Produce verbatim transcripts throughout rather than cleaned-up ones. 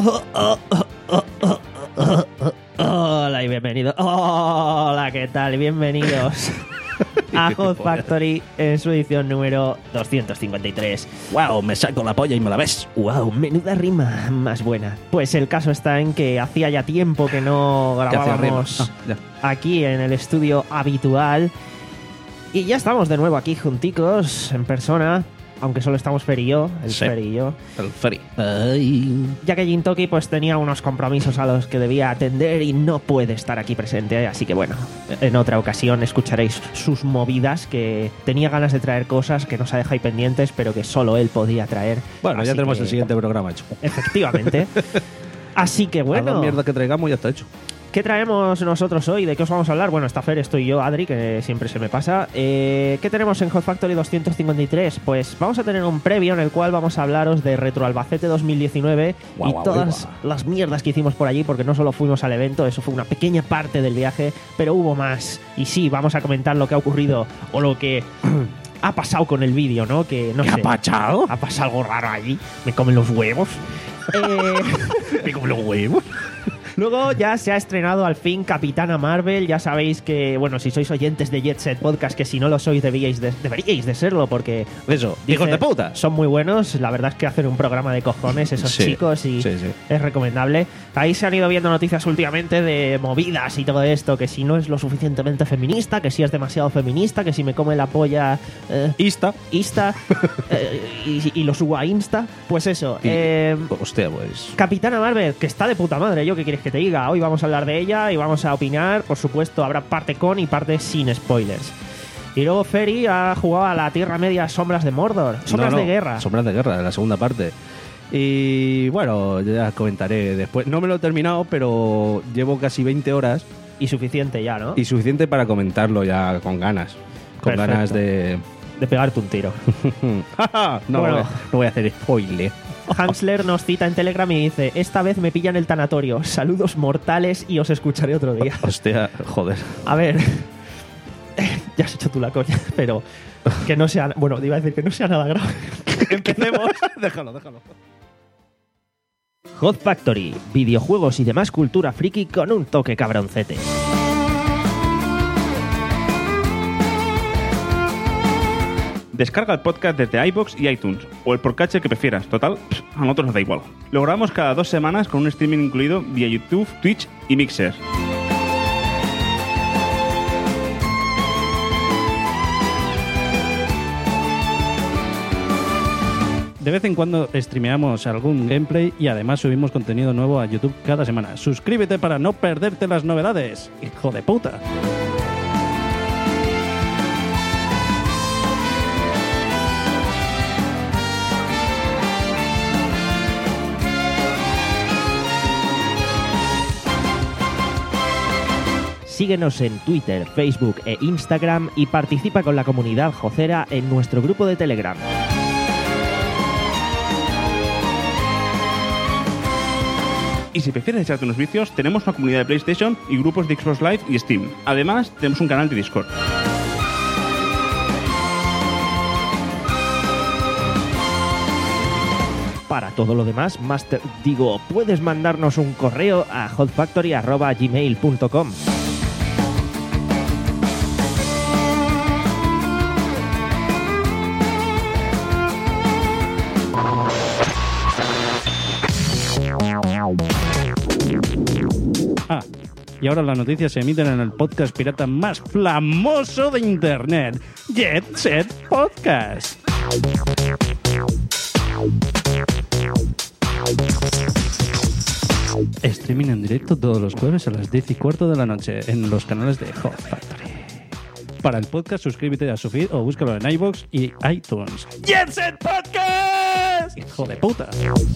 Oh, oh, oh, oh, oh, oh, oh. Hola y bienvenidos. Hola, ¿qué tal? Bienvenidos a Hot Factory en su edición número doscientos cincuenta y tres. ¡Wow! Me saco la polla y me la ves. ¡Wow! Menuda rima más buena. Pues el caso está en que hacía ya tiempo que no grabábamos ah, ya. aquí en el estudio habitual. Y ya estamos de nuevo aquí junticos, en persona. Aunque solo estamos Fer y yo, el Sí. Fer y yo. El Ferry. Ay. Ya que Jintoki pues tenía unos compromisos a los que debía atender y no puede estar aquí presente, así que bueno, en otra ocasión escucharéis sus movidas, que tenía ganas de traer cosas que nos ha dejado ahí pendientes, pero que solo él podía traer. Bueno, Así ya tenemos que, el siguiente programa hecho. Efectivamente. Así que A bueno, la mierda que traigamos ya está hecho. ¿qué traemos nosotros hoy? ¿De qué os vamos a hablar? Bueno, está Fer, estoy yo, Adri, que siempre se me pasa. Eh, ¿Qué tenemos en Hot Factory doscientos cincuenta y tres? Pues vamos a tener un previo en el cual vamos a hablaros de Retro Albacete dos mil diecinueve Guau, y guau, todas guau. las mierdas que hicimos por allí, porque no solo fuimos al evento, eso fue una pequeña parte del viaje, pero hubo más. Y sí, vamos a comentar lo que ha ocurrido o lo que ha pasado con el vídeo, ¿no? Que no ¿Qué sé. ha pasado? Ha pasado algo raro allí. Me comen los huevos. eh... Me como los huevos. Luego ya se ha estrenado al fin Capitana Marvel. Ya sabéis que, bueno, si sois oyentes de Jet Set Podcast, que si no lo sois deberíais de, deberíais de serlo, porque Eso, hijos dice- de puta. son muy buenos. La verdad es que hacen un programa de cojones esos Sí, chicos y sí, sí. es recomendable. Ahí se han ido viendo noticias últimamente de movidas y todo esto, que si no es lo suficientemente feminista, que si es demasiado feminista, que si me come la polla eh, Ista. Insta eh, y, y lo subo a Insta. Pues eso. Y- eh, Hostia, pues. Capitana Marvel, que está de puta madre, ¿yo qué quieres que te diga? Hoy vamos a hablar de ella y vamos a opinar. Por supuesto, habrá parte con y parte sin spoilers. Y luego Ferry ha jugado a la Tierra Media Sombras de Mordor. Sombras No, no, de Guerra. Sombras de guerra, la segunda parte. Y bueno, ya comentaré después. No me lo he terminado, pero llevo casi veinte horas Y suficiente ya, ¿no? y suficiente para comentarlo ya con ganas. Con Perfecto. ganas de. De pegarte un tiro. no, Bueno. voy a- no voy a hacer spoiler. Hansler nos cita en Telegram y dice: esta vez me pillan el tanatorio. Saludos mortales y os escucharé otro día. Hostia, joder. A ver, ya has hecho tú la coña, pero que no sea... Bueno, iba a decir que no sea nada grave. Empecemos. déjalo, déjalo. Hot Factory, videojuegos y demás cultura friki con un toque cabroncete. Descarga el podcast desde iVoox y iTunes, o el podcatcher que prefieras. Total, pff, a nosotros nos da igual. Lo grabamos cada dos semanas con un streaming incluido vía YouTube, Twitch y Mixer. De vez en cuando streameamos algún gameplay y además subimos contenido nuevo a YouTube cada semana. Suscríbete para no perderte las novedades, hijo de puta. Síguenos en Twitter, Facebook e Instagram y participa con la comunidad jocera en nuestro grupo de Telegram. Y si prefieres echarte unos vicios, tenemos una comunidad de PlayStation y grupos de Xbox Live y Steam. Además, tenemos un canal de Discord. Para todo lo demás, master, digo, puedes mandarnos un correo a hotfactory arroba gmail punto com. Ah, y ahora las noticias se emiten en el podcast pirata más famoso de internet, Jet Set Podcast. Streaming en directo todos los jueves a las diez y cuarto de la noche en los canales de Hot Factory. Para el podcast, suscríbete a su feed o búscalo en iVoox y iTunes. ¡Jet Set Podcast! ¡Hijo de puta!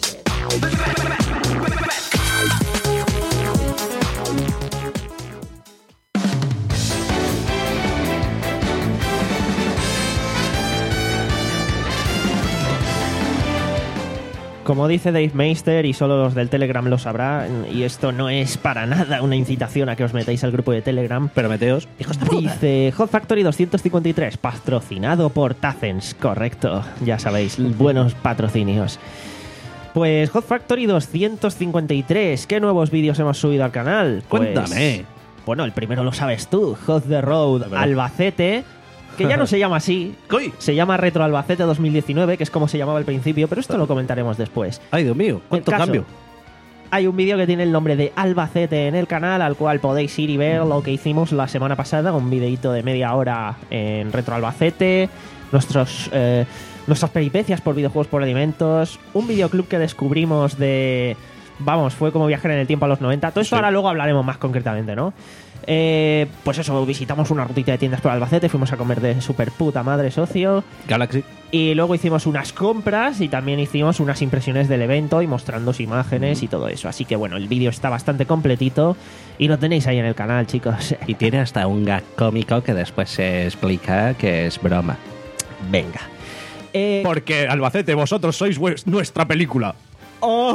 Como dice Dave Meister, y solo los del Telegram lo sabrán, y esto no es para nada una incitación a que os metáis al grupo de Telegram, Pero meteos, hijos de puta. dice Hot Factory doscientos cincuenta y tres, patrocinado por Tazens. Correcto, ya sabéis, buenos patrocinios. Pues Hot Factory doscientos cincuenta y tres. ¿Qué nuevos vídeos hemos subido al canal? Pues, Cuéntame. Bueno, el primero lo sabes tú. Hot the Road Albacete, que ya no se llama así. ¡Coy! Se llama Retro Albacete dos mil diecinueve, que es como se llamaba al principio, pero esto lo comentaremos después. Ay, Dios mío, cuánto El caso, cambio. Hay un vídeo que tiene el nombre de Albacete en el canal, al cual podéis ir y ver lo que hicimos la semana pasada, un videíto de media hora en Retro Albacete, nuestros, eh, nuestras peripecias por videojuegos por alimentos, un videoclub que descubrimos de... Vamos, fue como viajar en el tiempo a los noventa. Todo esto Sí. ahora luego hablaremos más concretamente, ¿no? Eh, pues eso, visitamos una rutita de tiendas por Albacete, fuimos a comer de super puta madre, socio. Galaxy. Y luego hicimos unas compras y también hicimos unas impresiones del evento y mostrando imágenes y todo eso. Así que bueno, el vídeo está bastante completito y lo tenéis ahí en el canal, chicos. Y tiene hasta un gag cómico que después se explica que es broma. Venga. Eh, Porque Albacete, vosotros sois vues- nuestra película. oh.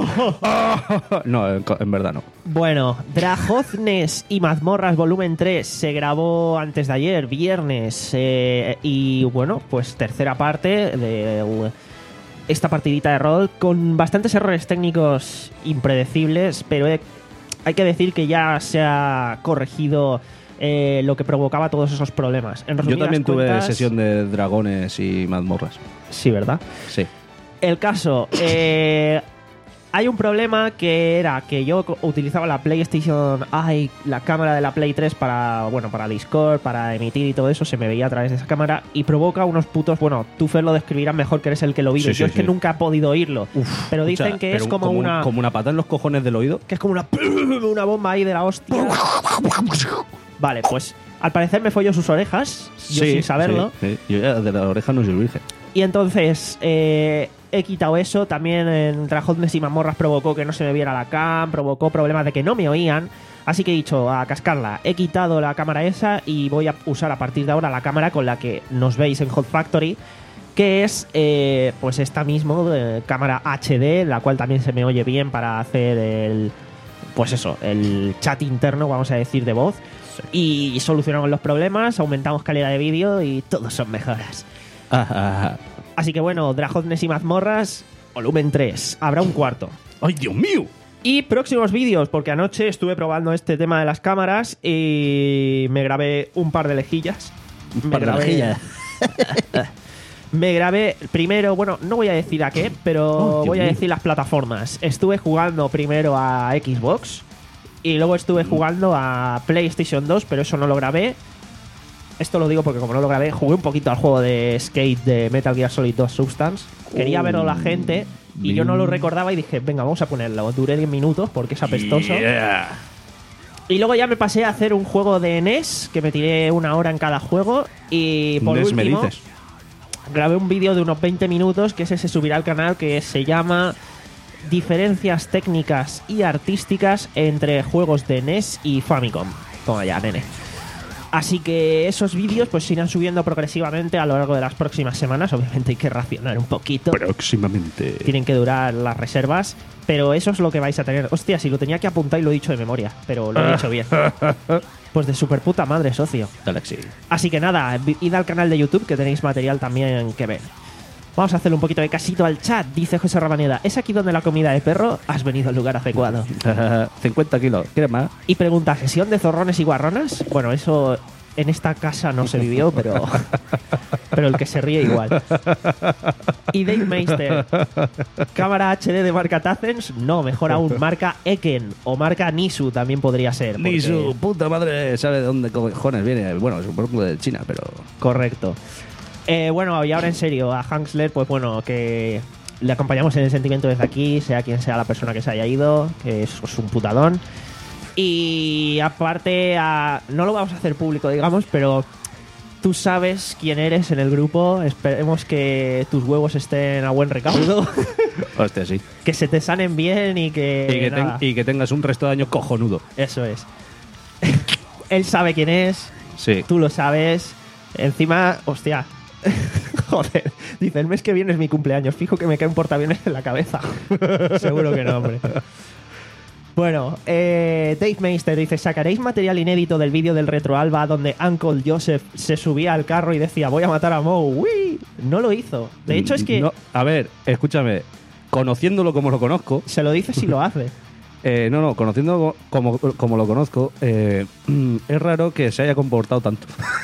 No, en, co- en verdad no. Bueno, Dragoznes y Mazmorras volumen tres se grabó antes de ayer, viernes. eh, y bueno, pues tercera parte de uh, esta partidita de rol con bastantes errores técnicos impredecibles, pero he- hay que decir que ya se ha corregido eh, lo que provocaba todos esos problemas. En Yo resumidas también tuve cuentas- sesión de dragones y mazmorras. Sí, ¿verdad? Sí. El caso, eh, hay un problema que era que yo co- utilizaba la PlayStation Eye, la cámara de la Play tres para, bueno, para Discord, para emitir y todo eso, se me veía a través de esa cámara y provoca unos putos, bueno, tú Fer lo describirás mejor, que eres el que lo vive. Sí, sí, yo es que sí. nunca he podido oírlo, pero dicen O sea, que pero es como, un- una como una pata en los cojones del oído. que es como una una bomba ahí de la hostia. Vale, pues al parecer me folló sus orejas, yo sin saberlo. sí, sí. Yo ya de la oreja no soy virgen. Y entonces eh, he quitado eso. También en Dragoznes y Mazmorras provocó que no se me viera la cam, provocó problemas de que no me oían. Así que he dicho a cascarla. He quitado la cámara esa y voy a usar a partir de ahora la cámara con la que nos veis en Hot Factory, que es eh, pues esta mismo eh, cámara H D, la cual también se me oye bien para hacer el, pues eso, el chat interno, vamos a decir, de voz. Y solucionamos los problemas, aumentamos calidad de vídeo y todos son mejoras. Ah, ah, ah. Así que bueno, Dragoznes y Mazmorras, volumen tres. Habrá un cuarto. ¡Ay, Dios mío! Y próximos vídeos, porque anoche estuve probando este tema de las cámaras y me grabé un par de lejillas. Un Me par de grabé- lejillas. Me grabé primero, bueno, no voy a decir a qué, pero Oh, Dios voy a mío. decir las plataformas. Estuve jugando primero a Xbox y luego estuve jugando a PlayStation dos, pero eso no lo grabé. Esto lo digo porque como no lo grabé, jugué un poquito al juego de skate de Metal Gear Solid dos Substance. Quería Oh. verlo la gente y yo no lo recordaba y dije, venga, vamos a ponerlo. Duré diez minutos porque es apestoso. Yeah. Y luego ya me pasé a hacer un juego de N E S, que me tiré una hora en cada juego. Y por Nes me último, dices. grabé un vídeo de unos veinte minutos, que ese se subirá al canal, que se llama Diferencias técnicas y artísticas entre juegos de N E S y Famicom. Toma ya, nene. Así que esos vídeos pues se irán subiendo progresivamente a lo largo de las próximas semanas. Obviamente hay que racionar un poquito. Próximamente. Tienen que durar las reservas, pero eso es lo que vais a tener. Hostia, si lo tenía que apuntar y lo he dicho de memoria, pero lo he dicho bien. Pues de super puta madre, socio. Galaxy. Así que nada, id al canal de YouTube que tenéis material también que ver. Vamos a hacerle un poquito de casito al chat, dice José Rabaneda. ¿Es aquí donde la comida de perro? Has venido al lugar adecuado. cincuenta kilos. ¿Quieres más? Y pregunta, ¿sesión de zorrones y guarronas? Bueno, eso en esta casa no se vivió, pero pero el que se ríe igual. Y Dave Meister, ¿cámara H D de marca Tazens? No, mejor aún, marca Eken o marca Nisu también podría ser. porque- Ni su puta madre sabe de dónde cojones viene. Bueno, supongo de China, pero... Correcto. Eh, bueno, y ahora en serio, a Hanksler, pues bueno, que le acompañamos en el sentimiento desde aquí, sea quien sea la persona que se haya ido, que es, es un putadón. Y aparte, a, no lo vamos a hacer público, digamos, pero tú sabes quién eres en el grupo. Esperemos que tus huevos estén a buen recaudo, Hostia, sí. que se te sanen bien y que. Y que, ten- nada, y que tengas un resto de año cojonudo. eso es. Él sabe quién es, Sí. tú lo sabes. Encima, hostia. Joder, dice, el mes que viene es mi cumpleaños. Fijo que me cae un portaaviones en la cabeza. Seguro que no, hombre. Bueno, eh, Dave Meister dice, ¿sacaréis material inédito del vídeo del Retro Alba donde Uncle Joseph se subía al carro y decía, voy a matar a Moe? ¡Uy! No lo hizo. De hecho, es que... No, a ver, escúchame. conociéndolo como lo conozco, Se lo dices y lo hace. eh, no, no, conociéndolo como, como lo conozco, eh, es raro que se haya comportado tanto.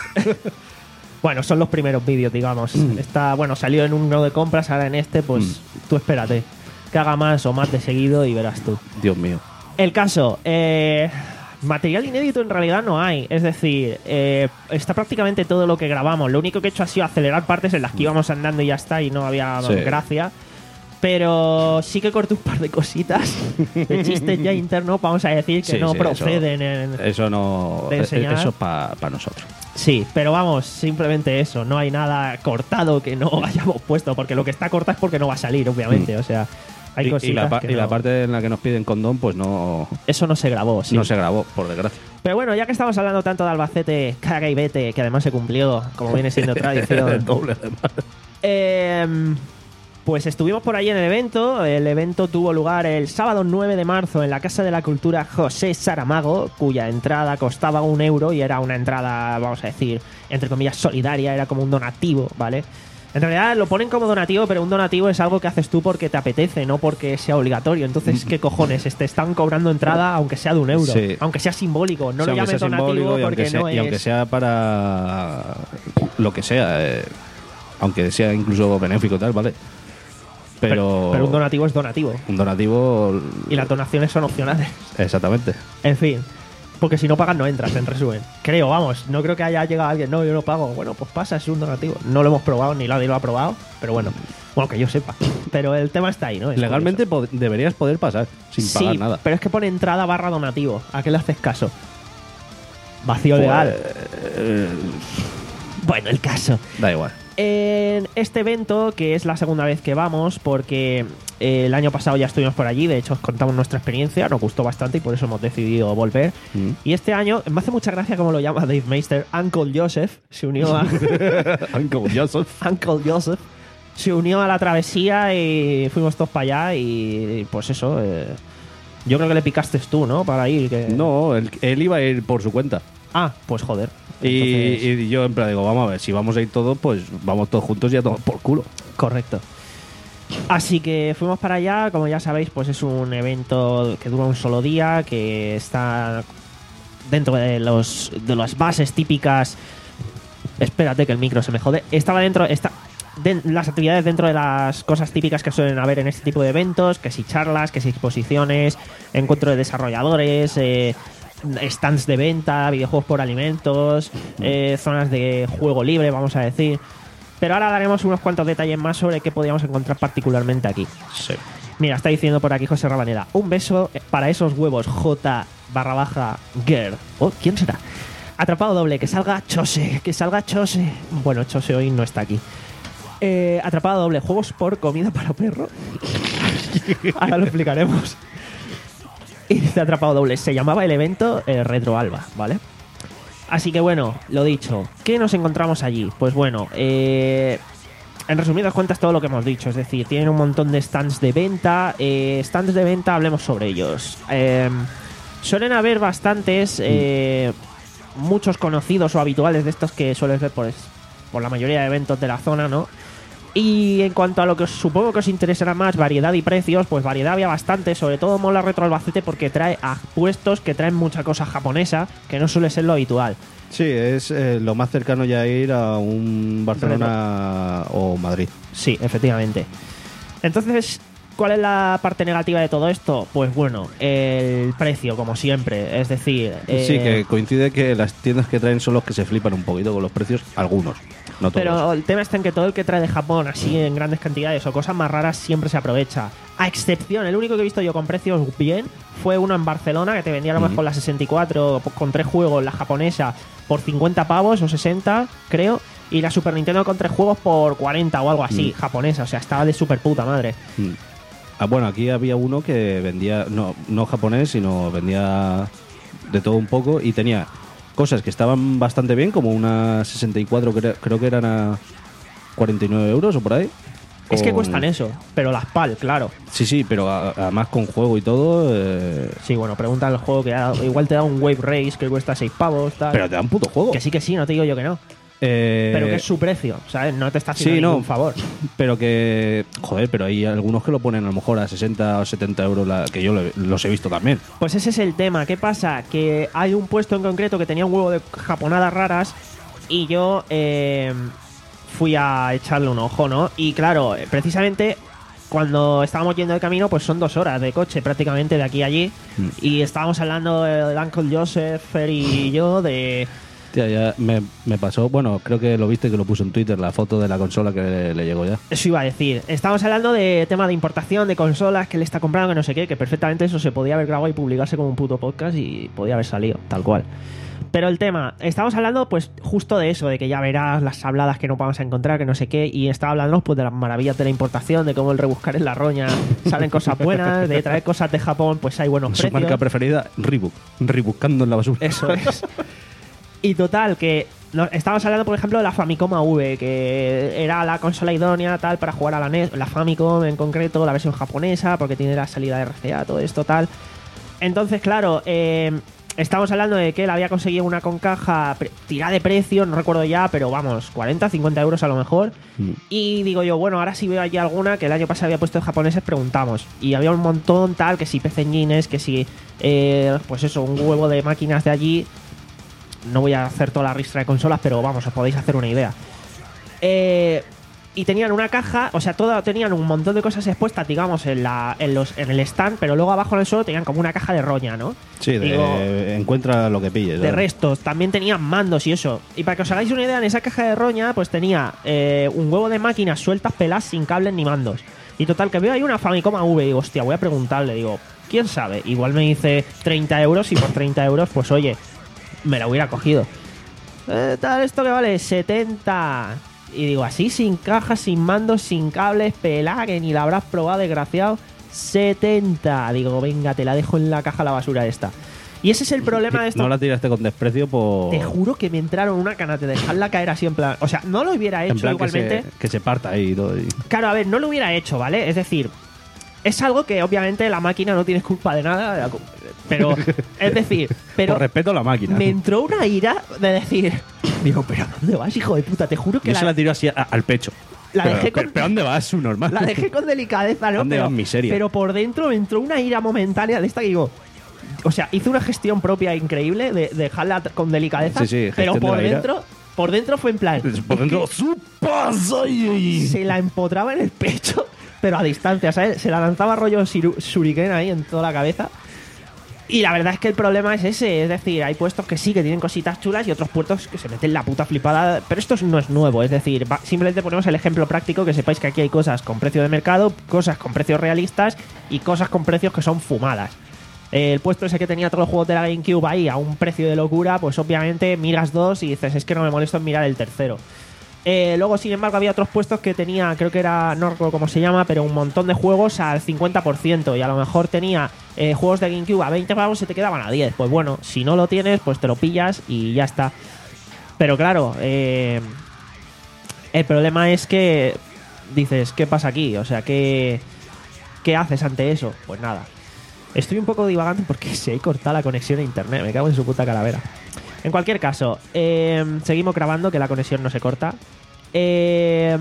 Bueno, son los primeros vídeos, digamos. Mm. Está, bueno, salió en uno de compras, ahora en este, pues Mm. tú espérate. Que haga más o más de seguido y verás tú. Dios mío. El caso, eh, material inédito en realidad no hay. Es decir, eh, está prácticamente todo lo que grabamos. Lo único que he hecho ha sido acelerar partes en las que íbamos andando y ya está, y no había Sí. gracia. Pero sí que corté un par de cositas de chistes ya internos, vamos a decir, que Sí, no sí, proceden en... Eso no. De enseñar. Eso es para nosotros. Sí, pero vamos, simplemente eso. No hay nada cortado que no hayamos puesto, porque lo que está cortado es porque no va a salir, obviamente. Mm. O sea, hay Y, y cositas la, pa- que y la no- parte en la que nos piden condón, pues no, Eso no se grabó, sí. no se grabó, por desgracia. Pero bueno, ya que estamos hablando tanto de Albacete, caga y vete, que además se cumplió, como viene siendo tradición. El doble de mal. Eh, pues estuvimos por ahí en el evento. El evento tuvo lugar el sábado nueve de marzo en la Casa de la Cultura José Saramago, cuya entrada costaba un euro y era una entrada, vamos a decir, entre comillas, solidaria, era como un donativo, ¿vale? En realidad lo ponen como donativo, pero un donativo es algo que haces tú porque te apetece, no porque sea obligatorio. Entonces, ¿qué cojones? Te están cobrando entrada aunque sea de un euro, Sí. aunque sea simbólico. No Sí, lo aunque llames sea donativo simbólico y porque aunque sea, no y aunque es... sea para lo que sea, eh, aunque sea incluso benéfico y tal, ¿vale? Pero, pero, pero un donativo es donativo. un donativo. Y las donaciones son opcionales. Exactamente. En fin, porque si no pagas no entras, en resumen. Creo, vamos, no creo que haya llegado alguien, no, yo no pago. Bueno, pues pasa, es un donativo. No lo hemos probado, ni nadie lo ha probado, pero bueno, bueno, que yo sepa. Pero el tema está ahí, ¿no? Es Legalmente pod- deberías poder pasar sin curioso. pagar Sí, nada. pero es que pone entrada barra donativo. ¿A qué le haces caso? Vacío Pues, legal. eh, Bueno, el caso. da igual. En este evento, que es la segunda vez que vamos, porque eh, el año pasado ya estuvimos por allí, de hecho os contamos nuestra experiencia, nos gustó bastante y por eso hemos decidido volver. Mm. Y este año, me hace mucha gracia como lo llama Dave Meister, Uncle Joseph se unió a Uncle Joseph. Uncle Joseph se unió a la travesía y fuimos todos para allá y pues eso, eh, yo creo que le picaste tú, ¿no? Para ir. Que... No, él, él iba a ir por su cuenta. Ah, pues joder. Y, Entonces- y yo en plan digo, vamos a ver, si vamos a ir todos, pues vamos todos juntos y a tomar por culo. Correcto. Así que fuimos para allá, como ya sabéis, pues es un evento que dura un solo día, que está dentro de los de las bases típicas. Espérate que el micro se me jode. Estaba dentro, está de, las actividades dentro de las cosas típicas que suelen haber en este tipo de eventos, que si charlas, que si exposiciones, encuentro de desarrolladores, eh, stands de venta, videojuegos por alimentos, eh, zonas de juego libre, vamos a decir. Pero ahora daremos unos cuantos detalles más sobre qué podíamos encontrar particularmente aquí. Sí. Mira, está diciendo por aquí José Rabanera. Un beso para esos huevos J barra baja girl. Oh, ¿quién será? Atrapado doble, que salga Chose, que salga Chose. Bueno, Chose hoy no está aquí. Eh, atrapado doble, juegos por comida para perro. Ahora lo explicaremos. Y dice Atrapado doble, se llamaba el evento eh, Retro Alba, ¿vale? Así que bueno, lo dicho, ¿qué nos encontramos allí? Pues bueno, eh, en resumidas cuentas todo lo que hemos dicho, es decir, tienen un montón de stands de venta, eh, stands de venta, hablemos sobre ellos. Eh, suelen haber bastantes, eh, muchos conocidos o habituales de estos que sueles ver pues, por la mayoría de eventos de la zona, ¿no? Y en cuanto a lo que os, supongo que os interesará más, variedad y precios, pues variedad había bastante, sobre todo mola Retro Albacete porque trae a puestos que traen mucha cosa japonesa, que no suele ser lo habitual. Sí, es eh, lo más cercano ya a ir a un Barcelona o Madrid. Sí, efectivamente. Entonces, ¿cuál es la parte negativa de todo esto? Pues bueno, el precio, como siempre. Es decir, eh, Sí, que coincide que las tiendas que traen son los que se flipan un poquito con los precios, algunos, no todos. pero el tema está en que todo el que trae de Japón así en grandes cantidades o cosas más raras siempre se aprovecha. A excepción, el único que he visto yo con precios bien fue uno en Barcelona que te vendía a lo Ujú. mejor la sesenta y cuatro con tres juegos, la japonesa por cincuenta pavos o sesenta, creo, y la Super Nintendo con tres juegos por cuarenta o algo así, Mm. japonesa, o sea, estaba de super puta madre. Mm. Ah, bueno, aquí había uno que vendía, no, no japonés, sino vendía de todo un poco y tenía cosas que estaban bastante bien, como una sesenta y cuatro, creo, creo que eran a cuarenta y nueve euros o por ahí. Es que Con- cuestan eso, pero las P A L, claro. Sí, sí, pero a- además con juego y todo. eh, Sí, bueno, pregunta al juego que ha- igual te da un Wave Race que cuesta seis pavos, tal. Pero te dan puto juego. Que sí, que sí, no te digo yo que no. Eh, Pero que es su precio, ¿sabes? No te está haciendo sí, ningún no, favor. Pero que, joder, pero hay algunos que lo ponen a lo mejor a sesenta o setenta euros, la, que yo lo- los he visto también. Pues ese es el tema. ¿Qué pasa? Que hay un puesto en concreto que tenía un huevo de japonadas raras y yo eh, fui a echarle un ojo, ¿no? Y claro, precisamente cuando estábamos yendo de camino, pues son dos horas de coche prácticamente de aquí a allí. Mm. Y estábamos hablando el Uncle Joseph, Fer y yo de... Tía, ya me, me pasó, bueno, creo que lo viste que lo puso en Twitter, la foto de la consola que le, le llegó ya. Eso iba a decir. Estábamos hablando de tema de importación, de consolas, que le está comprando, que no sé qué, que perfectamente eso se podía haber grabado y publicarse como un puto podcast y podía haber salido, tal cual. Pero el tema, estamos hablando pues justo de eso, de que ya verás las habladas que no vamos a encontrar, que no sé qué, y estaba hablando pues de las maravillas de la importación, de cómo el rebuscar en la roña salen cosas buenas, de traer cosas de Japón pues hay buenos Su precios. marca preferida, Reebok, rebuscando en la basura. Eso es. Y total, que no- estábamos hablando, por ejemplo, de la Famicom A V, que era la consola idónea tal para jugar a la N E S, la Famicom en concreto, la versión japonesa, porque tiene la salida de R C A, todo esto tal. Entonces, claro, eh, estamos hablando de que él había conseguido una con caja pre- tirada de precio, no recuerdo ya, pero vamos, cuarenta, cincuenta euros a lo mejor. Mm. Y digo yo, bueno, ahora sí veo allí alguna que el año pasado había puesto en japoneses, preguntamos. Y había un montón tal, que si P C Engines, que si, eh, pues eso, un huevo de máquinas de allí. No voy a hacer toda la ristra de consolas, pero vamos, os podéis hacer una idea. Eh, y tenían una caja, o sea, todo, tenían un montón de cosas expuestas, digamos, en, la, en, los, en el stand, pero luego abajo en el suelo tenían como una caja de roña, ¿no? Sí, de, Digo, encuentra lo que pilles. de ¿sabes? restos. También tenían mandos y eso. Y para que os hagáis una idea, en esa caja de roña, pues tenía eh, un huevo de máquinas sueltas, peladas, sin cables ni mandos. Y total, que veo ahí una Famicom A V y digo, hostia, voy a preguntarle, digo, ¿quién sabe? Igual me dice treinta euros y por treinta euros, pues oye, me la hubiera cogido. Eh, tal, esto que vale setenta. Y digo, así, sin cajas, sin mandos, sin cables, pelá, que ni la habrás probado, desgraciado. setenta. Digo, venga, te la dejo en la caja la basura esta. Y ese es el problema de esto. No la tiraste con desprecio por... Te juro que me entraron una cana de dejarla caer así en plan. O sea, no lo hubiera en hecho plan que igualmente. se, que se parta ahí y todo. y- Claro, a ver, no lo hubiera hecho, ¿vale? Es decir, es algo que obviamente la máquina no tiene culpa de nada. Pero, es decir, pero por respeto a la máquina. me entró una ira de decir, digo, pero ¿dónde vas, hijo de puta? Te juro que Yo la, se la tiro así a- al pecho. La pero, dejé pero, con- pero ¿dónde vas? Su normal. la dejé con delicadeza, ¿no? ¿Dónde pero, vas, miseria? pero por dentro me entró una ira momentánea de esta que digo. O sea, hice una gestión propia increíble de, de dejarla t- con delicadeza. Sí, sí, pero gestión de por la ira. dentro, por dentro fue en plan. Por dentro, ¡su pasa! y- Se la empotraba en el pecho, pero a distancia, ¿sabes? Se la lanzaba rollo shiru- shuriken ahí en toda la cabeza. Y la verdad es que el problema es ese, es decir, hay puestos que sí que tienen cositas chulas y otros puestos que se meten la puta flipada, pero esto no es nuevo, es decir, va- simplemente ponemos el ejemplo práctico, que sepáis que aquí hay cosas con precio de mercado, cosas con precios realistas y cosas con precios que son fumadas. El puesto ese que tenía todos los juegos de la GameCube ahí a un precio de locura, pues obviamente miras dos y dices, es que no me molesto en mirar el tercero. Eh, luego, sin embargo, había otros puestos que tenía, creo que era, no recuerdo cómo se llama, pero un montón de juegos al cincuenta por ciento. Y a lo mejor tenía eh, juegos de GameCube a veinte pavos y te quedaban a diez. Pues bueno, si no lo tienes, pues te lo pillas y ya está. Pero claro, eh, el problema es que dices, ¿qué pasa aquí? O sea, ¿qué, ¿qué haces ante eso? Pues nada. Estoy un poco divagante porque se ha cortado la conexión a internet. Me cago en su puta calavera. En cualquier caso, eh, seguimos grabando, que la conexión no se corta. Eh,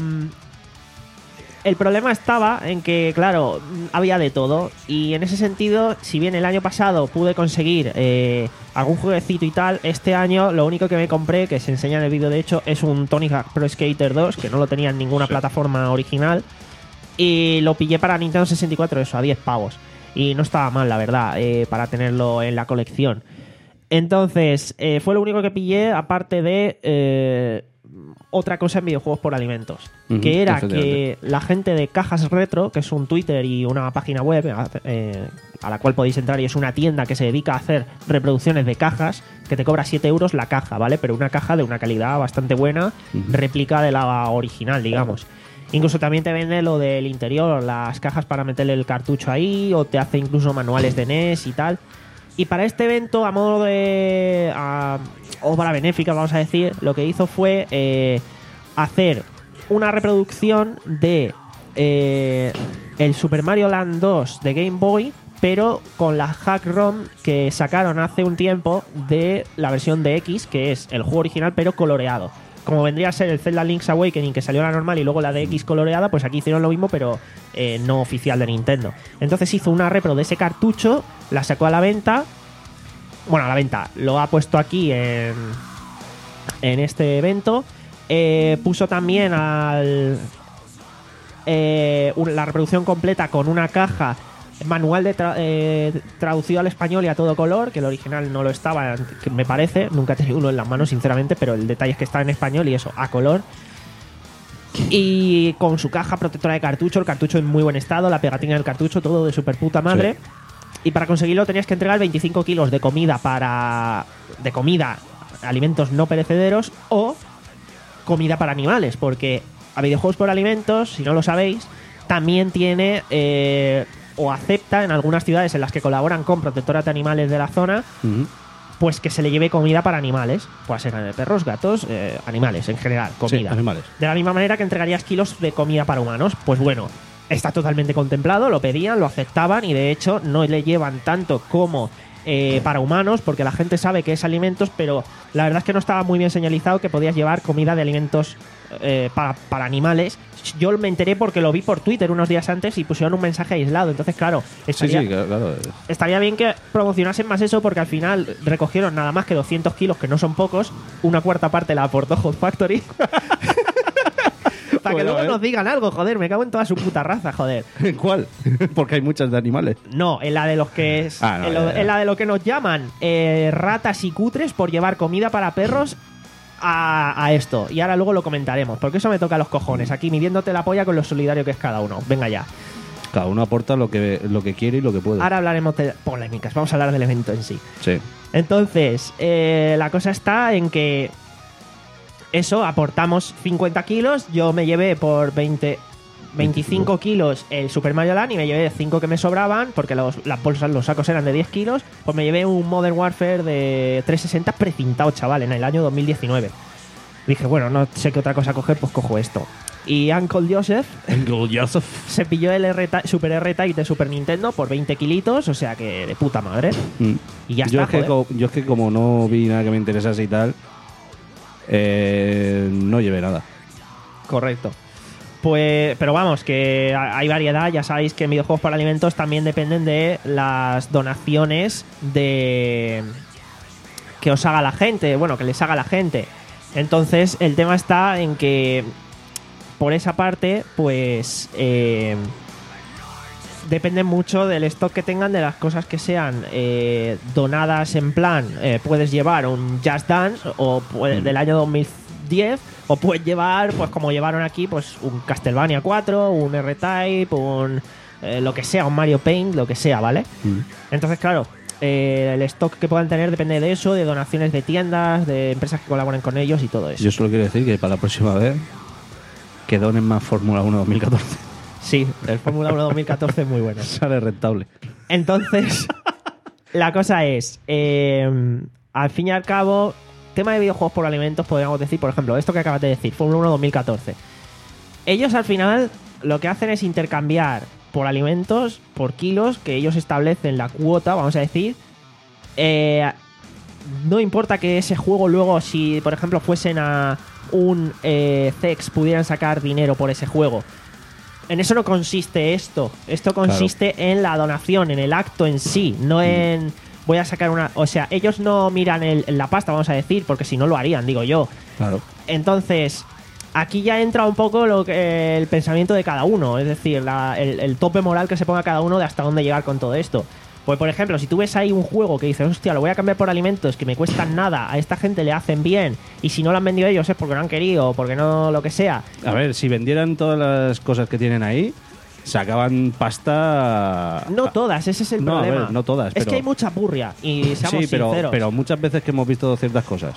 el problema estaba en que, claro, había de todo. Y en ese sentido, si bien el año pasado pude conseguir eh, algún jueguecito y tal, este año lo único que me compré, que se enseña en el vídeo de hecho, es un Tony Hawk Pro Skater dos, que no lo tenía en ninguna Sí. plataforma original. Y lo pillé para Nintendo sesenta y cuatro, eso, a diez pavos. Y no estaba mal, la verdad, eh, para tenerlo en la colección. Entonces, eh, fue lo único que pillé, aparte de eh, otra cosa en videojuegos por alimentos. Ujú, que era que efectivamente. la gente de Cajas Retro, que es un Twitter y una página web eh, a la cual podéis entrar, y es una tienda que se dedica a hacer reproducciones de cajas, que te cobra siete euros la caja, ¿vale? Pero una caja de una calidad bastante buena, Ujú. réplica de la original, digamos. Incluso también te vende lo del interior, las cajas para meterle el cartucho ahí, o te hace incluso manuales de N E S y tal. Y para este evento, a modo de a, obra benéfica, vamos a decir, lo que hizo fue eh, hacer una reproducción de eh, el Super Mario Land dos de Game Boy, pero con la hack ROM que sacaron hace un tiempo de la versión de X, que es el juego original, pero coloreado. como vendría a ser el Zelda Link's Awakening, que salió la normal y luego la de X coloreada, pues aquí hicieron lo mismo, pero eh, no oficial de Nintendo. Entonces hizo una repro de ese cartucho, la sacó a la venta. Bueno, a la venta. Lo ha puesto aquí en, en este evento. Eh, puso también al eh, la reproducción completa con una caja, manual de tra eh, traducido al español y a todo color, que el original no lo estaba, que me parece. Nunca he tenido uno en las manos, sinceramente, pero el detalle es que está en español y eso, a color. Y con su caja protectora de cartucho, el cartucho en muy buen estado, la pegatina del cartucho, todo de super puta madre. Sí. Y para conseguirlo tenías que entregar veinticinco kilos de comida para... de comida, alimentos no perecederos, o comida para animales, porque a Videojuegos por Alimentos, si no lo sabéis, también tiene eh, o acepta en algunas ciudades en las que colaboran con protectoras de animales de la zona, uh-huh. pues que se le lleve comida para animales. Puede ser de perros, gatos, eh, animales en general, comida. Sí, animales. De la misma manera que entregarías kilos de comida para humanos. Pues bueno, está totalmente contemplado, lo pedían, lo aceptaban y de hecho no le llevan tanto como eh, para humanos, porque la gente sabe que es alimentos, pero la verdad es que no estaba muy bien señalizado que podías llevar comida de alimentos eh, para, para animales. Yo me enteré porque lo vi por Twitter unos días antes y pusieron un mensaje aislado. Entonces, claro, estaría, sí, sí, claro. estaría bien que promocionasen más eso, porque al final recogieron nada más que doscientos kilos, que no son pocos. Una cuarta parte la aportó Hot Factory. Para que Bueno, luego ¿eh? nos digan algo, joder, me cago en toda su puta raza, joder. ¿En cuál? Porque hay muchas de animales. No, en la de los que es, Ah, no, en, ya, lo, ya. en la de lo que nos llaman eh, ratas y cutres por llevar comida para perros a, a esto. Y ahora luego lo comentaremos, porque eso me toca los cojones, aquí midiéndote la polla con lo solidario que es cada uno. Venga ya. Cada uno aporta lo que, lo que quiere y lo que puede. Ahora hablaremos de polémicas, vamos a hablar del evento en sí. Sí. Entonces, eh, la cosa está en que eso, aportamos cincuenta kilos, yo me llevé por veinte, veinticinco kilos el Super Mario Land y me llevé cinco que me sobraban, porque los, las bolsas, los sacos eran de diez kilos, pues me llevé un Modern Warfare de trescientos sesenta precintado, chaval, en el año dos mil diecinueve. Dije, bueno, no sé qué otra cosa coger, pues cojo esto. Y Uncle Joseph, Uncle Joseph se pilló el R Super R-Type de Super Nintendo por veinte kilitos, o sea que de puta madre. Mm. Y ya yo está, es que co- Yo es que como no vi nada que me interesase y tal, eh, no llevé nada. Correcto. Pues, pero vamos, que hay variedad. Ya sabéis que en Videojuegos para Alimentos también dependen de las donaciones de que os haga la gente, bueno, que les haga la gente. Entonces, el tema está en que por esa parte, pues eh, depende mucho del stock que tengan, de las cosas que sean eh, donadas en plan, eh, puedes llevar un Just Dance o puede, del año dos mil diez, o puedes llevar, pues como llevaron aquí, pues un Castlevania cuatro, un R-Type, un eh, lo que sea, un Mario Paint, lo que sea, ¿vale? Mm. Entonces, claro, eh, el stock que puedan tener depende de eso, de donaciones de tiendas, de empresas que colaboren con ellos y todo eso. Yo solo quiero decir que para la próxima vez que donen más Fórmula uno dos mil catorce. Sí, el Fórmula uno dos mil catorce es muy bueno. Sale rentable. Entonces, la cosa es, eh, al fin y al cabo, tema de videojuegos por alimentos, podríamos decir, por ejemplo, esto que acabas de decir, Fórmula uno dos mil catorce. Ellos al final lo que hacen es intercambiar por alimentos, por kilos, que ellos establecen la cuota, vamos a decir. Eh, no importa que ese juego luego, si por ejemplo fuesen a un eh, C E X, pudieran sacar dinero por ese juego. En eso no consiste esto. Esto consiste claro. en la donación, en el acto en sí, no en voy a sacar una... O sea, ellos no miran el, la pasta, vamos a decir, porque si no lo harían, digo yo. Claro. Entonces, aquí ya entra un poco lo que, el pensamiento de cada uno, es decir, la, el, el tope moral que se ponga cada uno de hasta dónde llegar con todo esto. Pues, por ejemplo, si tú ves ahí un juego que dices, hostia, lo voy a cambiar por alimentos que me cuestan nada, a esta gente le hacen bien, y si no lo han vendido ellos es porque no han querido, o porque no lo que sea. A ver, si vendieran todas las cosas que tienen ahí, sacaban pasta... No todas, ese es el no, problema. A ver, no todas, es pero... que hay mucha purria, y seamos sí, pero, sinceros. pero muchas veces que hemos visto ciertas cosas,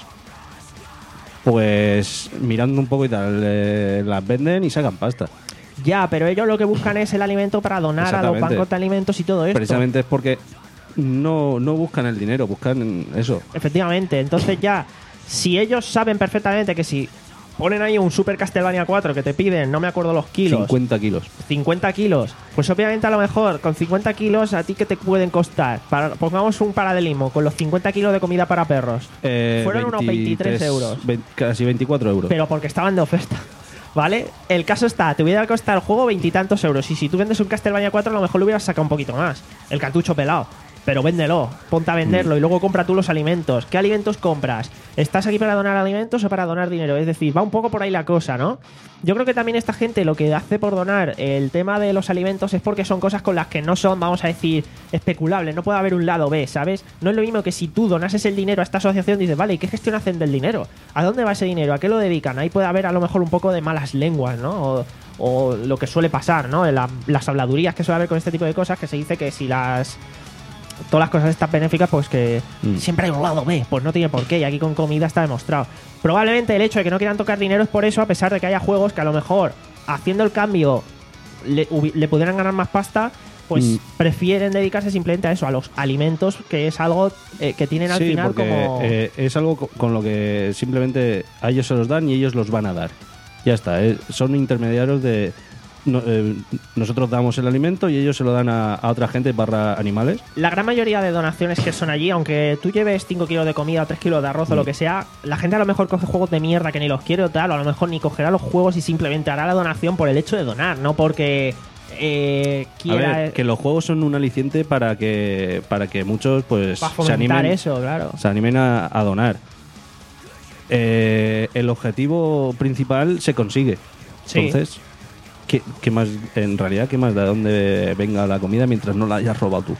pues mirando un poco y tal, eh, las venden y sacan pasta. Ya, pero ellos lo que buscan es el alimento para donar a los bancos de alimentos y todo esto. Precisamente es porque no, no buscan el dinero, buscan eso. Efectivamente, entonces ya, si ellos saben perfectamente que si ponen ahí un Super Castlevania cuatro que te piden, no me acuerdo los kilos. cincuenta kilos. cincuenta kilos. Pues obviamente a lo mejor con cincuenta kilos a ti ¿qué te pueden costar? Para, pongamos un paralelismo, con los cincuenta kilos de comida para perros. Eh, Fueron unos veintitrés euros. veinte, casi veinticuatro euros. Pero porque estaban de oferta. ¿Vale? El caso está, te hubiera costado el juego veintitantos euros. Y si tú vendes un Castlevania cuatro, a lo mejor lo hubieras sacado un poquito más. El cartucho pelado. Pero véndelo, ponte a venderlo Mm. y luego compra tú los alimentos. ¿Qué alimentos compras? ¿Estás aquí para donar alimentos o para donar dinero? Es decir, va un poco por ahí la cosa, ¿no? Yo creo que también esta gente lo que hace por donar el tema de los alimentos es porque son cosas con las que no son, vamos a decir, especulables. No puede haber un lado B, ¿sabes? No es lo mismo que si tú donases el dinero a esta asociación, dices, vale, ¿y qué gestión hacen del dinero? ¿A dónde va ese dinero? ¿A qué lo dedican? Ahí puede haber a lo mejor un poco de malas lenguas, ¿no? O, o lo que suele pasar, ¿no? La, las habladurías que suele haber con este tipo de cosas, que se dice que si las... todas las cosas estas benéficas, pues que Mm. siempre hay un lado B, pues no tiene por qué, y aquí con comida está demostrado. Probablemente el hecho de que no quieran tocar dinero es por eso, a pesar de que haya juegos que a lo mejor haciendo el cambio le, hubi- le pudieran ganar más pasta, pues Mm. prefieren dedicarse simplemente a eso, a los alimentos, que es algo eh, que tienen al Sí, final porque, como... eh, es algo co- con lo que simplemente a ellos se los dan y ellos los van a dar. Ya está, eh, son intermediarios de... no- eh, nosotros damos el alimento y ellos se lo dan a, a otra gente barra animales. La gran mayoría de donaciones que son allí, aunque tú lleves cinco kilos de comida o tres kilos de arroz o Mm. lo que sea, la gente a lo mejor coge juegos de mierda que ni los quiere o tal, o a lo mejor ni cogerá los juegos y simplemente hará la donación por el hecho de donar, no porque eh, A quiera... ver, que los juegos son un aliciente para que para que muchos pues para se fomentar animen, eso, claro. se animen a, a donar. Eh, el objetivo principal se consigue. Sí. Entonces, ¿qué, qué más, en realidad, qué más de dónde venga la comida mientras no la hayas robado tú?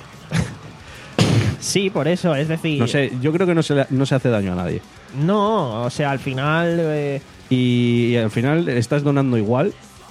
Sí, por eso, es decir... No sé, yo creo que no se, le- no se hace daño a nadie. No, o sea, al final... eh, Y, y al final estás donando igual.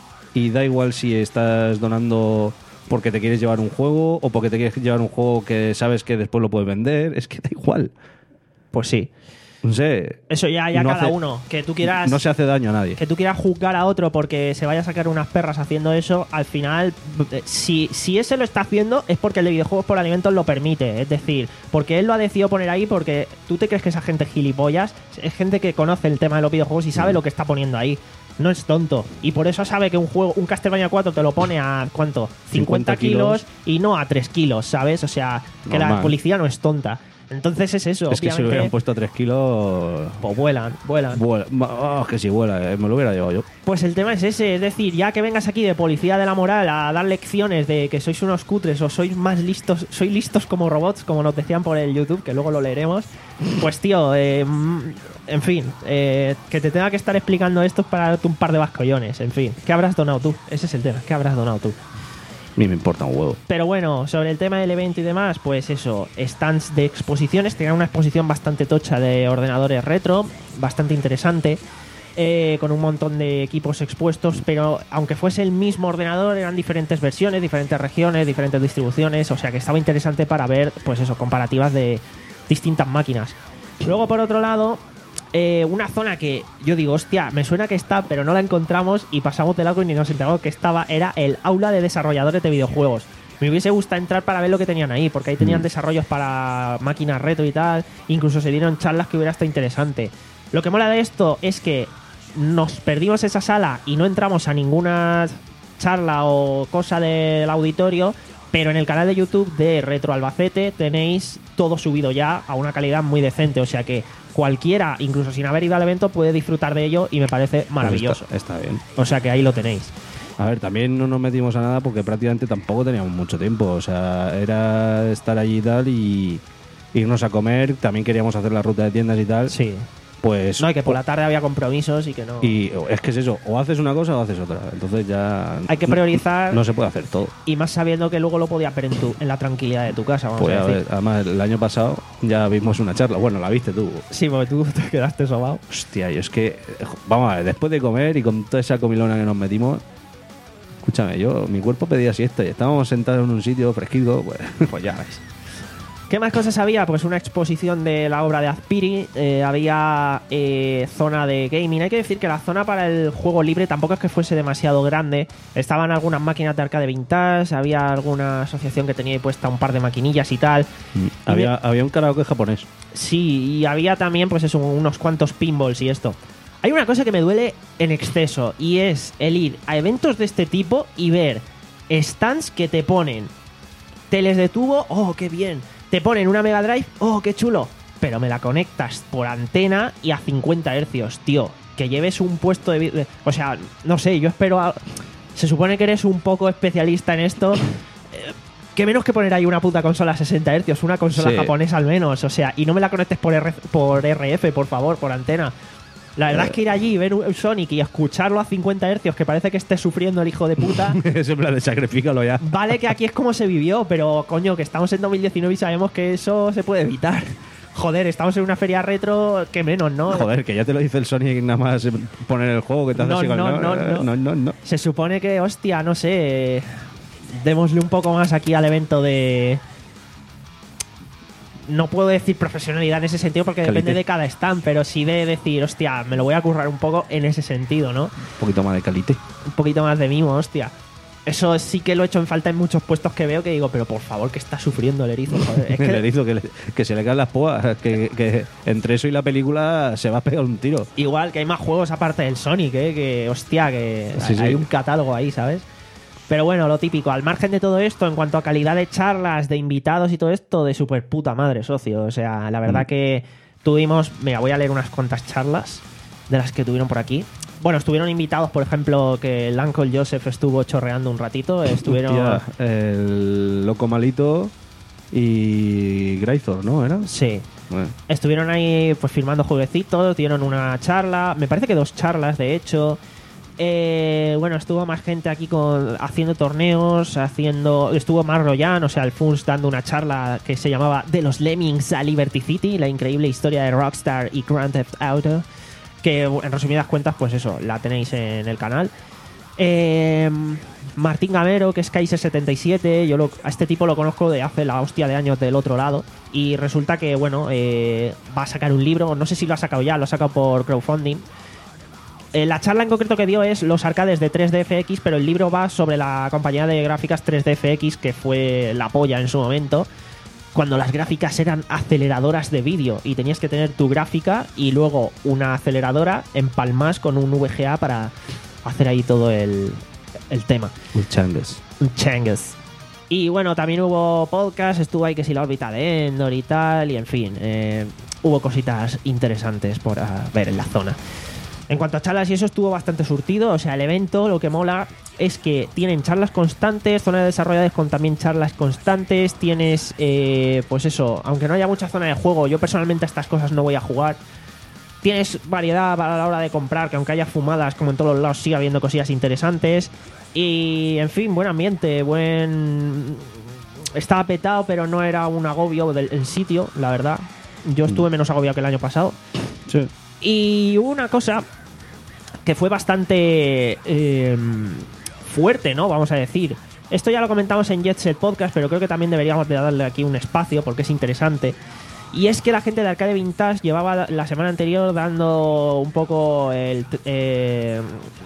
Y da igual si estás donando porque te quieres llevar un juego o porque te quieres llevar un juego que sabes que después lo puedes vender. Es que da igual. pues sí. No sé. Eso ya, ya No cada hace- uno. Que tú quieras... No se hace daño a nadie. que tú quieras juzgar a otro porque se vaya a sacar unas perras haciendo eso, al final, eh, si, si ese lo está haciendo es porque el de videojuegos por alimentos lo permite. Es decir, porque él lo ha decidido poner ahí porque tú te crees que esa gente es gilipollas, es gente que conoce el tema de los videojuegos y sabe Mm. lo que está poniendo ahí. No es tonto. Y por eso sabe que un juego, un Castlevania cuatro te lo pone a, ¿cuánto? cincuenta kilos y no a tres kilos, ¿sabes? O sea, que la Normal. policía no es tonta. Entonces es eso, Es que si lo obviamente. hubieran puesto a tres kilos. Pues vuelan, vuelan. Vuela. Oh, es que si vuela, eh, me lo hubiera llevado yo. Pues el tema es ese, es decir, ya que vengas aquí de policía de la moral a dar lecciones de que sois unos cutres o sois más listos, sois listos como robots, como nos decían por el YouTube, que luego lo leeremos, pues tío, eh, mm, en fin, eh, que te tenga que estar explicando esto es para darte un par de vascollones, en fin, ¿qué habrás donado tú? Ese es el tema, ¿qué habrás donado tú? A mí me importa un huevo. Pero bueno, sobre el tema del evento y demás, pues eso, stands de exposiciones, tenían una exposición bastante tocha de ordenadores retro, bastante interesante, eh, con un montón de equipos expuestos, pero aunque fuese el mismo ordenador, eran diferentes versiones, diferentes regiones, diferentes distribuciones, o sea que estaba interesante para ver, pues eso, comparativas de distintas máquinas. Luego, por otro lado, eh, una zona que yo digo, hostia, me suena que está, pero no la encontramos y pasamos de largo y ni nos enteramos que estaba, era el aula de desarrolladores de videojuegos. Me hubiese gustado entrar para ver lo que tenían ahí, porque ahí tenían Mm. desarrollos para máquinas retro y tal, incluso se dieron charlas que hubiera estado interesante. Lo que mola de esto es que nos perdimos esa sala y no entramos a ninguna charla o cosa del auditorio, pero en el canal de YouTube de Retro Albacete tenéis todo subido ya a una calidad muy decente, o sea que cualquiera, incluso sin haber ido al evento, puede disfrutar de ello y me parece maravilloso. Pues está, está bien. O sea que ahí lo tenéis. A ver, también no nos metimos a nada porque prácticamente tampoco teníamos mucho tiempo. O sea, era estar allí y tal y irnos a comer. También queríamos hacer la ruta de tiendas y tal. Sí. Pues. No, y que por la tarde había compromisos y que no... Y es que es eso, o haces una cosa o haces otra. Entonces ya. Hay que priorizar. No, no se puede hacer todo. Y más sabiendo que luego lo podías ver en, tu, en la tranquilidad de tu casa, vamos Pues a a decir. ver, además, el año pasado ya vimos una charla. Bueno, la viste tú. Sí, porque tú te quedaste sobao. Hostia, y es que. Vamos a ver, después de comer y con toda esa comilona que nos metimos. Escúchame, yo, mi cuerpo pedía siesta y estábamos sentados en un sitio fresquito, pues, pues ya ves. ¿Qué más cosas había? Pues una exposición de la obra de Azpiri, eh, había eh, zona de gaming. Hay que decir que la zona para el juego libre tampoco es que fuese demasiado grande. Estaban algunas máquinas de arcade vintage, había alguna asociación que tenía ahí puesta un par de maquinillas y tal. Había, había un karaoke japonés. Sí, y había también pues eso, unos cuantos pinballs y esto. Hay una cosa que me duele en exceso y es el ir a eventos de este tipo y ver stands que te ponen teles de tubo, oh, qué bien. Te ponen una Mega Drive, oh, qué chulo. Pero me la conectas por antena y a cincuenta hercios, tío. Que lleves un puesto de... de o sea, no sé, yo espero... A, se supone que eres un poco especialista en esto. Eh, que menos que poner ahí una puta consola a sesenta hercios, una consola sí. japonesa al menos. O sea, y no me la conectes por, R, por R F, por favor, por antena. La verdad eh. es que ir allí y ver un Sonic y escucharlo a cincuenta hercios, que parece que esté sufriendo el hijo de puta. Es en plan de sacrifícalo ya. Vale que aquí es como se vivió, pero coño, que estamos en dos mil diecinueve y sabemos que eso se puede evitar. Joder, estamos en una feria retro, que menos, ¿no? Joder, que ya te lo dice el Sonic nada más poner el juego que te hace no, así no, con... no, no, no, no, no, no. Se supone que, hostia, no sé, démosle un poco más aquí al evento de... No puedo decir profesionalidad en ese sentido porque Calite. depende de cada stand, pero sí de decir, hostia, me lo voy a currar un poco en ese sentido, ¿no? Un poquito más de calite. Un poquito más de mimo, hostia. Eso sí que lo he hecho en falta en muchos puestos que veo que digo, pero por favor, que está sufriendo el erizo, joder. Es que el erizo, que, le, que se le caen las púas, que, que entre eso y la película se va a pegar un tiro. Igual que hay más juegos aparte del Sonic, ¿eh? Que, hostia, que sí, hay sí. un catálogo ahí, ¿sabes? Pero bueno, lo típico, al margen de todo esto, en cuanto a calidad de charlas, de invitados y todo esto, de super puta madre, socio. O sea, la verdad mm. que tuvimos... Mira, voy a leer unas cuantas charlas de las que tuvieron por aquí. Bueno, estuvieron invitados, por ejemplo, que el Uncle Joseph estuvo chorreando un ratito. Estuvieron... Hostia, el Loco Malito y Graythor, ¿no? ¿Era? Sí. Bueno. Estuvieron ahí pues firmando jueguecitos, dieron una charla, me parece que dos charlas, de hecho... Eh, bueno, estuvo más gente aquí con haciendo torneos, haciendo estuvo Mark Royan, o sea, el Funs dando una charla que se llamaba De los Lemmings a Liberty City, la increíble historia de Rockstar y Grand Theft Auto, que en resumidas cuentas, pues eso, la tenéis en el canal. Eh, Martín Gamero, que es Kaiser setenta y siete, yo lo, a este tipo lo conozco de hace la hostia de años del otro lado, y resulta que, bueno, eh, va a sacar un libro, no sé si lo ha sacado ya, lo ha sacado por crowdfunding. La charla en concreto que dio es los arcades de tres D F X, pero el libro va sobre la compañía de gráficas tres D F X, que fue la polla en su momento, cuando las gráficas eran aceleradoras de vídeo y tenías que tener tu gráfica y luego una aceleradora empalmas con un V G A para hacer ahí todo el, el tema. Un changues. Un changues. Y bueno, también hubo podcast, estuvo ahí que si la órbita de Endor y tal, y en fin, eh, hubo cositas interesantes por ver en la zona. En cuanto a charlas y eso, estuvo bastante surtido. O sea, el evento, lo que mola es que tienen charlas constantes, zona de desarrolladores con también charlas constantes. Tienes, eh, pues eso, aunque no haya mucha zona de juego, yo personalmente a estas cosas no voy a jugar. Tienes variedad a la hora de comprar, que aunque haya fumadas, como en todos los lados, sigue habiendo cosillas interesantes. Y, en fin, buen ambiente, buen... Estaba petado, pero no era un agobio del el sitio, la verdad. Yo estuve menos agobiado que el año pasado. Sí. Y hubo una cosa que fue bastante eh, fuerte, ¿no? Vamos a decir. Esto ya lo comentamos en Jet Set Podcast, pero creo que también deberíamos de darle aquí un espacio porque es interesante. Y es que la gente de Arcade Vintage llevaba la semana anterior dando un poco el... Eh,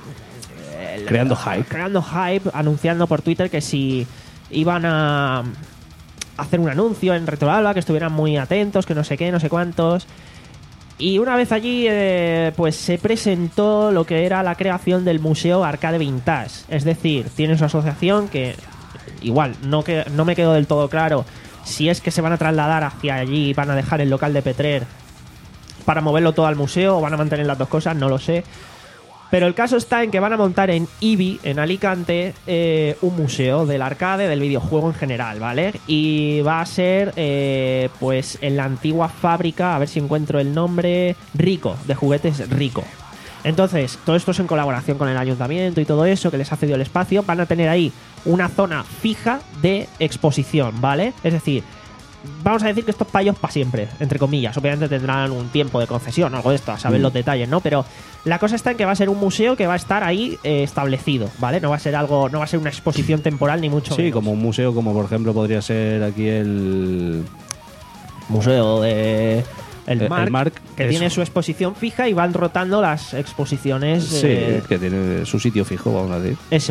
el creando hype. Creando hype, anunciando por Twitter que si iban a hacer un anuncio en Retroalba, que estuvieran muy atentos, que no sé qué, no sé cuántos... Y una vez allí, eh, pues se presentó lo que era la creación del Museo Arcade Vintage. Es decir, tiene su asociación que, igual, no, que, no me quedó del todo claro si es que se van a trasladar hacia allí y van a dejar el local de Petrer para moverlo todo al museo o van a mantener las dos cosas, no lo sé. Pero el caso está en que van a montar en Ibi, en Alicante, eh, un museo del arcade, del videojuego en general, ¿vale? Y va a ser, eh, pues, en la antigua fábrica, a ver si encuentro el nombre, Rico, de juguetes Rico. Entonces, todo esto es en colaboración con el ayuntamiento y todo eso, que les ha cedido el espacio. Van a tener ahí una zona fija de exposición, ¿vale? Es decir, vamos a decir que estos payos para siempre, entre comillas. Obviamente tendrán un tiempo de concesión, algo de esto, a saber mm. los detalles, ¿no? Pero la cosa está en que va a ser un museo que va a estar ahí eh, establecido, ¿vale? No va a ser algo, no va a ser una exposición temporal ni mucho sí, menos. como un museo, como por ejemplo podría ser aquí el museo de el, el, Marc, el Marc que eso. Tiene su exposición fija y van rotando las exposiciones. Sí, eh, que tiene su sitio fijo, vamos a decir. Eso es.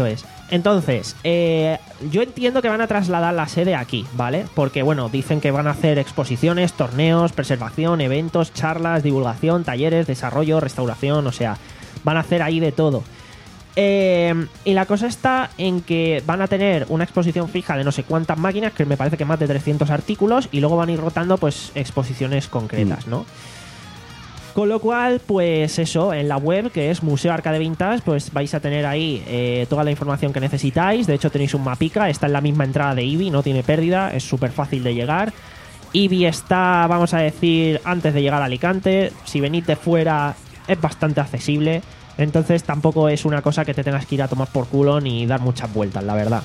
Entonces, eh, yo entiendo que van a trasladar la sede aquí, ¿vale? Porque, bueno, dicen que van a hacer exposiciones, torneos, preservación, eventos, charlas, divulgación, talleres, desarrollo, restauración, o sea, van a hacer ahí de todo. Eh, y la cosa está en que van a tener una exposición fija de no sé cuántas máquinas, que me parece que más de trescientos artículos, y luego van a ir rotando, pues, exposiciones concretas, ¿no? Con lo cual, pues eso, en la web, que es Museo Arcade Vintage, pues vais a tener ahí eh, toda la información que necesitáis. De hecho, tenéis un mapica, está en la misma entrada de Ibi, no tiene pérdida, es súper fácil de llegar. Ibi está, vamos a decir, antes de llegar a Alicante. Si venís de fuera, es bastante accesible. Entonces, tampoco es una cosa que te tengas que ir a tomar por culo ni dar muchas vueltas, la verdad.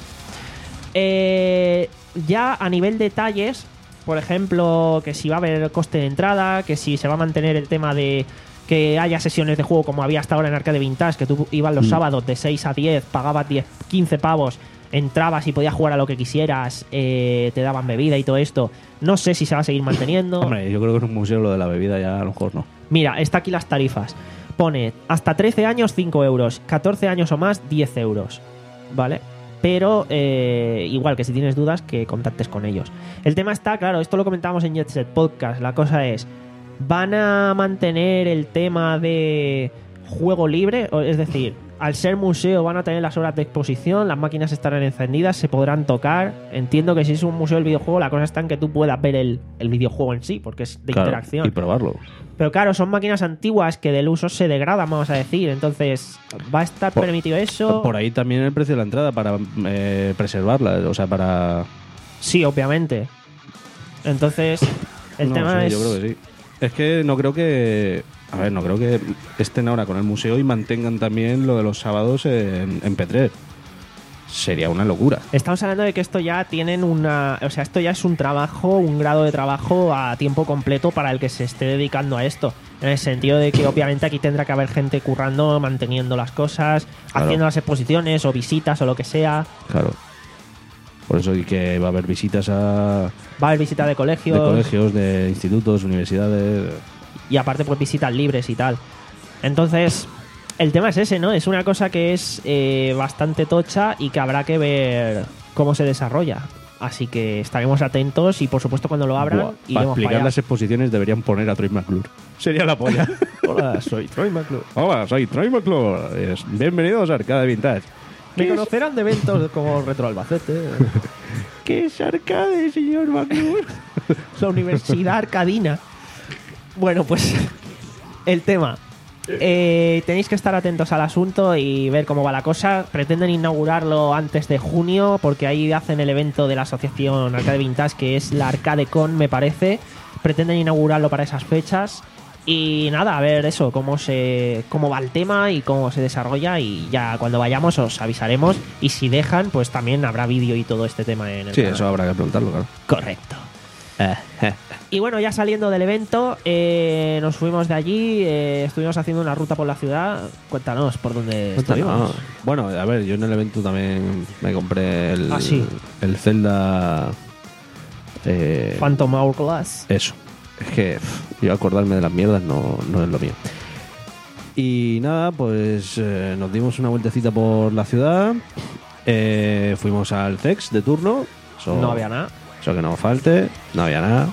Eh, ya a nivel detalles... Por ejemplo, que si va a haber coste de entrada, que si se va a mantener el tema de que haya sesiones de juego como había hasta ahora en Arcade Vintage, que tú ibas los mm. sábados de seis a diez, pagabas diez, quince pavos, entrabas y podías jugar a lo que quisieras, eh, te daban bebida y todo esto. No sé si se va a seguir manteniendo. Hombre, yo creo que en un museo lo de la bebida ya a lo mejor no. Mira, está aquí las tarifas. Pone hasta trece años cinco euros, catorce años o más diez euros, ¿vale? Pero eh, igual que si tienes dudas, que contactes con ellos. El tema está, claro, esto lo comentábamos en Jet Set Podcast. La cosa es, ¿van a mantener el tema de juego libre? Es decir, al ser museo van a tener las horas de exposición, las máquinas estarán encendidas, se podrán tocar. Entiendo que si es un museo del videojuego, la cosa está en que tú puedas ver el, el videojuego en sí, porque es de claro, interacción. Y probarlo. Pero claro, son máquinas antiguas que del uso se degradan, vamos a decir. Entonces, ¿va a estar por, permitido eso? Por ahí también el precio de la entrada para eh, preservarla, o sea, para... Sí, obviamente. Entonces, el no, tema sí, es... yo creo que sí. Es que no creo que... A ver, no creo que estén ahora con el museo y mantengan también lo de los sábados en, en P tres. Sería una locura. Estamos hablando de que esto ya tienen una... O sea, esto ya es un trabajo, un grado de trabajo a tiempo completo para el que se esté dedicando a esto. En el sentido de que obviamente aquí tendrá que haber gente currando, manteniendo las cosas, claro, haciendo las exposiciones o visitas o lo que sea. Claro. Por eso y que va a haber visitas a... Va a haber visitas de colegios. De colegios, de institutos, universidades... Y aparte pues visitas libres y tal. Entonces... El tema es ese, ¿no? Es una cosa que es eh, bastante tocha y que habrá que ver cómo se desarrolla. Así que estaremos atentos y, por supuesto, cuando lo abran... Buah, para explicar para las exposiciones deberían poner a Troy McClure. Sería la polla. Hola, soy Troy McClure. Hola, soy Troy McClure. Bienvenidos a Arcade Vintage. Me conocerán de eventos como Retro Albacete. ¿Qué es Arcade, señor McClure? La Universidad Arcadina. Bueno, pues el tema... Eh, tenéis que estar atentos al asunto y ver cómo va la cosa. Pretenden inaugurarlo antes de junio, porque ahí hacen el evento de la asociación Arcade Vintage, que es la ArcadeCon, me parece. Pretenden inaugurarlo para esas fechas. Y nada, a ver eso, cómo se cómo va el tema y cómo se desarrolla. Y ya cuando vayamos os avisaremos. Y si dejan, pues también habrá vídeo y todo este tema en el Sí, canal. eso habrá que preguntarlo, claro. Correcto. Y bueno, ya saliendo del evento, eh, nos fuimos de allí, eh, estuvimos haciendo una ruta por la ciudad. Cuéntanos por dónde estuvimos. No. Bueno, a ver, yo en el evento también me compré el, ah, sí. el Zelda... Eh, Phantom Hourglass. Eso. Es que pff, yo acordarme de las mierdas no, no es lo mío. Y nada, pues eh, nos dimos una vueltecita por la ciudad. Eh, fuimos al C E X de turno. Eso, no había nada. Eso que no falte. No había nada.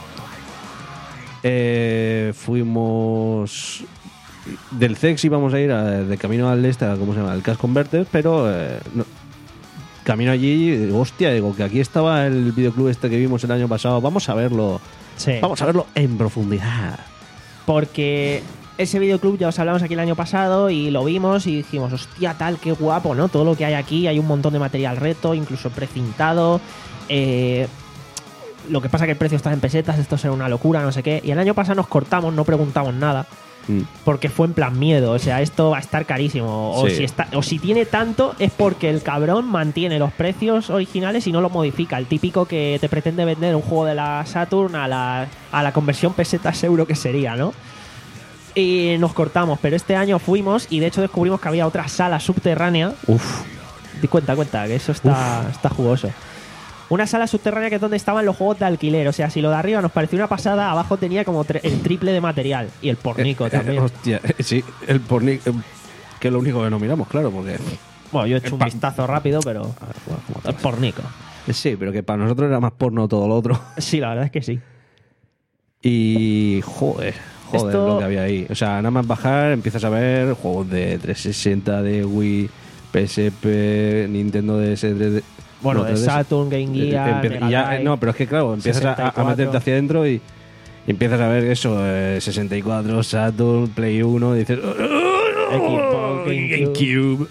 Eh, fuimos del C E X íbamos a ir a, de camino al este, a, ¿cómo se llama? El Cash Converter, pero eh, no, camino allí, digo, hostia, digo que aquí estaba el videoclub este que vimos el año pasado, vamos a verlo, sí. Vamos a verlo en profundidad. Porque ese videoclub ya os hablamos aquí el año pasado y lo vimos y dijimos, hostia, tal, qué guapo, ¿no? Todo lo que hay aquí, hay un montón de material reto, incluso precintado, eh... Lo que pasa es que el precio está en pesetas, esto será una locura, no sé qué. Y el año pasado nos cortamos, no preguntamos nada, mm. porque fue en plan miedo. O sea, esto va a estar carísimo. O, sí. si está, o si tiene tanto, es porque el cabrón mantiene los precios originales y no los modifica. El típico que te pretende vender un juego de la Saturn a la, a la conversión pesetas-euro que sería, ¿no? Y nos cortamos, pero este año fuimos y de hecho descubrimos que había otra sala subterránea. Uf. Di cuenta, cuenta, que eso está, está jugoso. Una sala subterránea que es donde estaban los juegos de alquiler. O sea, si lo de arriba nos pareció una pasada, abajo tenía como tre- el triple de material. Y el pornico eh, también. Eh, hostia, eh, sí, el pornico, eh, que es lo único que no miramos, claro, porque... Bueno, yo he hecho un Pa- vistazo rápido, pero A ver, bueno, ¿cómo te es pornico. ves? Sí, pero que para nosotros era más porno todo lo otro. Sí, la verdad es que sí. Y joder, joder Esto- lo que había ahí. O sea, nada más bajar empiezas a ver juegos de trescientos sesenta, de Wii, P S P, Nintendo D S, de, Bueno, no, de tres D S. Saturn, Game Gear, Empie- y ya- Mega Drive, no, pero es que claro, empiezas a- a, sesenta y cuatro. meterte hacia adentro y, y empiezas a ver eso, eh, sesenta y cuatro, Saturn, Play uno, y dices... Xbox, GameCube.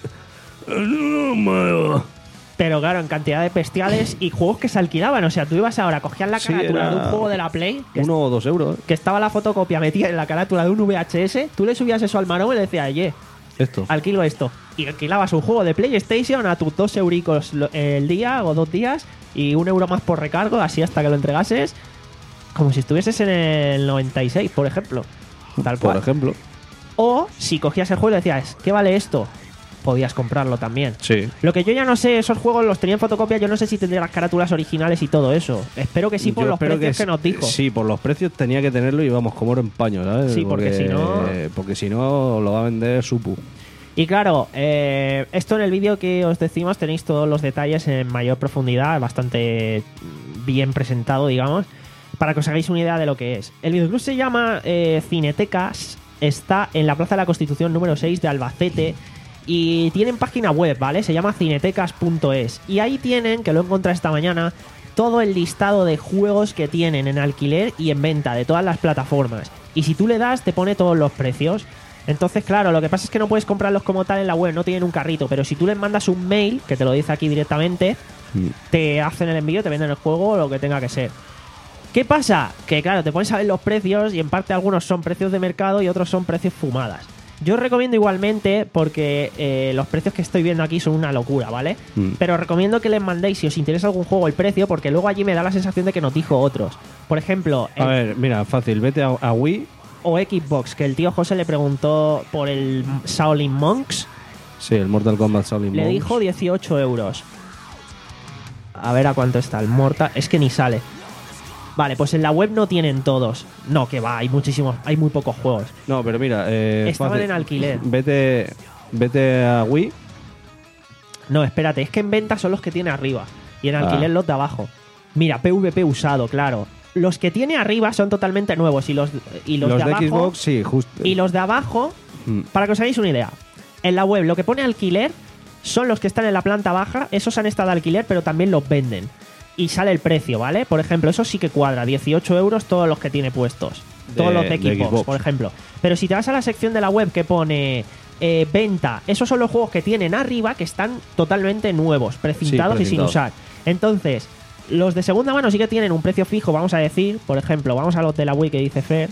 GameCube. Pero claro, en cantidad de bestiales y juegos que se alquilaban. O sea, tú ibas ahora, cogías la Sí, carátula era de un juego de la Play, que, Uno o dos euros. ¿eh? que estaba la fotocopia metida en la carátula de un V H S, tú le subías eso al marón y le decías, oye, Esto. alquilo esto. Y alquilabas un juego de PlayStation a tus dos euricos lo- el día o dos días y un euro más por recargo, así hasta que lo entregases, como si estuvieses en el noventa y seis, por ejemplo. Tal Por cual. ejemplo. O si cogías el juego y le decías, ¿qué vale esto? Podías comprarlo también. Sí. Lo que yo ya no sé, esos juegos los tenía en fotocopia, yo no sé si tendría las carátulas originales y todo eso. Espero que sí por Yo los espero precios que, s- nos dijo. Sí, por los precios tenía que tenerlo y vamos, como oro en paño, ¿sabes? Sí, porque si no- Porque si no, lo va a vender Supu. Y claro, eh, esto en el vídeo que os decimos tenéis todos los detalles en mayor profundidad, bastante bien presentado, digamos, para que os hagáis una idea de lo que es. El videoclub se llama eh, Cinetecas, está en la Plaza de la Constitución número seis de Albacete y tienen página web, ¿vale? Se llama cinetecas punto es y ahí tienen, que lo he encontrado esta mañana, todo el listado de juegos que tienen en alquiler y en venta de todas las plataformas. Y si tú le das, te pone todos los precios. Entonces, claro, lo que pasa es que no puedes comprarlos como tal en la web, no tienen un carrito, pero si tú les mandas un mail, que te lo dice aquí directamente, te hacen el envío, te venden el juego o lo que tenga que ser. ¿Qué pasa? Que claro, te pones a ver los precios y en parte algunos son precios de mercado y otros son precios fumadas. Yo os recomiendo igualmente porque eh, los precios que estoy viendo aquí son una locura, ¿vale? Mm. Pero os recomiendo que les mandéis, si os interesa algún juego, el precio, porque luego allí me da la sensación de que nos dijo otros. Por ejemplo, A el- ver, mira, fácil. Vete a, a Wii. o Xbox, que el tío José le preguntó por el Shaolin Monks, Sí, el Mortal Kombat Shaolin le Monks. dijo dieciocho euros. A ver a cuánto está el Mortal. Es que ni sale. Vale, pues en la web no tienen todos. No, que va, hay muchísimos, hay muy pocos juegos. No, pero mira, eh, Estaban fácil. en alquiler. Vete, vete a Wii. No, espérate, es que en venta son los que tiene arriba y en Ah. alquiler los de abajo. Mira, P V P usado, claro. Los que tiene arriba son totalmente nuevos y los, y los, Los, de, de, abajo Xbox, sí, justo. y los de abajo, Mm. para que os hagáis una idea. En la web lo que pone alquiler son los que están en la planta baja, esos han estado de alquiler, pero también los venden. Y sale el precio, ¿vale? Por ejemplo, eso sí que cuadra, dieciocho euros todos los que tiene puestos. Todos De- los de de Xbox, Xbox. por ejemplo. Pero si te vas a la sección de la web que pone eh, venta, esos son los juegos que tienen arriba que están totalmente nuevos, precintados Sí, y sin precintados. usar. Entonces, los de segunda mano sí que tienen un precio fijo, vamos a decir. Por ejemplo, vamos a los de la Wii que dice Fer,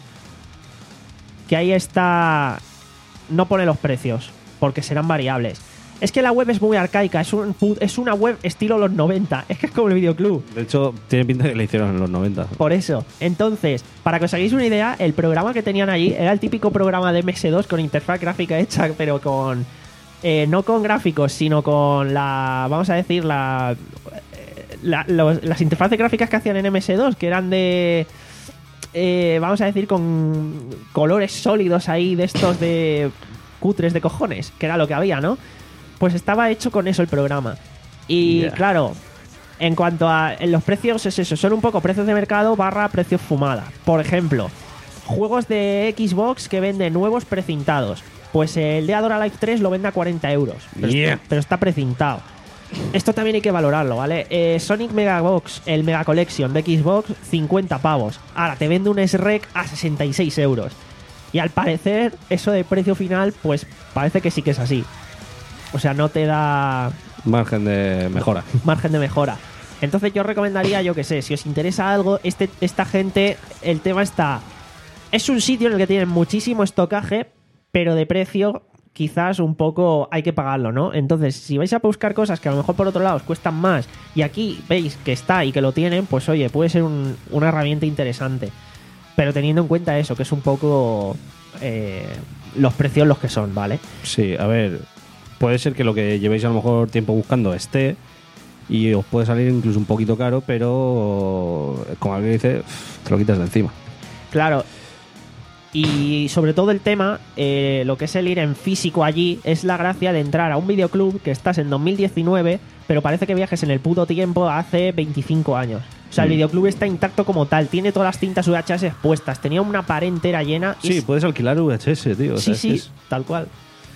que ahí está... No pone los precios, porque serán variables. Es que la web es muy arcaica, es, un, pu- es una web estilo los noventa. Es que es como el videoclub. De hecho, tiene pinta que le hicieron en los noventa. Por eso. Entonces, para que os hagáis una idea, el programa que tenían allí era el típico programa de M S dos con interfaz gráfica hecha, pero con... eh, no con gráficos, sino con la... Vamos a decir, la... eh, la- los- las interfaces gráficas que hacían en M S dos, que eran de... eh, vamos a decir, con colores sólidos ahí, de estos de... cutres de cojones, que era lo que había, ¿no? Pues estaba hecho con eso el programa. Y Yeah. claro, en cuanto a en los precios, es eso, son un poco precios de mercado barra precios fumada. Por ejemplo, juegos de Xbox que venden nuevos precintados. Pues el Dead or Alive tres lo vende a cuarenta euros. Pero, Yeah. está, pero está precintado. Esto también hay que valorarlo, ¿vale? Eh, Sonic Mega Box, el Mega Collection de Xbox, cincuenta pavos. Ahora te vende un S-Rec a sesenta y seis euros. Y al parecer, eso de precio final, pues parece que sí que es así. O sea, no te da Margen de mejora. margen de mejora. Entonces yo recomendaría, yo que sé, si os interesa algo, este, esta gente, el tema está... Es un sitio en el que tienen muchísimo estocaje, pero de precio quizás un poco hay que pagarlo, ¿no? Entonces, si vais a buscar cosas que a lo mejor por otro lado os cuestan más y aquí veis que está y que lo tienen, pues oye, puede ser un- una herramienta interesante. Pero teniendo en cuenta eso, que es un poco eh, los precios los que son, ¿vale? Sí, a ver, puede ser que lo que llevéis a lo mejor tiempo buscando esté y os puede salir incluso un poquito caro, pero como alguien dice, te lo quitas de encima. Claro. Y sobre todo el tema, eh, lo que es el ir en físico allí, es la gracia de entrar a un videoclub que estás en dos mil diecinueve, pero parece que viajes en el puto tiempo hace veinticinco años. O sea, el Mm. videoclub está intacto como tal, tiene todas las cintas V H S expuestas, tenía una pared entera llena. Sí, es- puedes alquilar V H S, tío. O sí, sea, es sí, que es- tal cual.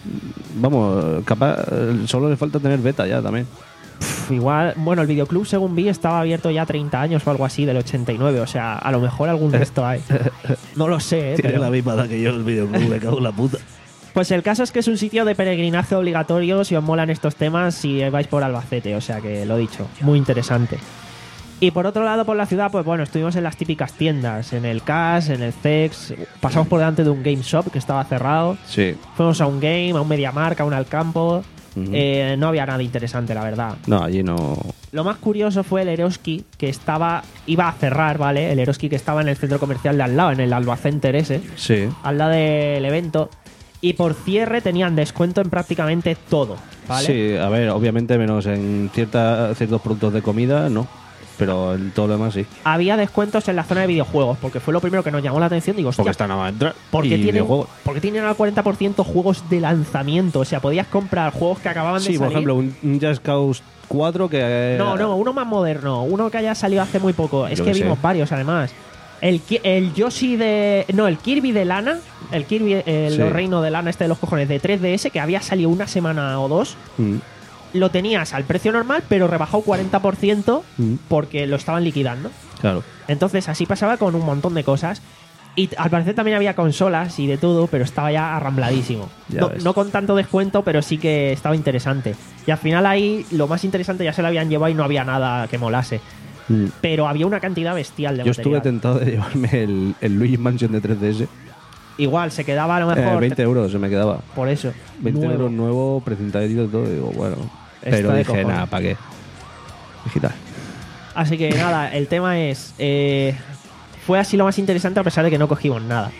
vamos, capaz, solo le falta tener beta ya también. Pff, igual, bueno, el videoclub, según vi, estaba abierto ya treinta años o algo así, del ochenta y nueve. O sea, a lo mejor algún resto hay. No lo sé, ¿eh? pero- misma edad que yo el videoclub, me cago en la puta. Pues el caso es que es un sitio de peregrinaje obligatorio si os molan estos temas, si vais por Albacete. O sea que lo dicho, muy interesante. Y por otro lado, por la ciudad, pues bueno, estuvimos en las típicas tiendas, en el Cash, en el Cex, pasamos por delante de un Game Shop que estaba cerrado, Sí. fuimos a un Game, a un MediaMarkt, a un Alcampo. Ujú. Eh, no había nada interesante, la verdad. No, allí no. Lo más curioso fue el Eroski, que estaba iba a cerrar, ¿vale? El Eroski que estaba en el centro comercial de al lado, en el Alba Center ese, Sí. al lado del evento. Y por cierre tenían descuento en prácticamente todo, ¿vale? Sí, a ver, obviamente menos en cierta, ciertos productos de comida, no. Pero en todo lo demás sí. Había descuentos en la zona de videojuegos, porque fue lo primero que nos llamó la atención. Digo, hostia, Porque está nada más entrar. ¿por qué y tienen, videojuegos. por qué tienen al cuarenta por ciento juegos de lanzamiento? O sea, podías comprar juegos que acababan de Sí, salir. por ejemplo, un, un Just Cause cuatro que. No, no, uno más moderno, uno que haya salido hace muy poco. Es Yo que qué sé. vimos varios, además. El, Ki- el Yoshi de. No, el Kirby de Lana. El Kirby, el Sí. reino de Lana, este de los cojones, de tres D S, que había salido una semana o dos. Mm, Lo tenías al precio normal, pero rebajado cuarenta por ciento mm, porque lo estaban liquidando. claro. Entonces, así pasaba con un montón de cosas. Y t- al parecer también había consolas y de todo, pero estaba ya arrambladísimo. Ya No, ves. no con tanto descuento, pero sí que estaba interesante. Y al final ahí lo más interesante ya se lo habían llevado y no había nada que molase. Mm. Pero había una cantidad bestial de Yo estuve material. tentado de llevarme el, el Luigi's Mansion de tres D S. Igual, se quedaba a lo mejor... Eh, veinte euros se me quedaba. Por eso. veinte nuevo. euros nuevo, precintadito y todo. Y digo, bueno. Está Pero de dije, cojones. nada, ¿para qué? Digital. Así que nada, el tema es... eh, fue así lo más interesante a pesar de que no cogimos nada.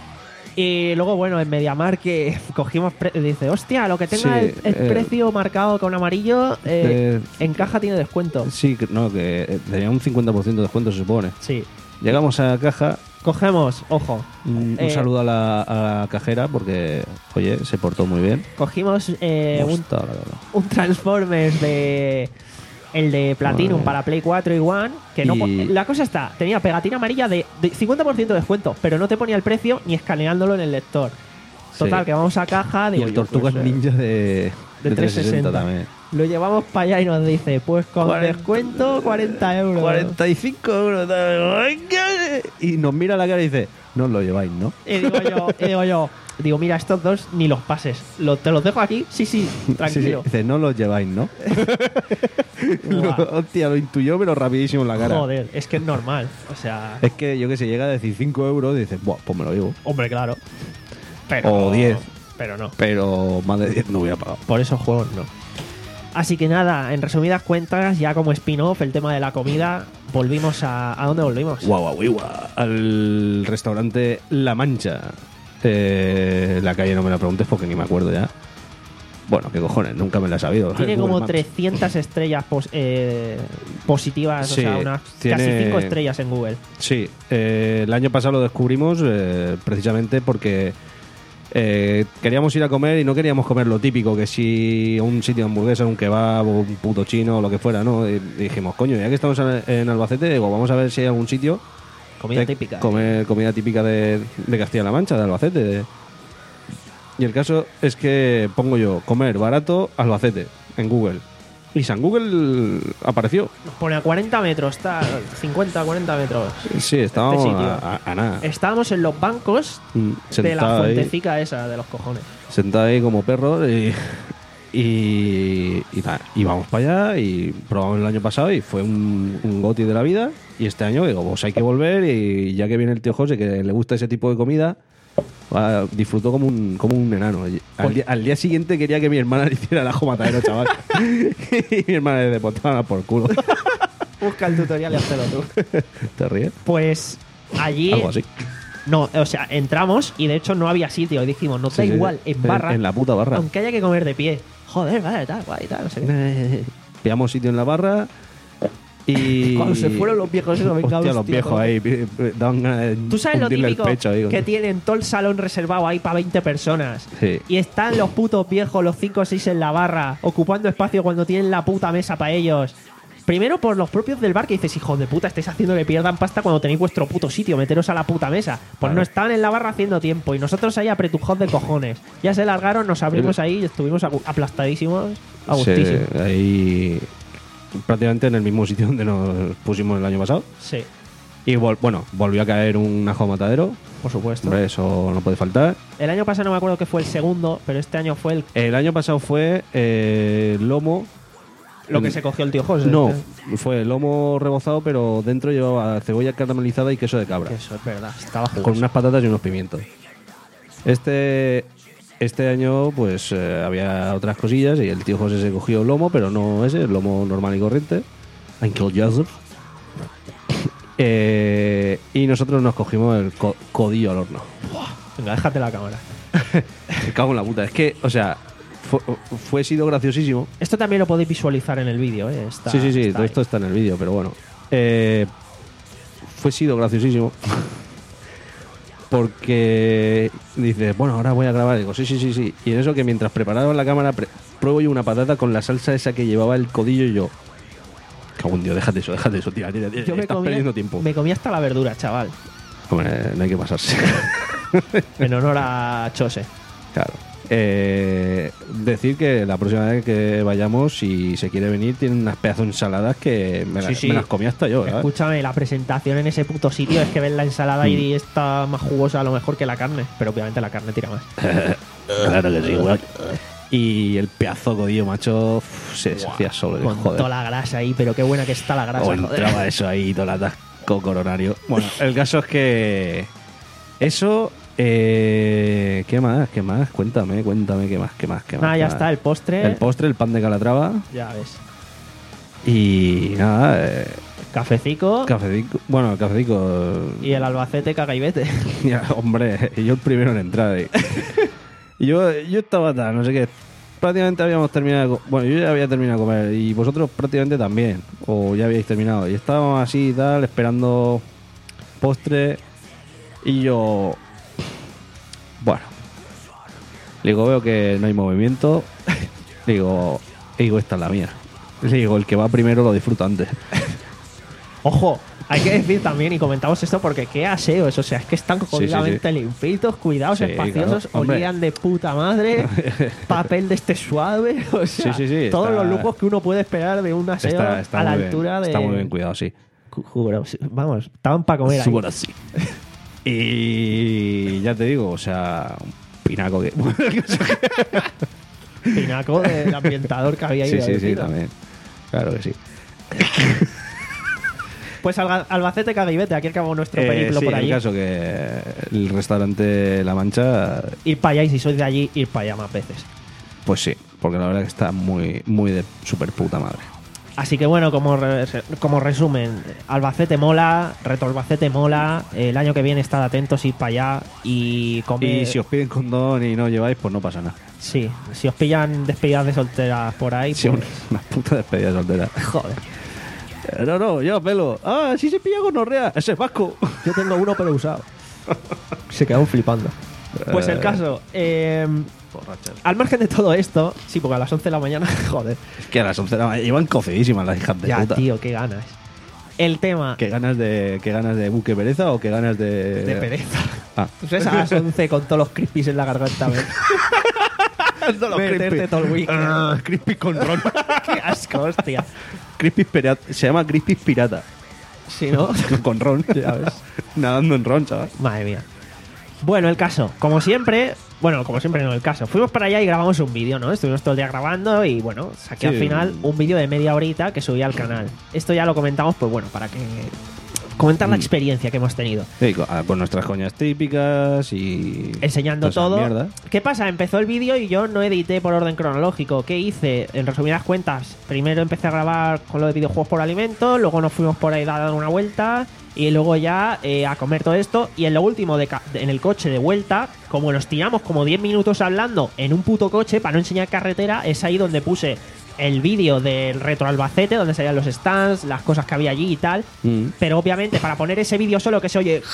Y luego, bueno, en MediaMarkt que cogimos... pre- dice, hostia, lo que tenga Sí, el, el eh, precio marcado con amarillo, eh, eh, en caja tiene descuento. Sí, que- no, que eh, tenía un cincuenta por ciento de descuento, se supone. Sí. Llegamos a la caja. Cogemos, ojo, Un, Eh, un saludo a la, a la cajera porque, oye, se portó muy bien. cogimos eh, un, Ostras, la verdad. un Transformers de... El de Platinum Madre. para Play cuatro y One, que no... po- Y- La cosa está, tenía pegatina amarilla de, de cincuenta por ciento de descuento, pero no te ponía el precio ni escaneándolo en el lector. Total, Sí. que vamos a caja... Y Digo, el yo, Tortugas pues, eh, Ninja de, de de trescientos sesenta también. Lo llevamos para allá y nos dice, pues con Cuarenta- descuento cuarenta euros. cuarenta y cinco euros. tal. ¡Ay, qué! Y nos mira la cara y dice, no os lo lleváis, ¿no? Y digo yo, y digo yo, digo, mira, estos dos ni los pases. Lo- ¿Te los dejo aquí? Sí, sí, tranquilo. Sí, sí. Dice, no los lleváis, ¿no? Buah. Lo- hostia, lo intuyó, pero rapidísimo en la cara. Joder, es que es normal. O sea, Es que yo que sé, llega a decir cinco euros y dices, buah, pues me lo llevo. hombre, claro. Pero, O diez. Pero no. Pero más de diez no hubiera pagado. Por esos juegos no. Así que nada, en resumidas cuentas, ya como spin-off, el tema de la comida, volvimos a... ¿A dónde volvimos? Guau, guau, guau, guau. Al restaurante La Mancha. Eh, la calle no me la preguntes porque ni me acuerdo ya. Bueno, qué cojones, nunca me la he sabido. Tiene Google como Maps. trescientas estrellas pos- eh, positivas, Sí, o sea, unas tiene- casi cinco estrellas en Google. Sí, eh, el año pasado lo descubrimos eh, precisamente porque eh, queríamos ir a comer y no queríamos comer lo típico, que si un sitio de hamburguesa, un kebab o un puto chino o lo que fuera, ¿no? Y dijimos, coño, ya que estamos en en Albacete, digo, vamos a ver si hay algún sitio Comida de típica. comer comida típica de, de Castilla-La Mancha, de Albacete. de- Y el caso es que pongo yo comer barato Albacete en Google. Y San Google apareció. Nos pone a cuarenta metros, está cincuenta, cuarenta metros. Sí, estábamos sitio. a, a- a nada. Estábamos en los bancos Mm, de la sentado ahí, fuentecica esa de los cojones. sentado ahí como perro y, y, y nada, y vamos para allá y probamos el año pasado y fue un, un goti de la vida. Y este año digo, pues hay que volver y ya que viene el tío José, que le gusta ese tipo de comida, va, disfrutó como un, como un enano. Y Al día, al día siguiente quería que mi hermana le hiciera el ajo matadero, chaval. Y mi hermana le botaba por culo. Busca el tutorial y hazlo tú. ¿Te ríes? Pues allí... Algo así. No, o sea, entramos y de hecho no había sitio. Y dijimos, no da Sí, sí, igual, sí. en barra, En la puta barra. aunque haya que comer de pie. Joder, vale, tal, guay, tal, no sé qué. Pillamos sitio en la barra Y... Cuando se fueron los viejos, eso venga, hostia, los hostia, viejos todo. ahí, eh, eh, daban ganas de Tú sabes lo hundirle el típico pecho ahí, que con- tienen todo el salón reservado ahí para veinte personas. Sí. Y están los putos viejos, los cinco o seis en la barra, ocupando espacio cuando tienen la puta mesa para ellos. Primero por los propios del bar que dices, hijos de puta, estáis haciendo que pierdan pasta cuando tenéis vuestro puto sitio, meteros a la puta mesa. Pues Claro. no estaban en la barra haciendo tiempo y nosotros ahí apretujados de cojones. Ya se largaron, nos abrimos ahí y estuvimos agu- aplastadísimos, a gustísimo. Sí, ahí prácticamente en el mismo sitio donde nos pusimos el año pasado. Sí, Y vol- bueno, volvió a caer un ajo matadero. por supuesto. Hombre, eso no puede faltar. El año pasado no me acuerdo que fue el segundo, pero este año fue el, El año pasado fue eh, lomo. lo que se cogió el tío José. No, fue lomo rebozado, pero dentro llevaba cebolla caramelizada y queso de cabra. Que eso es verdad, estaba jugoso. Con unas patatas y unos pimientos. Este este año, pues eh, había otras cosillas y el tío José se cogió lomo, pero no ese, el lomo normal y corriente. Uncle Joseph. Eh, y nosotros nos cogimos el co- codillo al horno. Venga, déjate la cámara. Me cago en la puta. Es que, o sea, fue, fue sido graciosísimo. Esto también lo podéis visualizar en el vídeo, ¿eh? Está- sí, sí, sí, está todo ahí. esto está en el vídeo, pero bueno. Eh, fue sido graciosísimo. Porque dices, bueno, ahora voy a grabar. Digo, sí, sí, sí, sí. Y en eso que mientras preparaba la cámara, pre- pruebo yo una patata con la salsa esa que llevaba el codillo y yo. Cago en Dios, déjate eso, déjate eso, tira, tira, tira. Yo me Estás comí, perdiendo tiempo. me comí hasta la verdura, chaval. Hombre, no hay que pasarse. En honor a Chose. Claro. Eh, decir que la próxima vez que vayamos, si se quiere venir, tienen unas pedazos de ensaladas que me, Sí, las- sí. me las comí hasta yo, ¿sabes? Escúchame, la presentación en ese puto sitio es que ves la ensalada Mm. y está más jugosa a lo mejor que la carne. Pero obviamente la carne tira más. Claro que sí, güey. Y el pedazo de codillo, macho, uf, se deshacía solo. Con joder. toda la grasa ahí, pero qué buena que está la grasa, O joder. entraba eso ahí, todo el atasco coronario. Bueno, el caso es que eso... Eh, ¿Qué más? ¿Qué más? Cuéntame, cuéntame, ¿qué más? ¿Qué más? ¿Qué más? Nada, qué ya más? está, el postre. El postre, el pan de calatrava. Ya ves. Y nada, eh, Cafecico cafecico. Bueno, el cafecico. y el Albacete caga y vete. Ya, hombre, yo el primero en entrar. eh. Y yo, yo estaba tal, no sé qué. Prácticamente habíamos terminado. de co- Bueno, yo ya había terminado de comer y vosotros prácticamente también. O ya habíais terminado. Y estábamos así y tal, esperando postre. Y yo. Bueno. Le digo, veo que no hay movimiento. Le digo, le digo, esta es la mía. Le digo, el que va primero lo disfruta antes. Ojo, hay que decir también, y comentamos esto porque qué aseo eso, o sea, es que están jodidamente limpitos, cuidados, Sí, espaciosos, claro, hombre. olían de puta madre, papel de este suave, o sea, Sí, sí, sí, todos está- los lujos que uno puede esperar de un aseo Está, está a la muy bien, altura de... Está muy bien cuidado, sí. Ju- juro, sí, vamos, estaban para comer ahí. Súper así. Y ya te digo, o sea, un pinaco que. Pinaco del ambientador que había ahí. sí, de sí, sí, vecino. también. Claro que sí. Pues Alga- Albacete caga y vete, aquí acabó nuestro Eh, periplo sí, por en allí. el caso que el restaurante La Mancha, Ir para allá y si sois de allí, ir para allá más veces. pues sí, porque la verdad que está muy, muy de super puta madre. Así que bueno, como, re- como resumen, Albacete mola, Reto Albacete mola, el año que viene estad atentos, ir para allá y comer... Y si os piden condón y no lleváis, pues no pasa nada. Sí, si os pillan despedidas de solteras por ahí, Sí, pues... una, una puta despedida soltera. Joder, Eh, No, no, lleva pelo. Ah, sí se pilla con Norrea. Ese es vasco. yo tengo uno pero usado. Se quedaron flipando. Pues el Eh. caso, eh, al margen de todo esto, sí, porque a las once de la mañana, joder, Es que a las once de la mañana llevan cocidísimas las hijas de ya puta. tío, qué ganas. El tema ¿Qué ganas de, qué ganas de buque pereza o qué ganas de. de pereza. Ah. Pues a las once con todos los crispies en la garganta, ¿ves? los Meterte crispy. todo el weekend. Ah, crispy con ron. Qué asco, hostia. Crispy pirata. Se llama crispy pirata. Si no, Con ron. ya ves. Nadando en ron, chaval. Madre mía. Bueno, el caso, como siempre, bueno, como siempre no el caso, fuimos para allá y grabamos un vídeo, ¿no? Estuvimos todo el día grabando y bueno, saqué Sí. al final un vídeo de media horita que subí al canal. Esto ya lo comentamos, pues bueno, para que comentar la Mm. experiencia que hemos tenido. Sí, con, ah, con nuestras coñas típicas y. Enseñando toda esa todo. mierda. ¿Qué pasa? Empezó el vídeo y yo no edité por orden cronológico. ¿Qué hice? En resumidas cuentas, primero empecé a grabar con lo de videojuegos por alimentos, luego nos fuimos por ahí a dar una vuelta y luego ya eh, a comer todo esto. Y en lo último, de ca- de- en el coche de vuelta, como nos tiramos como diez minutos hablando en un puto coche para no enseñar carretera, es ahí donde puse el vídeo del Retro Albacete, donde salían los stands, las cosas que había allí y tal. Mm. Pero obviamente para poner ese vídeo solo que se oye,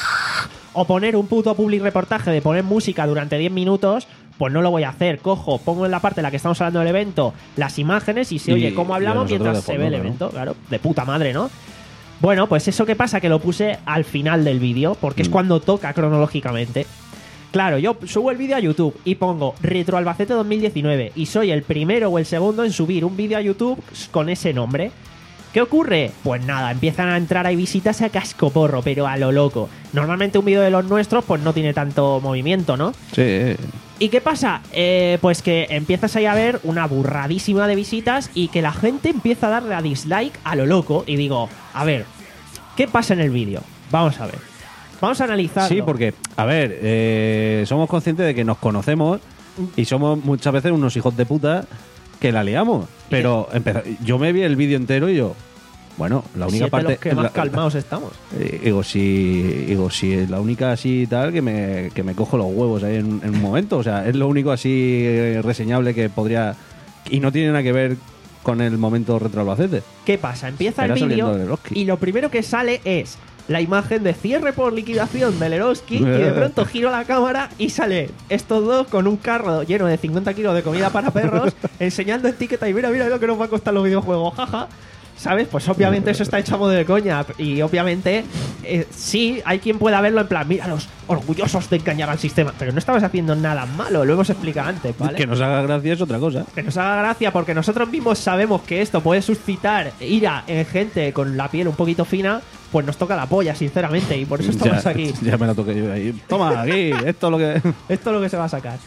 o poner un puto public reportaje de poner música durante diez minutos, pues no lo voy a hacer. Cojo, pongo en la parte en la que estamos hablando del evento las imágenes y se Y- oye cómo y a hablamos nosotros mientras de se ve el fondo, ¿no? evento. Claro, de puta madre, ¿no? Bueno, pues eso que pasa que lo puse al final del vídeo, porque es Mm. cuando toca cronológicamente. Claro, yo subo el vídeo a YouTube y pongo Retro Albacete dos mil diecinueve y soy el primero o el segundo en subir un vídeo a YouTube con ese nombre. ¿Qué ocurre? Pues nada, empiezan a entrar ahí visitas a cascoporro, pero a lo loco. Normalmente un vídeo de los nuestros pues no tiene tanto movimiento, ¿no? Sí. ¿Y qué pasa? Eh, pues que empiezas ahí a ver una burradísima de visitas y que la gente empieza a darle a dislike a lo loco. Y digo, a ver, ¿qué pasa en el vídeo? Vamos a ver. Vamos a analizarlo. Sí, porque, a ver, eh, somos conscientes de que nos conocemos y somos muchas veces unos hijos de puta que la liamos. Pero empeza- yo me vi el vídeo entero y yo, bueno, la única Siete parte... los que más la- calmados estamos. Eh, digo, si, digo, si es la única así tal que me, que me cojo los huevos ahí en, en un momento. O sea, es lo único así eh, reseñable que podría... Y no tiene nada que ver con el momento Retro Albacete. ¿Qué pasa? Empieza Era el vídeo saliendo del Eroski. y lo primero que sale es la imagen de cierre por liquidación del Eroski y de pronto giro la cámara y sale estos dos con un carro lleno de cincuenta kilos de comida para perros enseñando etiqueta y mira, mira lo que nos va a costar los videojuegos, jaja. ¿Sabes? Pues obviamente eso está hecho a modo de coña. Y obviamente, eh, sí, hay quien pueda verlo en plan, mira, los orgullosos de engañar al sistema. Pero no estabas haciendo nada malo, lo hemos explicado antes, ¿vale? Que nos haga gracia es otra cosa. Que nos haga gracia porque nosotros mismos sabemos que esto puede suscitar ira en gente con la piel un poquito fina, pues nos toca la polla, sinceramente, y por eso estamos ya, aquí. Ya me la toqué yo ahí. Toma, aquí, esto es lo que... Esto es lo que se va a sacar.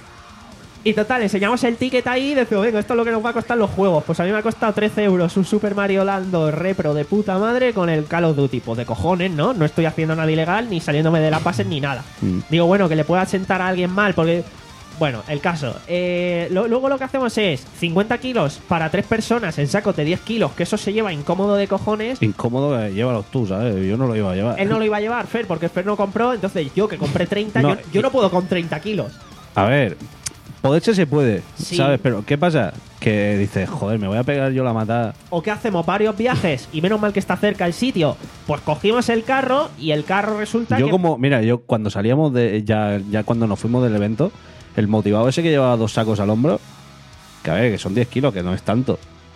Y total, enseñamos el ticket ahí y decimos, venga, esto es lo que nos va a costar los juegos. Pues a mí me ha costado trece euros un Super Mario Land repro de puta madre con el Call of Duty. Pues de cojones, ¿no? No estoy haciendo nada ilegal, ni saliéndome de la base ni nada. Mm. Digo, bueno, que le pueda sentar a alguien mal, porque... Bueno, el caso. Eh, lo- luego lo que hacemos es cincuenta kilos para tres personas en sacos de diez kilos, que eso se lleva incómodo de cojones. Incómodo, eh, llévalos tú, ¿sabes? Yo no lo iba a llevar. Él no lo iba a llevar, Fer, porque Fer no compró. Entonces yo, que compré treinta, No, yo, yo no puedo con treinta kilos. A ver, poderse se puede, Sí. ¿sabes? Pero ¿qué pasa? Que dices, joder, me voy a pegar yo la matada. ¿O qué hacemos? Varios viajes y menos mal que está cerca el sitio. Pues cogimos el carro y el carro resulta Yo que... como, mira, yo cuando salíamos de, ya, ya cuando nos fuimos del evento, el motivado ese que llevaba dos sacos al hombro, que a ver, que son diez kilos, que no es tanto.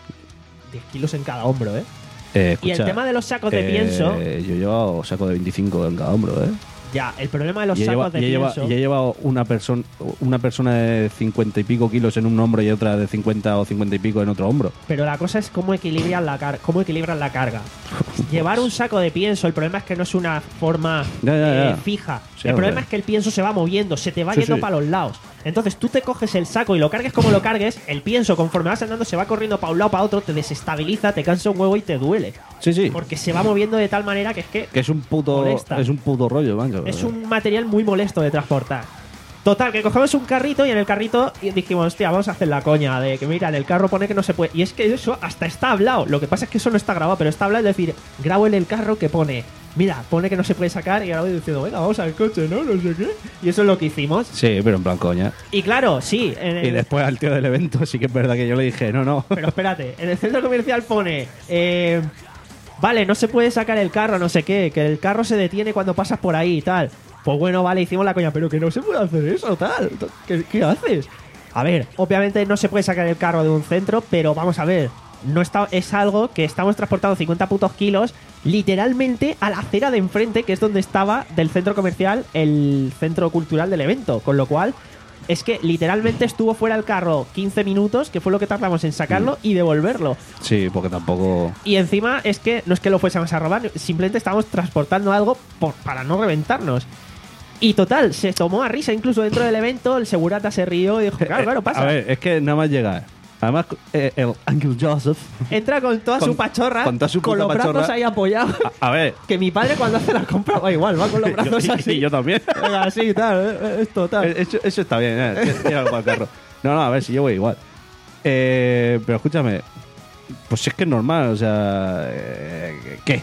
diez kilos en cada hombro, ¿eh? Eh, Y el escucha, tema de los sacos de que pienso... Yo he llevado saco de veinticinco en cada hombro, ¿eh? Ya, el problema de los Y he, sacos lleva- de y he lleva- pienso... y he llevado una, persona una persona de cincuenta y pico kilos en un hombro y otra de cincuenta o cincuenta y pico en otro hombro. Pero la cosa es cómo equilibran la, car cómo equilibran la carga. Llevar un saco de pienso, el problema es que no es una forma Ya, ya, ya. eh, fija. Sí, el hombre. problema es que el pienso se va moviendo, se te va Sí, yendo sí. para los lados. Entonces tú te coges el saco y lo cargues como lo cargues, el pienso conforme vas andando se va corriendo para un lado para otro, te desestabiliza, te cansa un huevo y te duele. Sí, sí. Porque se va moviendo de tal manera que es que Que es un puto, Molesta. es un puto rollo, macho. es un material muy molesto de transportar. Total, que cogemos un carrito y en el carrito dijimos, hostia, vamos a hacer la coña de que mira, en el carro pone que no se puede. Y es que eso hasta está hablado. Lo que pasa es que eso no está grabado, pero está hablado. Es decir, grabo en el carro que pone, mira, pone que no se puede sacar y ahora voy diciendo, venga, vamos al coche, ¿no? No sé qué. Y eso es lo que hicimos. Sí, pero en plan coña. Y claro, sí. En el- Y después al tío del evento sí que es verdad que yo le dije, no, no. Pero espérate, en el centro comercial pone, eh, vale, no se puede sacar el carro, no sé qué, que el carro se detiene cuando pasas por ahí y tal. Pues bueno, vale, hicimos la coña, pero que no se puede hacer eso, tal. ¿Qué, qué haces? A ver, obviamente no se puede sacar el carro de un centro, pero vamos a ver, no está, es algo que estamos transportando cincuenta putos kilos literalmente a la acera de enfrente, que es donde estaba del centro comercial el centro cultural del evento, con lo cual es que literalmente estuvo fuera el carro quince minutos, que fue lo que tardamos en sacarlo y devolverlo. Sí, porque tampoco... Y encima es que no es que lo fuésemos a robar, simplemente estábamos transportando algo por, para no reventarnos. Y total, se tomó a risa incluso dentro del evento, el segurata se rió y dijo, claro, claro, pasa. A ver, es que nada más llegar. Además, eh, el Uncle Joseph... Entra con toda Con- su pachorra, con toda su con puta los brazos pachorra. ahí apoyados. A, a ver... Que mi padre cuando hace la compra va igual, va con los brazos yo, así. y yo también. Venga, así, tal, eh, esto, tal. Eso, eso está bien, eh. Tíralo para el carro. No, no, a ver, si yo voy igual. Eh, pero escúchame, pues es que es normal, o sea... eh, ¿Qué?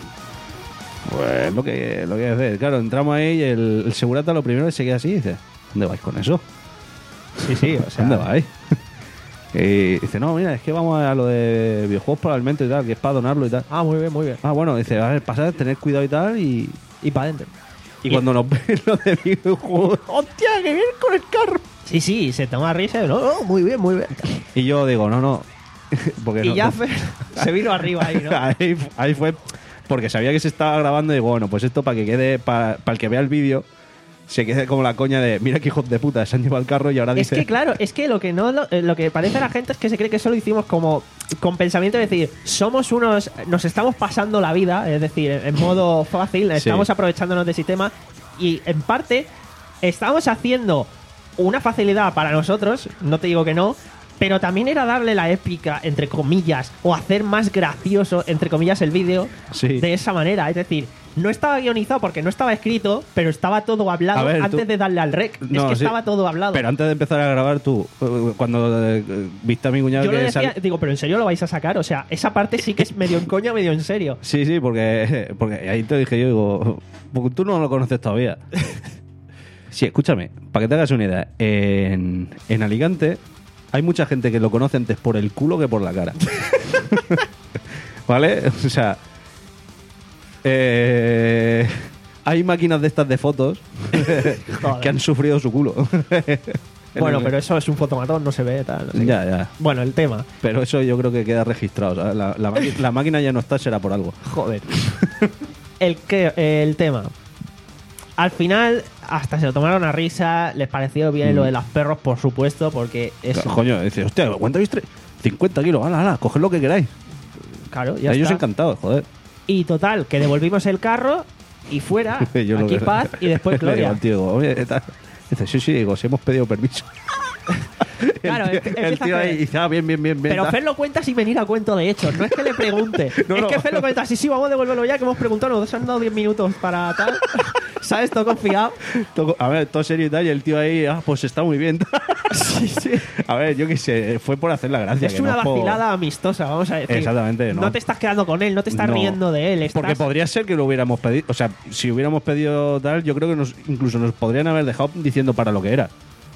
Pues lo que, lo que hacer. Claro, entramos ahí y el, el segurata lo primero que se queda así y dice, ¿dónde vais con eso? Sí, sí, o sea, ¿Dónde vais? Y dice, no, mira, es que vamos a lo de videojuegos por alimento y tal, que es para donarlo y tal. Ah, muy bien, muy bien. Ah, bueno, dice, a ver, pasad, tener cuidado y tal y... Y para adentro. Y, y cuando nos ven lo de videojuegos, ¡hostia, que viene con el carro! Sí, sí, se toma risa y no, no, muy bien, muy bien. Y yo digo, no, no. Porque y no, ya no. Fer se vino arriba ahí, ¿no? ahí, ahí fue porque sabía que se estaba grabando y digo, bueno, pues esto para que quede, para, para el que vea el vídeo, se quede como la coña de, mira qué hijos de puta, se han llevado el carro y ahora Es dice... que claro, es que lo que no lo, eh, lo que parece a la gente es que se cree que eso lo hicimos como con pensamiento de decir, somos unos, nos estamos pasando la vida, es decir, en, en modo fácil, estamos Sí. aprovechándonos del sistema y en parte estamos haciendo una facilidad para nosotros, no te digo que no, pero también era darle la épica, entre comillas, o hacer más gracioso, entre comillas, el vídeo Sí. de esa manera. Es decir, no estaba guionizado porque no estaba escrito, pero estaba todo hablado A ver, antes tú- de darle al rec. No, es que sí. estaba todo hablado. Pero antes de empezar a grabar tú, eh, cuando eh, viste a mi cuñado Yo lo que... decía, sal- digo, pero ¿en serio lo vais a sacar? O sea, esa parte sí que es medio en coña, medio en serio. Sí, sí, porque, porque ahí te dije yo, digo, porque tú no lo conoces todavía. Sí, escúchame, para que te hagas una idea, en, en Alicante hay mucha gente que lo conoce antes por el culo que por la cara. ¿Vale? O sea, eh, hay máquinas de estas de fotos que han sufrido su culo. Bueno, pero eso es un fotomatón, no se ve, tal. no sé qué. Ya, ya. Bueno, el tema. Pero eso yo creo que queda registrado. ¿Sabes? La, la, maqui- la máquina ya no está, será por algo. Joder. el, que, el tema. Al final, hasta se lo tomaron a risa, les pareció bien Mm. lo de los perros, por supuesto, porque es... Coño, dice, hostia, ¿cuánto habéis traído? cincuenta kilos, ala, ala, coged lo que queráis. Claro, ya Ellos está. encantados, joder. Y total, que devolvimos el carro y fuera, Yo lo aquí que- paz y después Le digo gloria. al tío, digo, oye, tal. Dice, sí, sí, digo, si hemos pedido permiso. Claro, el tío, es que el empieza tío a ahí hacer- dice, ah, bien, bien, bien, bien. Pero tal. Fer lo cuenta sin venir a cuento de hechos, no es que le pregunte. No, es no. que Fer lo cuenta, sí, sí, vamos a devolverlo ya, que hemos preguntado, nos han dado diez minutos para tal. ¿Sabes? Todo confiado. Todo- A ver, todo serio y tal, y el tío ahí, ah, pues está muy bien. Sí, sí. A ver, yo qué sé, fue por hacer la gracia. Es que una no es por- vacilada amistosa, vamos a decir. Exactamente, no. No te estás quedando con él, no te estás No. riendo de él. Estás... Porque podría ser que lo hubiéramos pedido. O sea, si hubiéramos pedido tal, yo creo que nos, incluso nos podrían haber dejado diciendo para lo que era.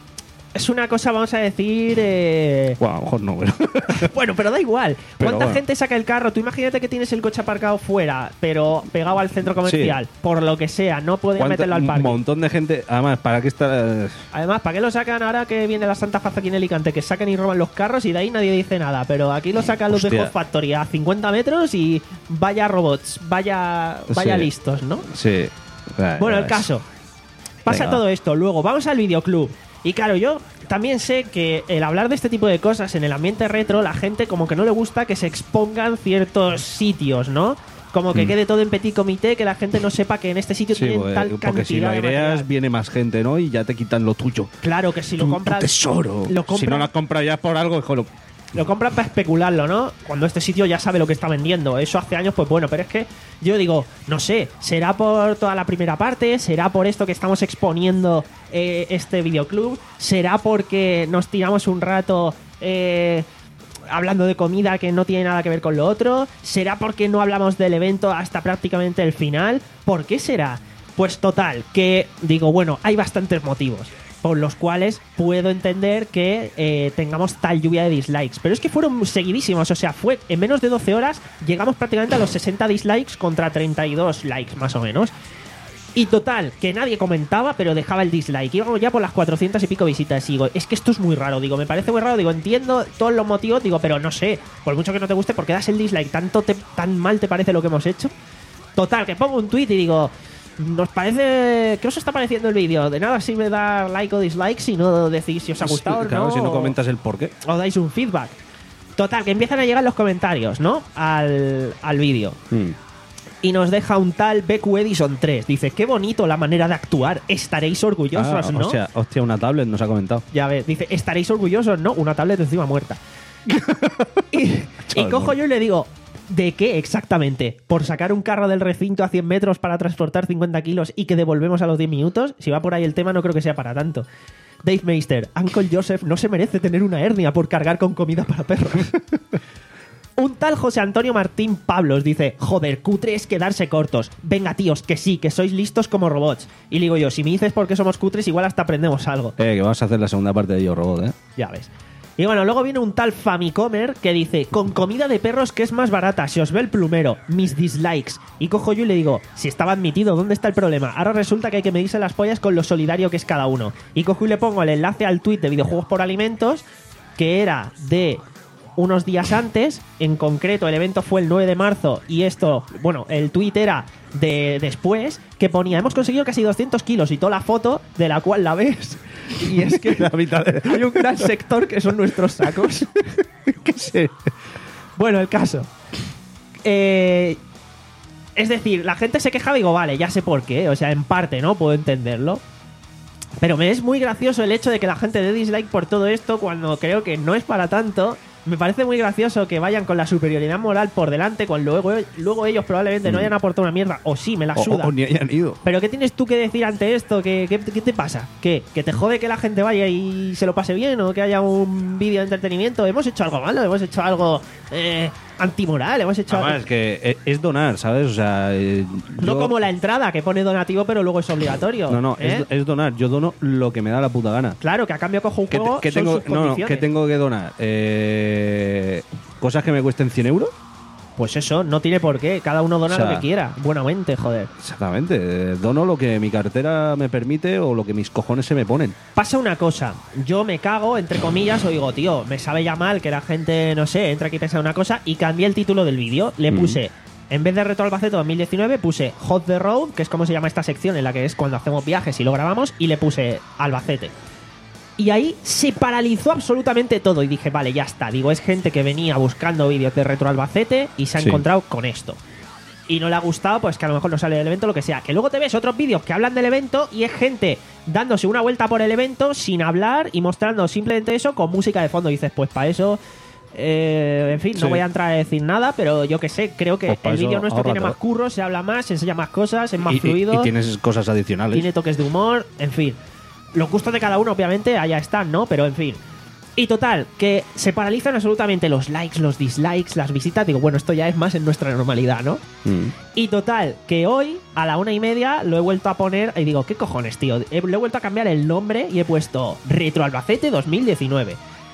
Es una cosa, vamos a decir... eh, Bueno, a lo mejor no, pero. Bueno, pero da igual. Pero ¿Cuánta bueno. gente saca el carro? Tú imagínate que tienes el coche aparcado fuera, pero pegado al centro comercial, por lo que sea, no podías ¿Cuánta- meterlo al un parque. montón de gente. Además, ¿para qué está.? Además, ¿para qué lo sacan ahora que viene la Santa Faz aquí en Alicante? Que sacan y roban los carros y de ahí nadie dice nada. Pero aquí lo sacan los de Hostia. Hot Factory a cincuenta metros y vaya robots, vaya, vaya Sí. listos, ¿no? Sí. Bueno, el caso. Pasa Venga. todo esto. Luego vamos al videoclub. Y claro, yo también sé que el hablar de este tipo de cosas en el ambiente retro, la gente como que no le gusta que se expongan ciertos sitios, ¿no? Como que Mm. quede todo en petit comité, que la gente no sepa que en este sitio Sí, tienen porque, tal porque cantidad si lo de aireas, material. viene más gente, ¿no? Y ya te quitan lo tuyo. Claro que si lo Tu- tu compras... tesoro. Lo Si compras- no lo has comprado ya por algo, hijo, lo- Lo compran para especularlo, ¿no? Cuando este sitio ya sabe lo que está vendiendo. Eso hace años, pues bueno, pero es que yo digo, no sé, ¿será por toda la primera parte? ¿Será por esto que estamos exponiendo eh, este videoclub? ¿Será porque nos tiramos un rato eh, hablando de comida que no tiene nada que ver con lo otro? ¿Será porque no hablamos del evento hasta prácticamente el final? ¿Por qué será? Pues total, que digo, bueno, hay bastantes motivos por los cuales puedo entender que eh, tengamos tal lluvia de dislikes. Pero es que fueron seguidísimos, o sea, fue en menos de doce horas llegamos prácticamente a los sesenta dislikes contra treinta y dos likes, más o menos. Y total, que nadie comentaba, pero dejaba el dislike. Íbamos ya por las cuatrocientas y pico visitas. Y digo, es que esto es muy raro, digo, me parece muy raro, digo, entiendo todos los motivos, digo, pero no sé, por mucho que no te guste, ¿por qué das el dislike? ¿Tanto te, tan mal te parece lo que hemos hecho? Total, que pongo un tweet y digo, ¿nos parece. ¿Qué os está pareciendo el vídeo? De nada sirve dar like o dislike si no decís si os ha gustado o Claro, no. si no o- comentas el por qué. o dais un feedback. Total, que empiezan a llegar los comentarios, ¿no? Al, al vídeo. Mm. Y nos deja un tal B Q Edison tres. Dice, qué bonito la manera de actuar. Estaréis orgullosos, Ah, ¿no? O sea, hostia, una tablet nos ha comentado. Ya ves, dice, estaréis orgullosos, ¿no? Una tablet encima muerta. y, y Chaval, cojo no. yo y le digo, ¿de qué exactamente? ¿Por sacar un carro del recinto a cien metros para transportar cincuenta kilos y que devolvemos a los diez minutos? Si va por ahí el tema, no creo que sea para tanto. Dave Meister, Uncle Joseph no se merece tener una hernia por cargar con comida para perros. Un tal José Antonio Martín Pablos dice, joder, cutre es quedarse cortos. Venga, tíos, que sí, que sois listos como robots. Y le digo yo, si me dices por qué somos cutres, igual hasta aprendemos algo. Eh, que vamos a hacer la segunda parte de Yo Robot, ¿eh? Ya ves. Y bueno, luego viene un tal Famicomer que dice: con comida de perros que es más barata, se os ve el plumero, mis dislikes. Y cojo yo y le digo: si estaba admitido, ¿dónde está el problema? Ahora resulta que hay que medirse las pollas con lo solidario que es cada uno. Y cojo y le pongo el enlace al tweet de Videojuegos por Alimentos, que era de unos días antes. En concreto, el evento fue el nueve de marzo y esto, bueno, el tweet era de después, que ponía: hemos conseguido casi doscientos kilos, y toda la foto de la cual la ves. Y es que La mitad de- hay un gran sector que son nuestros sacos. ¿Qué sé? Bueno, el caso. Eh, es decir, la gente se quejaba y digo, vale, ya sé por qué. O sea, en parte, ¿no? Puedo entenderlo. Pero me es muy gracioso el hecho de que la gente dé dislike por todo esto cuando creo que no es para tanto. Me parece muy gracioso que vayan con la superioridad moral por delante cuando luego, luego ellos probablemente no hayan aportado una mierda. O sí, me la O, suda. o ni hayan ido. ¿Pero qué tienes tú que decir ante esto? ¿Qué, qué, qué te pasa? ¿Qué? ¿Que te jode que la gente vaya y se lo pase bien? ¿O que haya un vídeo de entretenimiento? ¿Hemos hecho algo malo? ¿Hemos hecho algo eh, antimoral? ¿Hemos hecho Además, algo...? es que es- es donar, ¿sabes? O sea, eh, No yo- como la entrada, que pone donativo pero luego es obligatorio. No, no, ¿eh? es, es donar. Yo dono lo que me da la puta gana. Claro, que a cambio cojo un ¿Qué, te- juego, qué son tengo, sus no, no, condiciones. ¿qué tengo que donar? Eh, ¿Cosas que me cuesten cien euros? Pues eso, no tiene por qué. Cada uno dona O sea, lo que quiera. Buenamente, joder. Exactamente. eh, Dono lo que mi cartera me permite o lo que mis cojones se me ponen. Pasa una cosa, yo me cago, entre comillas, o digo, tío, me sabe ya mal que la gente, no sé, entra aquí y piensa una cosa, y cambié el título del vídeo. Le puse, en vez de Retro Albacete dos mil diecinueve, puse Hot the Road, que es como se llama esta sección en la que es cuando hacemos viajes y lo grabamos, y le puse Albacete. Y ahí se paralizó absolutamente todo y dije, vale, ya está. Digo, es gente que venía buscando vídeos de Retro Albacete y se ha Sí. encontrado con esto. Y no le ha gustado, pues que a lo mejor no sale del evento, lo que sea. Que luego te ves otros vídeos que hablan del evento y es gente dándose una vuelta por el evento sin hablar y mostrando simplemente eso con música de fondo. Y dices, pues para eso... eh, en fin, no Sí. voy a entrar a decir nada, pero yo que sé, creo que Pues pa' el eso vídeo nuestro tiene ahórratelo. más curro, se habla más, se enseña más cosas, es más y, y- fluido, y tienes cosas adicionales. tiene toques de humor, en fin. Los gustos de cada uno, obviamente, allá están, ¿no? Pero en fin. Y total, que se paralizan absolutamente los likes, los dislikes, las visitas. Digo, bueno, esto ya es más en nuestra normalidad, ¿no? Mm. Y total, que hoy, a la una y media, lo he vuelto a poner y digo, ¿qué cojones, tío? He, lo he vuelto a cambiar el nombre y he puesto Retro Albacete dos mil diecinueve.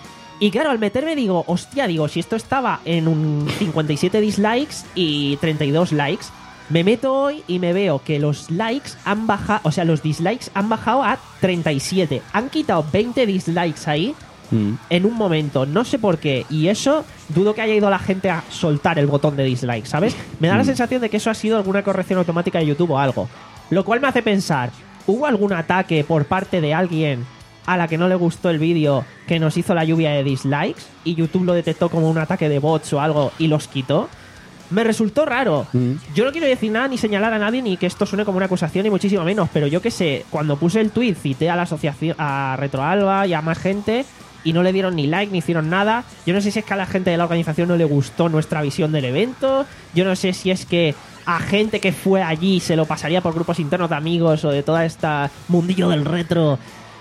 Y claro, al meterme digo, hostia, digo, si esto estaba en un cincuenta y siete dislikes y treinta y dos likes, me meto hoy y me veo que los likes han bajado, o sea, los dislikes han bajado a treinta y siete. Han quitado veinte dislikes ahí Mm. en un momento, no sé por qué. Y eso, dudo que haya ido la gente a soltar el botón de dislike, ¿sabes? Me da la sensación de que eso ha sido alguna corrección automática de YouTube o algo. Lo cual me hace pensar, ¿hubo algún ataque por parte de alguien a la que no le gustó el vídeo que nos hizo la lluvia de dislikes y YouTube lo detectó como un ataque de bots o algo y los quitó? Me resultó raro. Mm. Yo no quiero decir nada ni señalar a nadie ni que esto suene como una acusación ni muchísimo menos, pero yo que sé, cuando puse el tweet cité a la asociación, a Retroalba y a más gente y no le dieron ni like ni hicieron nada. Yo no sé si es que a la gente de la organización no le gustó nuestra visión del evento. Yo no sé si es que a gente que fue allí se lo pasaría por grupos internos de amigos o de toda esta mundillo del retro.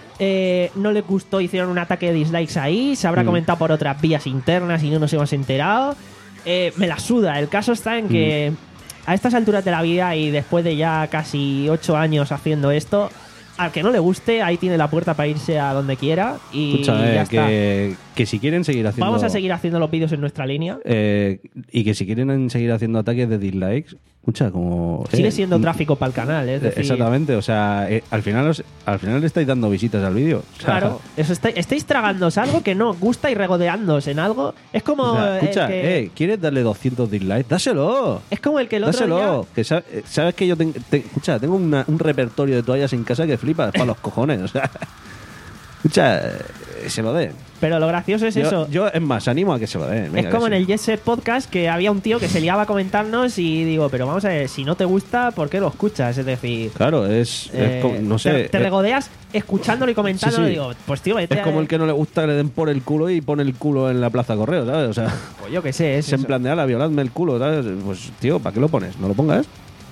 Eh, no les gustó, hicieron un ataque de dislikes ahí. Se habrá Mm. comentado por otras vías internas y no nos hemos enterado. Eh, me la suda. El caso está en que a estas alturas de la vida y después de ya casi ocho años haciendo esto, al que no le guste, ahí tiene la puerta para irse a donde quiera y Escucha, ya eh, está. que, que si quieren seguir haciendo. Vamos a seguir haciendo los vídeos en nuestra línea. eh, y que si quieren seguir haciendo ataques de dislikes, escucha, como. Sigue eh, siendo mm, tráfico para el canal, es eh, decir, Exactamente, o sea, eh, al final os- al final le estáis dando visitas al vídeo. O sea, claro, eso está- estáis tragándoos algo que no os gusta y regodeándoos en algo. Es como o sea, el escucha, que, eh, ¿quieres darle doscientos dislikes? ¡Dáselo! es como el que el otro Dáselo. día Que sa- eh, sabes que yo ten- te- escucha, tengo una- un repertorio de toallas en casa que flipas para los cojones. O sea, escucha, eh, se lo dé. pero lo gracioso es Yo, eso. yo, es más, animo a que se lo dé. Venga, es como que en sí. el Yes Set Podcast que había un tío que se liaba a comentarnos y digo, pero vamos a ver, si no te gusta, ¿por qué lo escuchas? Es decir, Claro, es, es eh, como- no sé. te, te es- regodeas escuchándolo y comentándolo Sí, sí. y digo, pues tío, vete Es como a- el que no le gusta que le den por el culo y pone el culo en la plaza correo, ¿sabes? O sea, pues yo qué sé, es es en eso. plan de, ala, violadme el culo, ¿sabes? Pues, tío, ¿para qué lo pones? No lo pongas.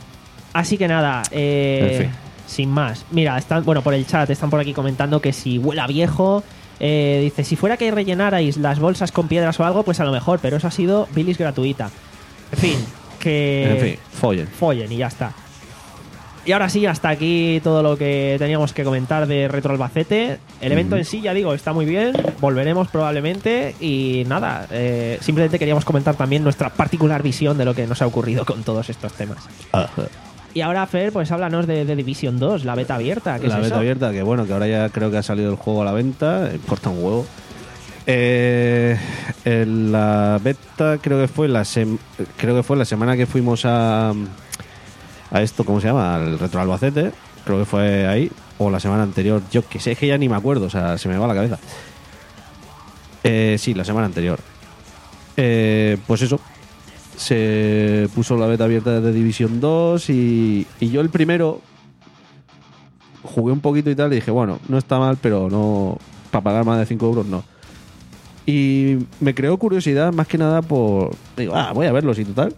Así que nada, eh, En fin. sin más. Mira, están, bueno, por el chat están por aquí comentando que si huela viejo, eh, dice, si fuera que rellenarais las bolsas con piedras o algo, pues a lo mejor, pero eso ha sido bilis gratuita. En fin, que En fin, follen. follen y ya está. Y ahora sí, hasta aquí todo lo que teníamos que comentar de Retro Albacete. El evento Mm. en sí, ya digo, está muy bien. Volveremos probablemente. Y nada, eh, simplemente queríamos comentar también nuestra particular visión de lo que nos ha ocurrido con todos estos temas. Y ahora, Fer, pues háblanos de, de Division dos, la beta abierta. ¿Qué La es beta eso? abierta, que bueno, que ahora ya creo que ha salido el juego a la venta, importa un huevo. Eh, en la beta creo que fue la sem- creo que fue la semana que fuimos a a esto, ¿cómo se llama? Al Retro Albacete, creo que fue ahí, o la semana anterior, yo que sé, es que ya ni me acuerdo, o sea, se me va la cabeza. Eh, sí, la semana anterior. Eh, pues eso, se puso la beta abierta de Division dos y, y yo el primero jugué un poquito y tal y dije, bueno, no está mal, pero no para pagar más de cinco euros no. Y me creó curiosidad más que nada por... Digo, ah, voy a verlo, sí, total.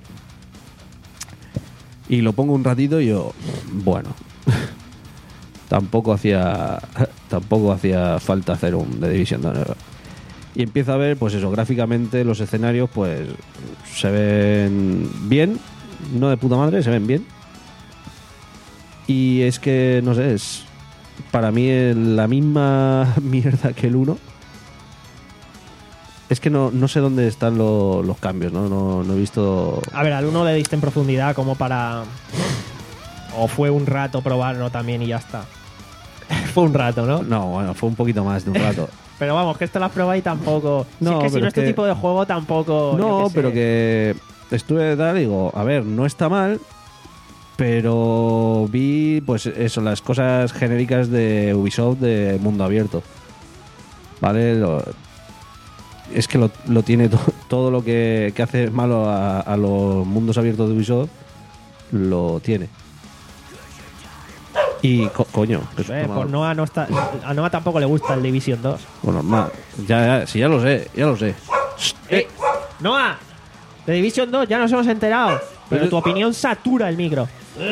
Y lo pongo un ratito y yo, bueno, tampoco hacía tampoco hacía falta hacer un de Division dos. Y empiezo a ver, pues eso, gráficamente los escenarios pues se ven bien, no de puta madre, se ven bien. Y es que, no sé, es para mí es la misma mierda que el uno. Es que no, no sé dónde están lo- los cambios, ¿no? ¿no? No he visto... A ver, al uno le diste en profundidad como para... O fue un rato probarlo también y ya está. Fue un rato, ¿no? No, bueno, fue un poquito más de un rato. Pero vamos, que esto lo has probado y tampoco... Si No, es que si pero no es es tu que- tipo de juego tampoco... yo No, qué sé. pero que estuve de tal, digo, a ver, no está mal, pero vi, pues eso, las cosas genéricas de Ubisoft de mundo abierto. ¿Vale? Lo- es que lo, lo tiene to- todo lo que, que hace malo a, a los mundos abiertos de Ubisoft, lo tiene. Y, co- coño, que es Eh, puta pues madre. Noah no está, a Noah tampoco le gusta el Division dos. Bueno, ma, ya, ya, sí, ya lo sé, ya lo sé. ¡Eh! ¡Noah! De Division dos ya nos hemos enterado. Pero Pero- tu opinión satura el micro.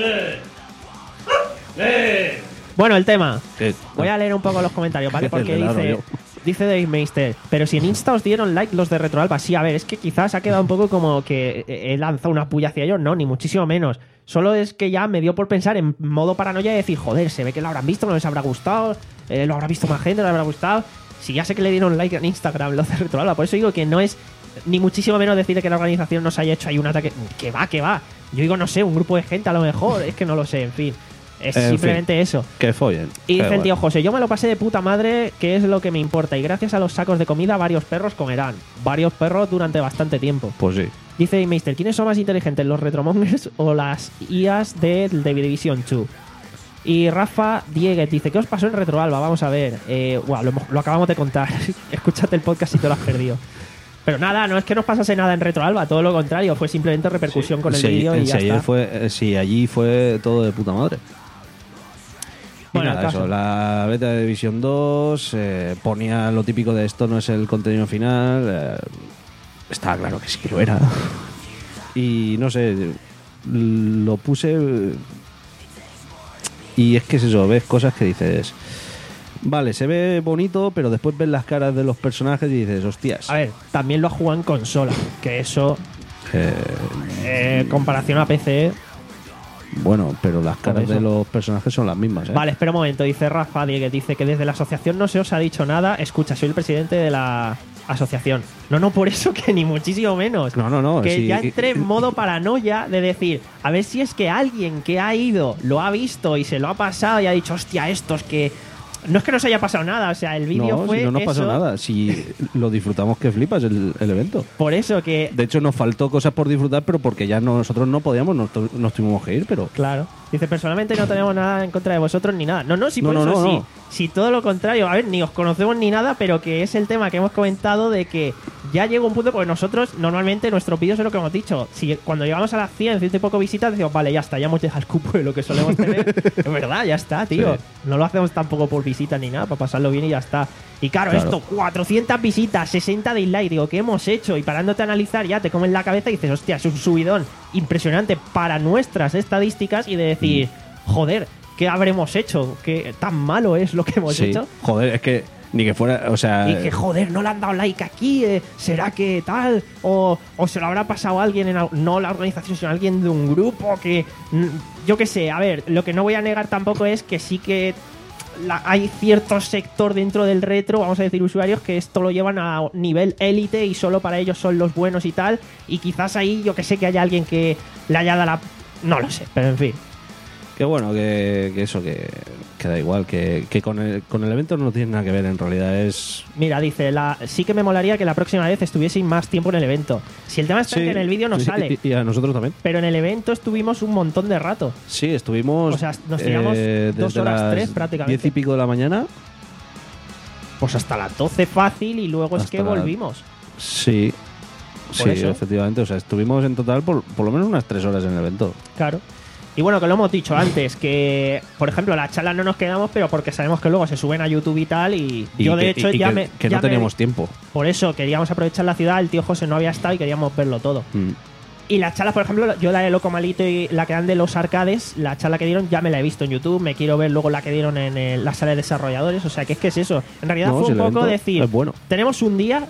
Bueno, el tema. Que- Voy a leer un poco los comentarios, ¿vale? Porque Claro, dice... yo. Dice Dave Meister, pero si en Insta os dieron like los de Retroalba, sí, a ver, es que quizás ha quedado un poco como que he lanzado una puya hacia ellos, no, ni muchísimo menos. Solo es que ya me dio por pensar en modo paranoia y decir, joder, se ve que lo habrán visto, no les habrá gustado, eh, lo habrá visto más gente, no les habrá gustado. Si ya sé que le dieron like en Instagram los de Retroalba, por eso digo que no es ni muchísimo menos decir que la organización nos haya hecho ahí un ataque. Que va, que va. Yo digo, no sé, un grupo de gente a lo mejor, es que no lo sé, en fin. Es En simplemente eso. Que follen. Y Da dice el igual. tío José, yo me lo pasé de puta madre, que es lo que me importa. Y gracias a los sacos de comida, varios perros comerán. Varios perros durante bastante tiempo. Pues sí. Dice Mister, ¿quiénes son más inteligentes, los retromongers o las I As del de Division dos? Y Rafa Dieguez dice, ¿qué os pasó en Retroalba? Vamos a ver. Eh, guau, lo, hemos- lo acabamos de contar. Escúchate el podcast si te lo has perdido. Pero nada, no es que nos pasase nada en Retroalba, todo lo contrario. Fue simplemente repercusión con el Si- vídeo y si ya ayer está. Fue, eh, si allí fue todo de puta madre. Y Bueno, nada, el caso. eso, la beta de Division dos eh, ponía lo típico de esto no es el contenido final. eh, estaba claro que sí que lo era. Y no sé, lo puse. eh, Y es que es eso, ves cosas que dices. Vale, se ve bonito, pero después ves las caras de los personajes y dices, hostias. A ver, también lo ha jugado en consola, que eso, eh, eh, en comparación a P C... bueno, pero las caras eso. de los personajes son las mismas, ¿eh? Vale, espera un momento, dice Rafa Dieguez, dice que desde la asociación no se os ha dicho nada. Escucha, soy el presidente de la asociación. No, no, por eso que ni muchísimo menos. No, no, no. Que sí. ya entré en modo paranoia de decir, a ver si es que alguien que ha ido lo ha visto y se lo ha pasado y ha dicho, hostia, estos que... No es que no se haya pasado nada, o sea, el vídeo No, fue si no nos pasó eso, nada. Si lo disfrutamos que flipas el, el evento. por eso que... De hecho, nos faltó cosas por disfrutar, pero porque ya no- nosotros no podíamos, nos, tu- nos tuvimos que ir, pero... Claro. Dice, personalmente no tenemos nada en contra de vosotros ni nada. No, no, sí, No, por no, eso no, sí. no. Si todo lo contrario. A ver, ni os conocemos ni nada, pero que es el tema que hemos comentado de que ya llega un punto, porque nosotros normalmente nuestros vídeos es lo que hemos dicho. Si cuando llegamos a las cien, ciento y poco visitas, decimos, vale, ya está, ya hemos dejado el cupo de lo que solemos tener. Es verdad, ya está, tío. Sí. No lo hacemos tampoco por visitas ni nada, para pasarlo bien y ya está. Y claro, Claro. esto, cuatrocientas visitas, sesenta dislikes, digo, ¿qué hemos hecho? Y parándote a analizar, ya te comes la cabeza y dices, hostia, es un subidón impresionante para nuestras estadísticas y de decir, joder, ¿qué habremos hecho? ¿Qué tan malo es lo que hemos Sí. hecho? Joder, es que ni que fuera... O sea... Y que, joder, no le han dado like aquí, eh, ¿será que tal? O, o se lo habrá pasado a alguien, en, al- no la organización, sino alguien de un grupo que mm, yo qué sé, a ver, lo que no voy a negar tampoco es que sí que la, hay cierto sector dentro del retro, vamos a decir usuarios, que esto lo llevan a nivel élite y solo para ellos son los buenos y tal, y quizás ahí yo que sé que haya alguien que le haya dado la... no lo sé, pero en fin. Que bueno, que, que eso, que, que da igual, que, que con, el, con el evento no tiene nada que ver, en realidad es... Mira, dice, la, sí que me molaría que la próxima vez estuvieseis más tiempo en el evento. Si el tema está en Sí, que en el vídeo no sí, sale, Y, y a nosotros también. pero en el evento estuvimos un montón de rato. Sí, estuvimos... O sea, nos tiramos eh, dos desde horas, las tres prácticamente. diez y pico de la mañana. Pues hasta las doce fácil y luego es Hasta que la- volvimos. Sí, Por sí, eso. efectivamente. O sea, estuvimos en total por, por lo menos unas tres horas en el evento. Claro. Y bueno, que lo hemos dicho antes, que por ejemplo la charla no nos quedamos, pero porque sabemos que luego se suben a YouTube y tal, y, Y yo de que, hecho y ya que, me... que ya no me- teníamos tiempo. Por eso queríamos aprovechar la ciudad, el tío José no había estado y queríamos verlo todo. Mm. Y las charlas, por ejemplo, yo la de Loco Malito y la que dan de los arcades, la charla que dieron ya me la he visto en YouTube, me quiero ver luego la que dieron en el- la sala de desarrolladores, o sea que es que es eso. En realidad No, fue si un el poco evento decir, es bueno. tenemos un día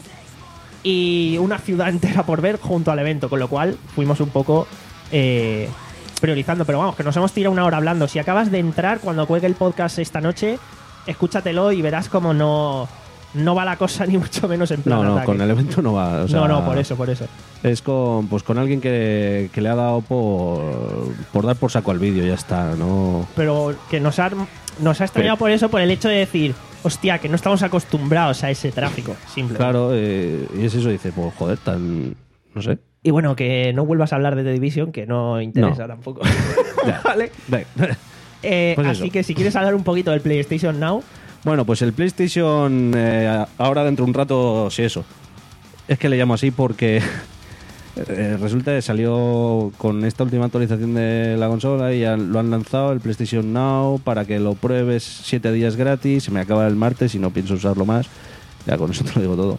y una ciudad entera por ver junto al evento, con lo cual fuimos un poco eh, priorizando, pero vamos, que nos hemos tirado una hora hablando. Si acabas de entrar, cuando cuelgue el podcast esta noche, escúchatelo y verás como no, no va la cosa ni mucho menos en plan No, no, ataque. con el evento no va. O sea, no, no, por eso, por eso. Es con, pues con alguien que, que le ha dado por, por dar por saco al vídeo, ya está, ¿no? Pero que nos ha, nos ha extrañado Pero- por eso, por el hecho de decir, hostia, que no estamos acostumbrados a ese tráfico, simple. Claro, eh, y es eso, dice, pues joder, tan. No sé. Y bueno, que no vuelvas a hablar de The Division, que no interesa No. tampoco. Ya. Vale. Ve. Eh, Pues así eso. que si quieres hablar un poquito del PlayStation Now, Bueno, pues el PlayStation, eh, ahora dentro de un rato, sí, eso. Es que le llamo así porque eh, resulta que salió con esta última actualización de la consola y ya lo han lanzado, el PlayStation Now, para que lo pruebes siete días gratis. Se me acaba el martes y no pienso usarlo más. Ya con eso te lo digo todo.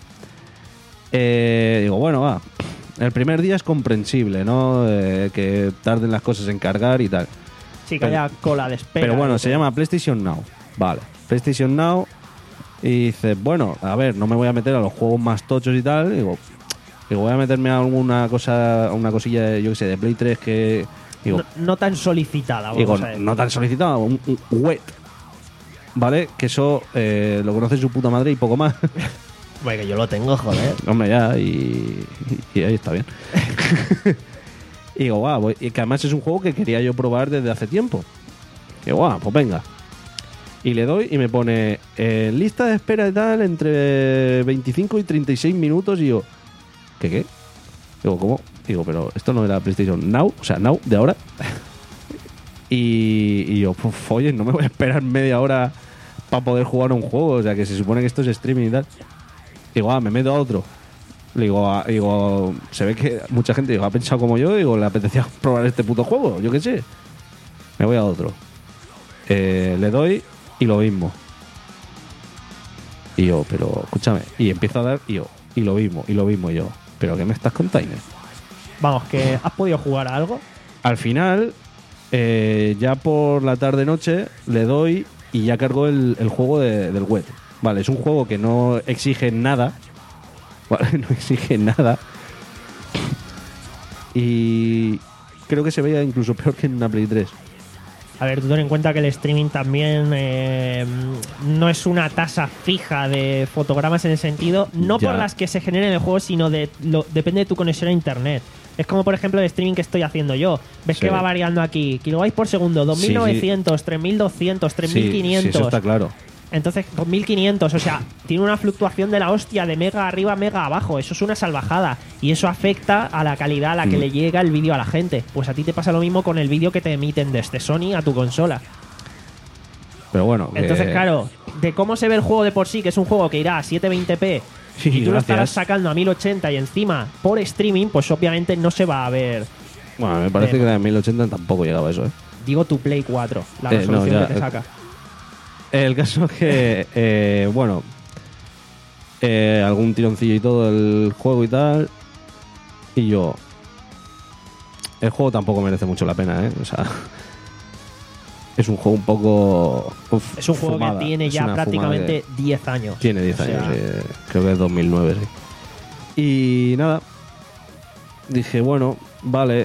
Eh, digo, bueno, va. El primer día es comprensible, ¿no? Eh, que tarden las cosas en cargar y tal. sí que Pero- haya cola de espera. Pero bueno, y se todo. llama PlayStation Now. Vale. PlayStation Now. Y dices, bueno, a ver, no me voy a meter a los juegos más tochos y tal. Digo, digo voy a meterme a alguna cosa, a una cosilla, de, yo qué sé, de Play tres que. Digo, no, no tan solicitada, vamos digo a decir. no tan solicitado, un, un wet. ¿Vale? Que eso eh, lo conoce su puta madre y poco más. Bueno, que yo lo tengo, joder. Hombre, ya, y, y ahí está bien. Y digo, guau, voy- y que además es un juego que quería yo probar desde hace tiempo. Y digo, guau, pues venga. Y le doy y me pone eh, lista de espera y tal entre veinticinco y treinta y seis minutos. Y yo, ¿qué qué? Digo, ¿cómo? Digo, pero esto no era PlayStation Now, o sea, Now de ahora. y, y yo, pues, oye, no me voy a esperar media hora para poder jugar a un juego. O sea, que se supone que esto es streaming y tal. Digo, ah, me meto a otro. Le digo, ah, digo, se ve que mucha gente digo, ha pensado como yo, digo, le apetecía probar este puto juego, yo qué sé. Me voy a otro. Eh, le doy y lo mismo. Y yo, pero escúchame. Y empiezo a dar y yo, y lo mismo, y lo mismo y yo. ¿Pero qué me estás contando? Vamos, que has podido jugar a algo. Al final, eh, ya por la tarde-noche, le doy y ya cargó el, el juego de- del web. Vale, es un juego que no exige nada. Vale, no exige nada. Y creo que se veía incluso peor que en una Play tres. A ver, tú ten en cuenta que el streaming también eh, no es una tasa fija de fotogramas en el sentido, no Ya. por las que se generen en el juego, sino de lo, depende de tu conexión a internet. Es como, por ejemplo, el streaming que estoy haciendo yo. Ves Sí. que va variando aquí. Kilobytes por segundo, dos mil novecientos, tres mil doscientos, tres mil Sí, quinientos. sí, eso está claro. Entonces, dos mil quinientos, o sea, tiene una fluctuación de la hostia de mega arriba, mega abajo. Eso es una salvajada. Y eso afecta a la calidad a la que Mm. le llega el vídeo a la gente. Pues a ti te pasa lo mismo con el vídeo que te emiten desde Sony a tu consola. Pero bueno. que- Entonces, claro, de cómo se ve el juego de por sí, que es un juego que irá a setecientos veinte p Sí, y tú lo gracias. estarás sacando a mil ochenta y encima por streaming, pues obviamente no se va a ver. Bueno, me parece de- que la de mil ochenta tampoco llegaba a eso, ¿eh? Digo tu Play cuatro, la Eh, no, resolución ya, que te eh, saca. El caso es que, eh, bueno, eh, algún tironcillo y todo el juego y tal. Y yo. El juego tampoco merece mucho la pena, ¿eh? O sea. Es un juego un poco. uf, Es un juego fumada. que tiene Es ya una prácticamente fumada diez años. que- Tiene diez O años, sea, sí. Creo que es dos mil nueve, sí. Y nada. Dije, bueno, vale.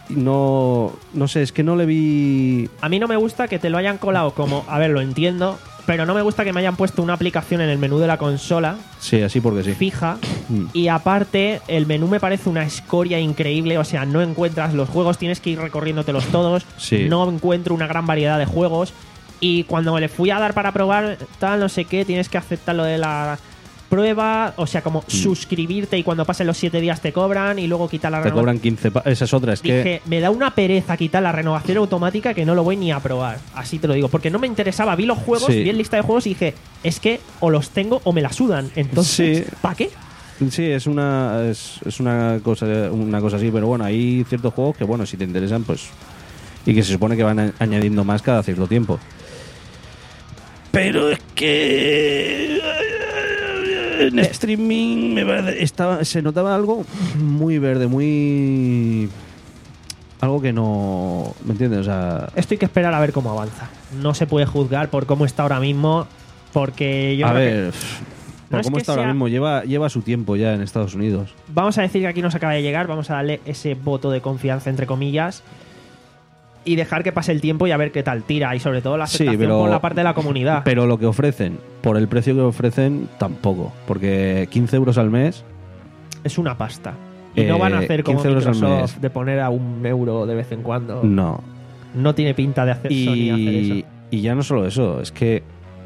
no, no sé, es que no le vi... A mí no me gusta que te lo hayan colado como... A ver, lo entiendo, pero no me gusta que me hayan puesto una aplicación en el menú de la consola Sí, así porque sí. fija. Mm. Y aparte, el menú me parece una escoria increíble. O sea, no encuentras los juegos, tienes que ir recorriéndotelos todos. Sí. No encuentro una gran variedad de juegos. Y cuando le fui a dar para probar, tal, no sé qué, tienes que aceptar lo de la prueba. O sea, como suscribirte y cuando pasen los siete días te cobran y luego quitar la Te renovación. cobran quince... Pa esa es otra, es Dije, que... me da una pereza quitar la renovación automática que no lo voy ni a probar. Así te lo digo. Porque no me interesaba. Vi los juegos, Sí. vi el lista de juegos y dije, es que o los tengo o me la sudan. Entonces, Sí. ¿para qué? Sí, es una es, es una cosa una cosa así, pero bueno, hay ciertos juegos que, bueno, si te interesan, pues... Y que se supone que van a- añadiendo más cada cierto tiempo. Pero es que... En streaming me parece- estaba, se notaba algo muy verde, muy... Algo que no... ¿Me entiendes? O sea... Esto hay que esperar a ver cómo avanza. No se puede juzgar por cómo está ahora mismo, porque yo a creo que- ver... No Por es cómo que está ahora sea- mismo, lleva, lleva su tiempo ya en Estados Unidos. Vamos a decir que aquí nos acaba de llegar, vamos a darle ese voto de confianza, entre comillas, y dejar que pase el tiempo y a ver qué tal tira, y sobre todo la Sí, aceptación pero- por la parte de la comunidad. Pero lo que ofrecen, por el precio que ofrecen, tampoco. Porque quince euros al mes... Es una pasta. Y no Eh, van a hacer como quince euros al Microsoft mes. de poner a un euro de vez en cuando. No. No tiene pinta de hacer Sony hacer Y, eso. y ya no solo eso, es que...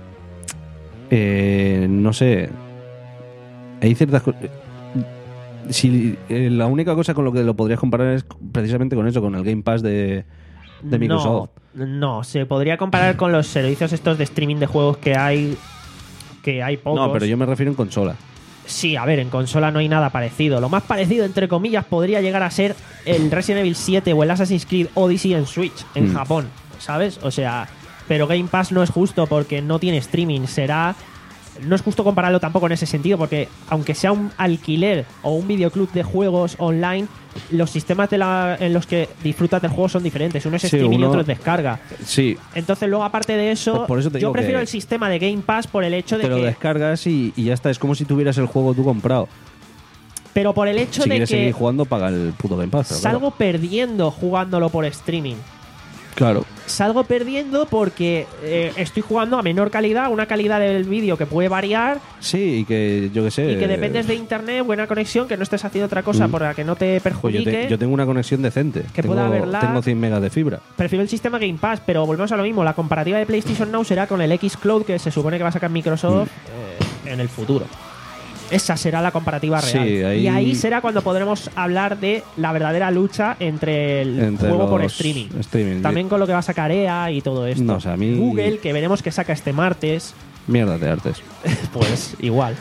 eh, no sé... Hay ciertas cosas... Si, eh, la única cosa con lo que lo podrías comparar es precisamente con eso, con el Game Pass de, de Microsoft. No, no, se podría comparar con los servicios estos de streaming de juegos que hay, que hay pocos. No, pero yo me refiero en consola. Sí, a ver, en consola no hay nada parecido. Lo más parecido, entre comillas, podría llegar a ser el Resident Evil siete o el Assassin's Creed Odyssey en Switch, en Mm. Japón, ¿sabes? O sea, pero Game Pass no es justo porque no tiene streaming. Será... No es justo compararlo tampoco en ese sentido, porque aunque sea un alquiler o un videoclub de juegos online, los sistemas de la, en los que disfrutas del juego son diferentes. Uno es Sí, streaming y uno- otro es descarga. Sí, Entonces, luego, aparte de eso, Pues por eso te yo digo prefiero que- el sistema de Game Pass por el hecho de te lo que... descargas y, y ya está. Es como si tuvieras el juego tú comprado. Pero por el hecho Si de quieres que seguir jugando, paga el puto Game Pass. pero salgo perdiendo jugándolo por streaming. Claro. Salgo perdiendo porque eh, estoy jugando a menor calidad, una calidad del vídeo que puede variar Sí, y que yo que sé. y que dependes de internet, buena conexión, que no estés haciendo otra cosa Mm. por la que no te Pues yo, perjudique. te- yo tengo una conexión decente. Que tengo, pueda haber lag. tengo cien megas de fibra. Prefiero el sistema Game Pass, pero volvemos a lo mismo. La comparativa de PlayStation Now será con el Xcloud que se supone que va a sacar Microsoft eh, en el futuro. Esa será la comparativa real. Sí, ahí- Y ahí será cuando podremos hablar de la verdadera lucha entre el Entre juego por los streaming. streaming. También con lo que va a sacar E A y todo esto. No, o sea, a mí- Google, que veremos que saca este martes, Mierda de artes. pues igual.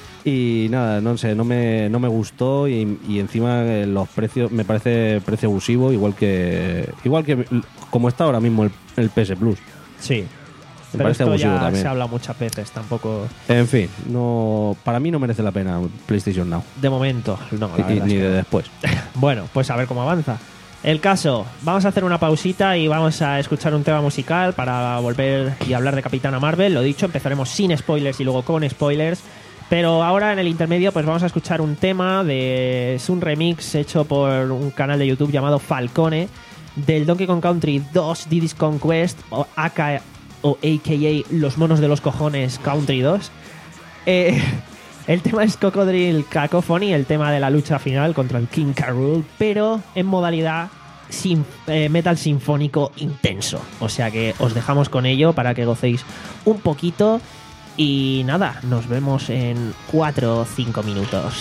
Y nada, no sé, no me, no me gustó y, y encima eh, los precios, me parece precio abusivo, igual que igual que como está ahora mismo el, el P S Plus. Sí. Me Pero parece esto abusivo ya también. se habla muchas veces, tampoco... En fin, no para mí no merece la pena PlayStation Now. De momento, no. La Y- verdad ni es que de no. después. Bueno, pues a ver cómo avanza. El caso, vamos a hacer una pausita y vamos a escuchar un tema musical para volver y hablar de Capitana Marvel. Lo dicho, empezaremos sin spoilers y luego con spoilers. Pero ahora en el intermedio pues vamos a escuchar un tema de... Es un remix hecho por un canal de YouTube llamado Falcone del Donkey Kong Country dos Diddy's Conquest o A K A o A K A Los Monos de los Cojones Country dos. Eh, el tema es Cocodril Cacophony, el tema de la lucha final contra el King K. Rool, pero en modalidad sin, eh, metal sinfónico intenso. O sea que os dejamos con ello para que gocéis un poquito. Y nada, nos vemos en cuatro o cinco minutos.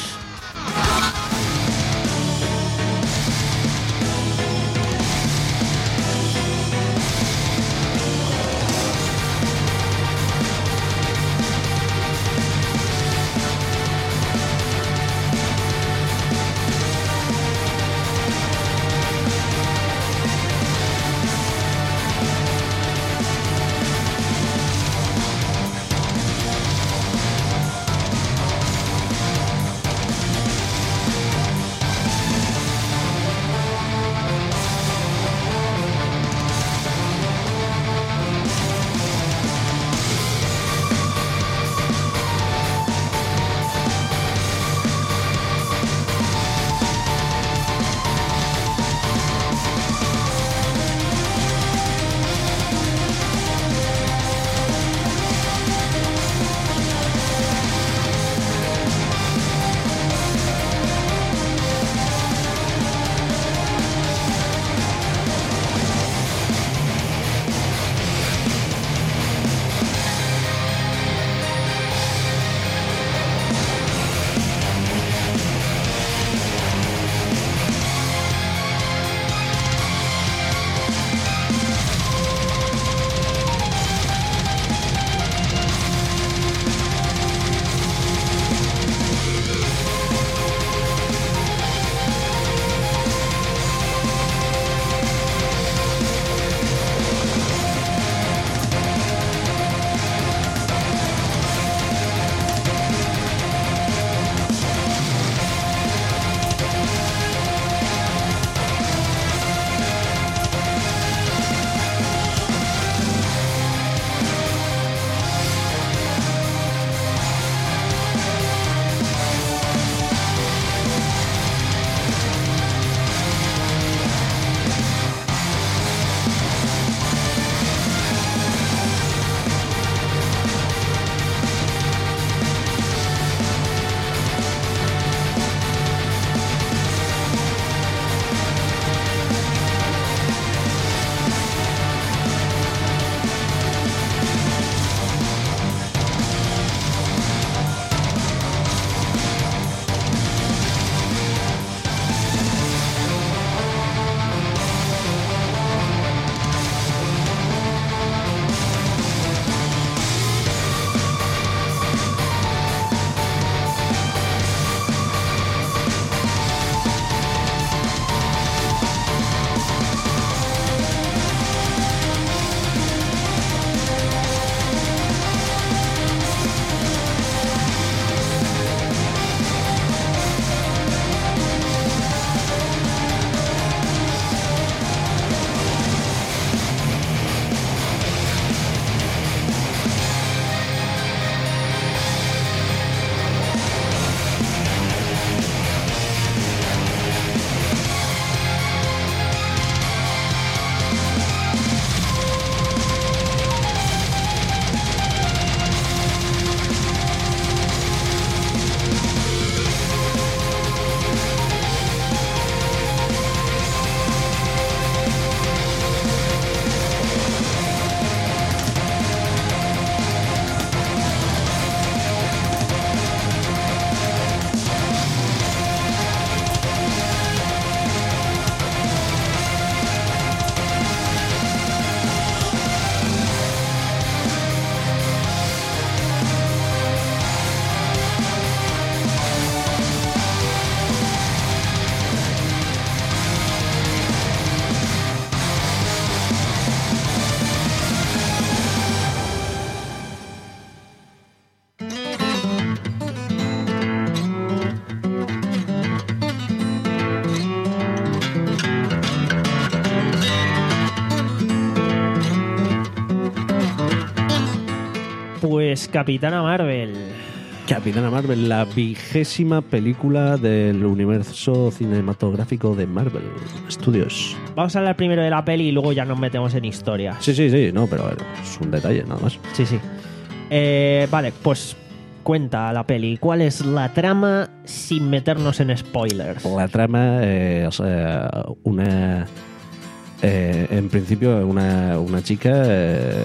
Capitana Marvel. Capitana Marvel, la vigésima película del universo cinematográfico de Marvel Studios. Vamos a hablar primero de la peli y luego ya nos metemos en historia. Sí, sí, sí, no, pero a ver, es un detalle nada más. Sí, sí. Eh, vale, pues cuenta la peli. ¿Cuál es la trama sin meternos en spoilers? La trama eh, o sea, una... Eh, en principio, una, una chica eh,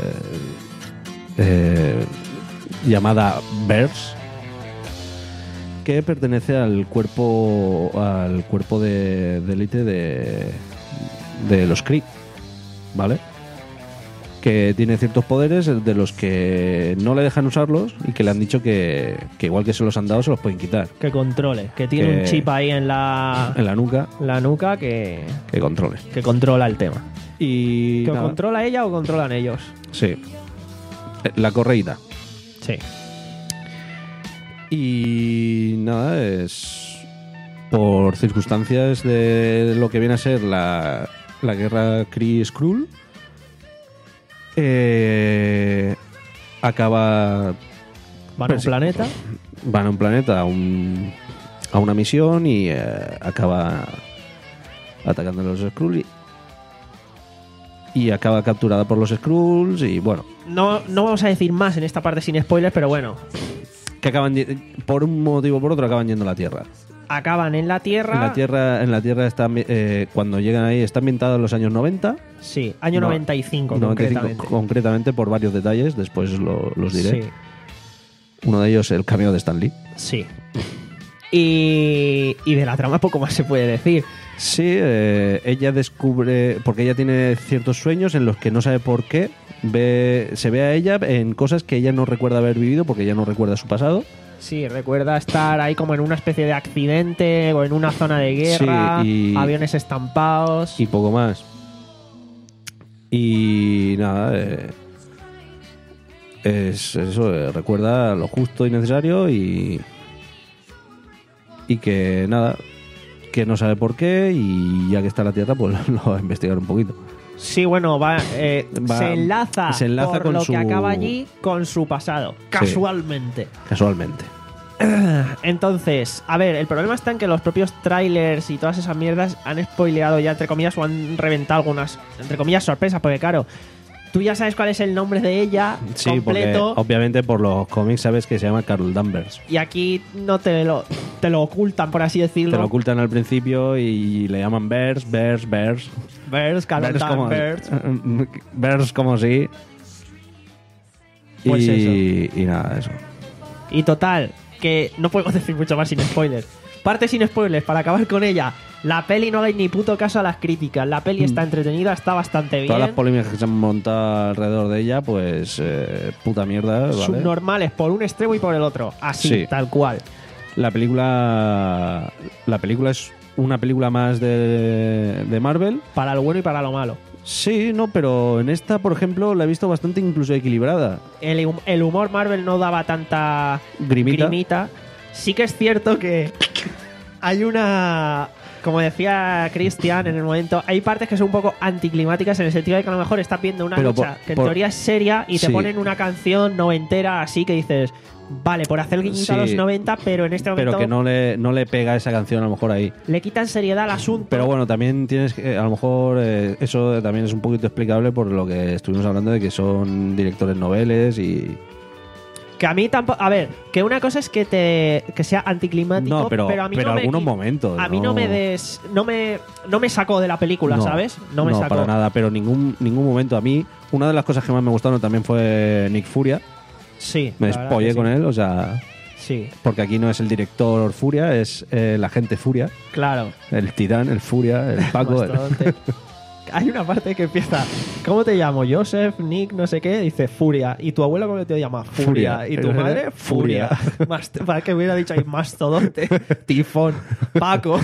eh, llamada Bers, que pertenece al cuerpo al cuerpo de de élite de, de los Kree, ¿vale? Que tiene ciertos poderes de los que no le dejan usarlos y que le han dicho que, que igual que se los han dado se los pueden quitar. Que controle, que tiene Que- un chip ahí en la, En la nuca, la nuca que, que controle. que controla el tema. Y ¿Que o nada, controla ella o controlan ellos? sí. La correíta. Sí. Y nada, es por circunstancias de lo que viene a ser la, la guerra Kree-Skrull, eh, acaba... Van a un Persi- planeta. Van a un planeta a, un, a una misión y eh, acaba atacando a los Skrull y, y acaba capturada por los Skrulls y bueno, No, no vamos a decir más en esta parte sin spoilers, pero bueno. que acaban ye- por un motivo o por otro acaban yendo a la Tierra. Acaban en la Tierra. En la Tierra, en la tierra está, eh, cuando llegan ahí está ambientada en los años noventa. Sí, año No, noventa y cinco, noventa y cinco, concretamente. concretamente por varios detalles, después lo- los diré. Sí, Uno de ellos el cameo de Stan Lee. sí. Y, y de la trama poco más se puede decir. Sí, eh, ella descubre, porque ella tiene ciertos sueños en los que no sabe por qué, ve, se ve a ella en cosas que ella no recuerda haber vivido porque ella no recuerda su pasado. Sí, recuerda estar ahí como en una especie de accidente o en una zona de guerra, Sí, y- aviones estampados. Y poco más. Y nada, eh, es eso, eh, recuerda lo justo y necesario y, y que nada, que no sabe por qué y ya que está en la Tierra, pues lo va a investigar un poquito. Sí, bueno, va, eh, Va- se enlaza, se enlaza por con lo su- que acaba allí con su pasado, casualmente. Casualmente. Entonces, a ver, el problema está en que los propios trailers y todas esas mierdas han spoileado ya, entre comillas, o han reventado algunas, entre comillas, sorpresas, porque claro, tú ya sabes cuál es el nombre de ella Sí, completo, porque obviamente por los cómics sabes que se llama Carol Danvers. y aquí no te lo, te lo ocultan, por así decirlo. Te lo ocultan al principio y le llaman Bears, Bears, Bears. Bears, Carol Bears como, Danvers. Bears como si. Pues y, y nada, eso. Y total, que no podemos decir mucho más sin spoilers. Parte sin spoilers, para acabar con ella. La peli no hagáis ni puto caso a las críticas. La peli está entretenida, está bastante bien. Todas las polémicas que se han montado alrededor de ella, pues eh, puta mierda, ¿vale? Subnormales por un extremo y por el otro. Así, Sí. tal cual. La película la película es una película más de, de Marvel. Para lo bueno y para lo malo. Sí, no, pero en esta, por ejemplo, la he visto bastante incluso equilibrada. El, hum- el humor Marvel no daba tanta Grimita. grimita. Sí que es cierto que hay una... Como decía Christian en el momento, hay partes que son un poco anticlimáticas en el sentido de que a lo mejor estás viendo una Pero lucha por- que en por- teoría es seria y te Sí. ponen una canción noventera así que dices, vale, por hacer guiñito a los Sí. noventa, pero en este momento Pero que no le, no le pega esa canción a lo mejor ahí. le quitan seriedad al asunto. Pero bueno, también tienes que, a lo mejor eh, eso también es un poquito explicable por lo que estuvimos hablando de que son directores noveles y... Que a mí tampoco... A ver, que una cosa es que te que sea anticlimático, No, pero, a mí pero no me algunos qui- momentos. A mí no me des, no me no me sacó de la película, ¿sabes? No me sacó. para nada, pero ningún, ningún momento. A mí, una de las cosas que más me gustaron también fue Nick Furia. Sí. Me la verdad despollé que con sí. él, o sea... Sí, Porque aquí no es el director Furia, es eh, la gente Furia. claro. El Titán, el Furia, el Paco. el- Mastodonte. Hay una parte que empieza, ¿cómo te llamo? Joseph, Nick, no sé qué, dice Furia. ¿Y tu abuelo cómo te llama? Furia. Furia. ¿Y tu madre? Furia. Furia. Mast- para que hubiera dicho ahí Mastodonte, Tifón, Paco.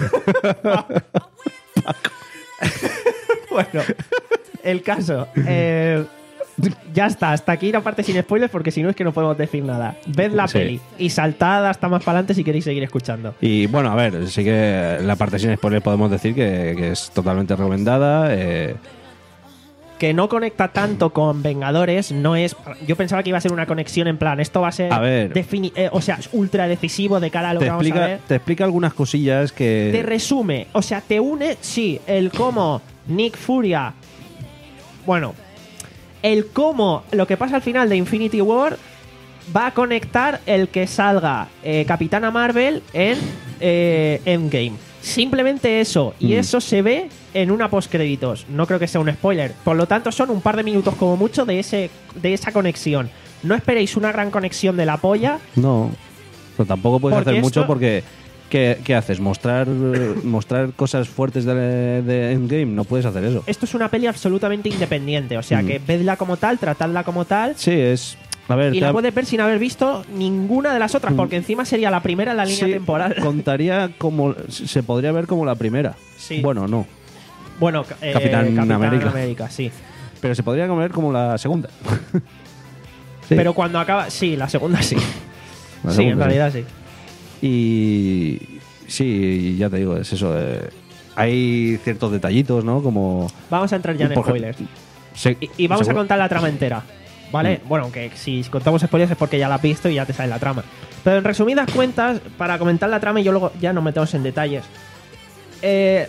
Bueno, el caso. Eh, ya está, hasta aquí la parte sin spoilers porque si no es que no podemos decir nada. Ved la Sí. peli y saltad hasta más para adelante si queréis seguir escuchando. Y bueno, a ver, sí que la parte sin spoiler podemos decir que, que es totalmente recomendada. eh, que no conecta tanto con Vengadores, no es... Yo pensaba que iba a ser una conexión en plan, esto va a ser... A ver. defini- eh, o sea, ultra decisivo de cara a lo Te que vamos a explica, ver. te explica algunas cosillas que... Te resume, o sea, te une, sí, el cómo Nick Furia... Bueno, el cómo lo que pasa al final de Infinity War va a conectar el que salga eh, Capitana Marvel en eh, Endgame. Simplemente eso, y Mm. eso se ve en una postcréditos. No creo que sea un spoiler. Por lo tanto, son un par de minutos como mucho de ese de esa conexión. No esperéis una gran conexión de la polla. No, pero tampoco puedes Porque hacer mucho esto- porque... ¿Qué, qué haces? ¿Mostrar, ¿Mostrar cosas fuertes de, de Endgame? No puedes hacer eso. Esto es una peli absolutamente independiente. O sea, Mm. que vedla como tal, tratadla como tal. Sí, es... A ver, Y te la ha- puedes ver sin haber visto ninguna de las otras, Mm. porque encima sería la primera en la línea sí, temporal. contaría como... Se podría ver como la primera. Sí. Bueno, no. Bueno, eh, Capitán América. América, sí. Pero se podría ver como la segunda. Sí. Pero cuando acaba... Sí, la segunda sí. La sí, segunda, en realidad sí. Y... Sí, ya te digo, es eso. eh, hay ciertos detallitos, ¿no? Como... Vamos a entrar ya en Por- spoilers. Sí, Y, y vamos a seguro. contar la trama entera. ¿Vale? Mm. Bueno, aunque si contamos spoilers es porque ya la has visto y ya te sale la trama. Pero en resumidas cuentas, para comentar la trama y yo luego ya nos metemos en detalles. Eh,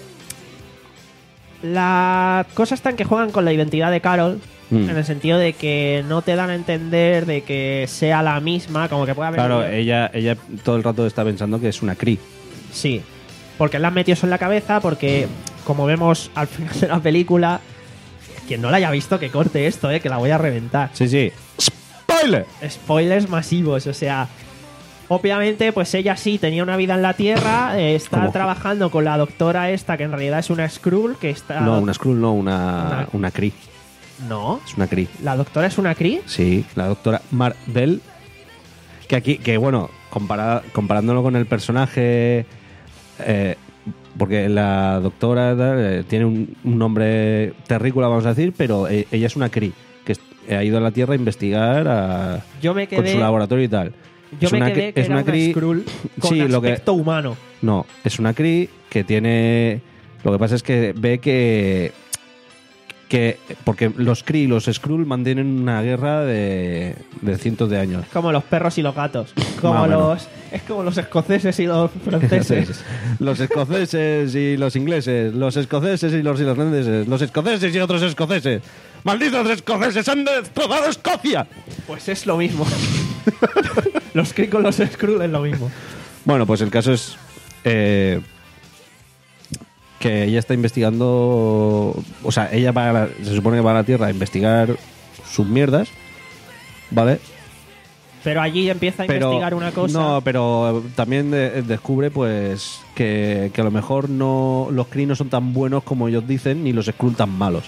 la cosa está en que juegan con la identidad de Carol. Mm. En el sentido de que no te dan a entender de que sea la misma, como que pueda haber... Claro, ella, ella todo el rato está pensando que es una Kree. Sí, porque la han metido eso en la cabeza, porque como vemos al final de la película, quien no la haya visto que corte esto, eh, que la voy a reventar. Sí, sí. ¡Spoiler! Spoilers masivos, o sea, obviamente pues ella sí tenía una vida en la Tierra, eh, está ¿Cómo? trabajando con la doctora esta, que en realidad es una Skrull, que está... No, una Skrull, no, una, Una- una Kree. No, Es una Kree. la doctora es una Kree. Sí, la doctora Marvel. Que aquí, que bueno, compara- comparándolo con el personaje. eh, porque la doctora eh, tiene un, un nombre terrícola, vamos a decir, pero eh, ella es una Kree. Que es- ha ido a la Tierra a investigar a- Yo me con quedé... su laboratorio y tal. Yo Es me una quedé Kree- que es era una una Kree- Skrull con Sí, lo que- aspecto humano. No, es una Kree que tiene... Lo que pasa es que ve que... que porque los Kree y los Skrull mantienen una guerra de, de cientos de años. Como los perros y los gatos. Como Más o menos. los... Es como los escoceses y los franceses. Los escoceses y los ingleses, los escoceses y los irlandeses, los escoceses y otros escoceses. ¡Malditos escoceses! ¡Han destrozado Escocia! Pues es lo mismo. Los Kree con los Skrull es lo mismo. Bueno, pues el caso es eh, que ella está investigando. O sea, ella va a la- se supone que va a la Tierra a investigar sus mierdas, ¿vale? Pero allí empieza a investigar una cosa. No, pero también de- descubre pues que, que a lo mejor no los Kree no son tan buenos como ellos dicen, ni los Skrull tan malos.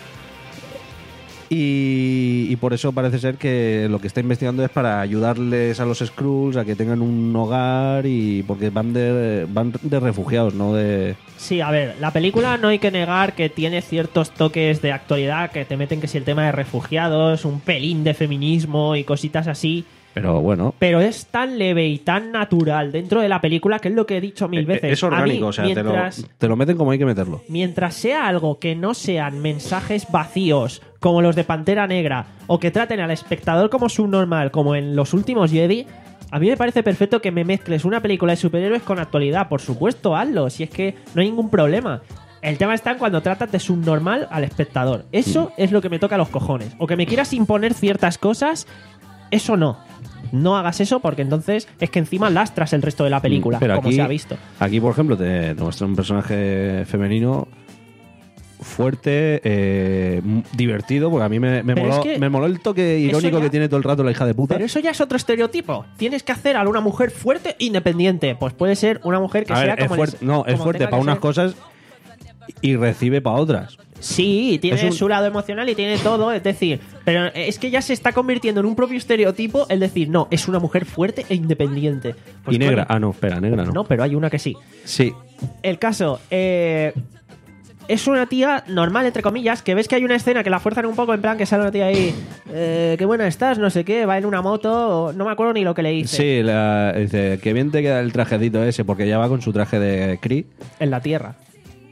Y, y por eso parece ser que lo que está investigando es para ayudarles a los Skrulls a que tengan un hogar y porque van de van de refugiados, no de Sí, a ver, la película no hay que negar que tiene ciertos toques de actualidad que te meten que si el tema de refugiados, un pelín de feminismo y cositas así. pero bueno. Pero es tan leve y tan natural dentro de la película que es lo que he dicho mil veces. Es orgánico, A mí, o sea, te lo, mientras, te lo meten como hay que meterlo. mientras sea algo que no sean mensajes vacíos como los de Pantera Negra o que traten al espectador como subnormal como en los últimos Jedi, a mí me parece perfecto que me mezcles una película de superhéroes con actualidad. Por supuesto, hazlo, si es que no hay ningún problema. El tema está en cuando tratas de subnormal al espectador. Eso es lo que me toca a los cojones. O que me quieras imponer ciertas cosas, eso no. No hagas eso porque entonces es que encima lastras el resto de la película, Pero como aquí, se ha visto. Aquí, por ejemplo, te, te muestra un personaje femenino fuerte, eh, m- divertido, porque a mí me, me, Pero moló, es que me moló el toque irónico ya- que tiene todo el rato la hija de puta. Pero eso ya es otro estereotipo. Tienes que hacer a una mujer fuerte e independiente. Pues puede ser una mujer que A sea ver, es como... fuerte- les- no, es como fuerte tenga para que unas ser. cosas y recibe para otras. Sí, tiene Es un- su lado emocional y tiene todo, es decir, pero es que ya se está convirtiendo en un propio estereotipo el decir, no, es una mujer fuerte e independiente. Pues, y negra. coño, Ah, no, espera, negra no. no, pero hay una que sí. Sí. El caso, eh, es una tía normal, entre comillas, que ves que hay una escena que la fuerzan un poco, en plan que sale una tía ahí, eh, qué buena estás, no sé qué, va en una moto, o- no me acuerdo ni lo que le dice. Sí, la- dice que bien te queda el trajecito ese, porque ya va con su traje de Kree. En la tierra.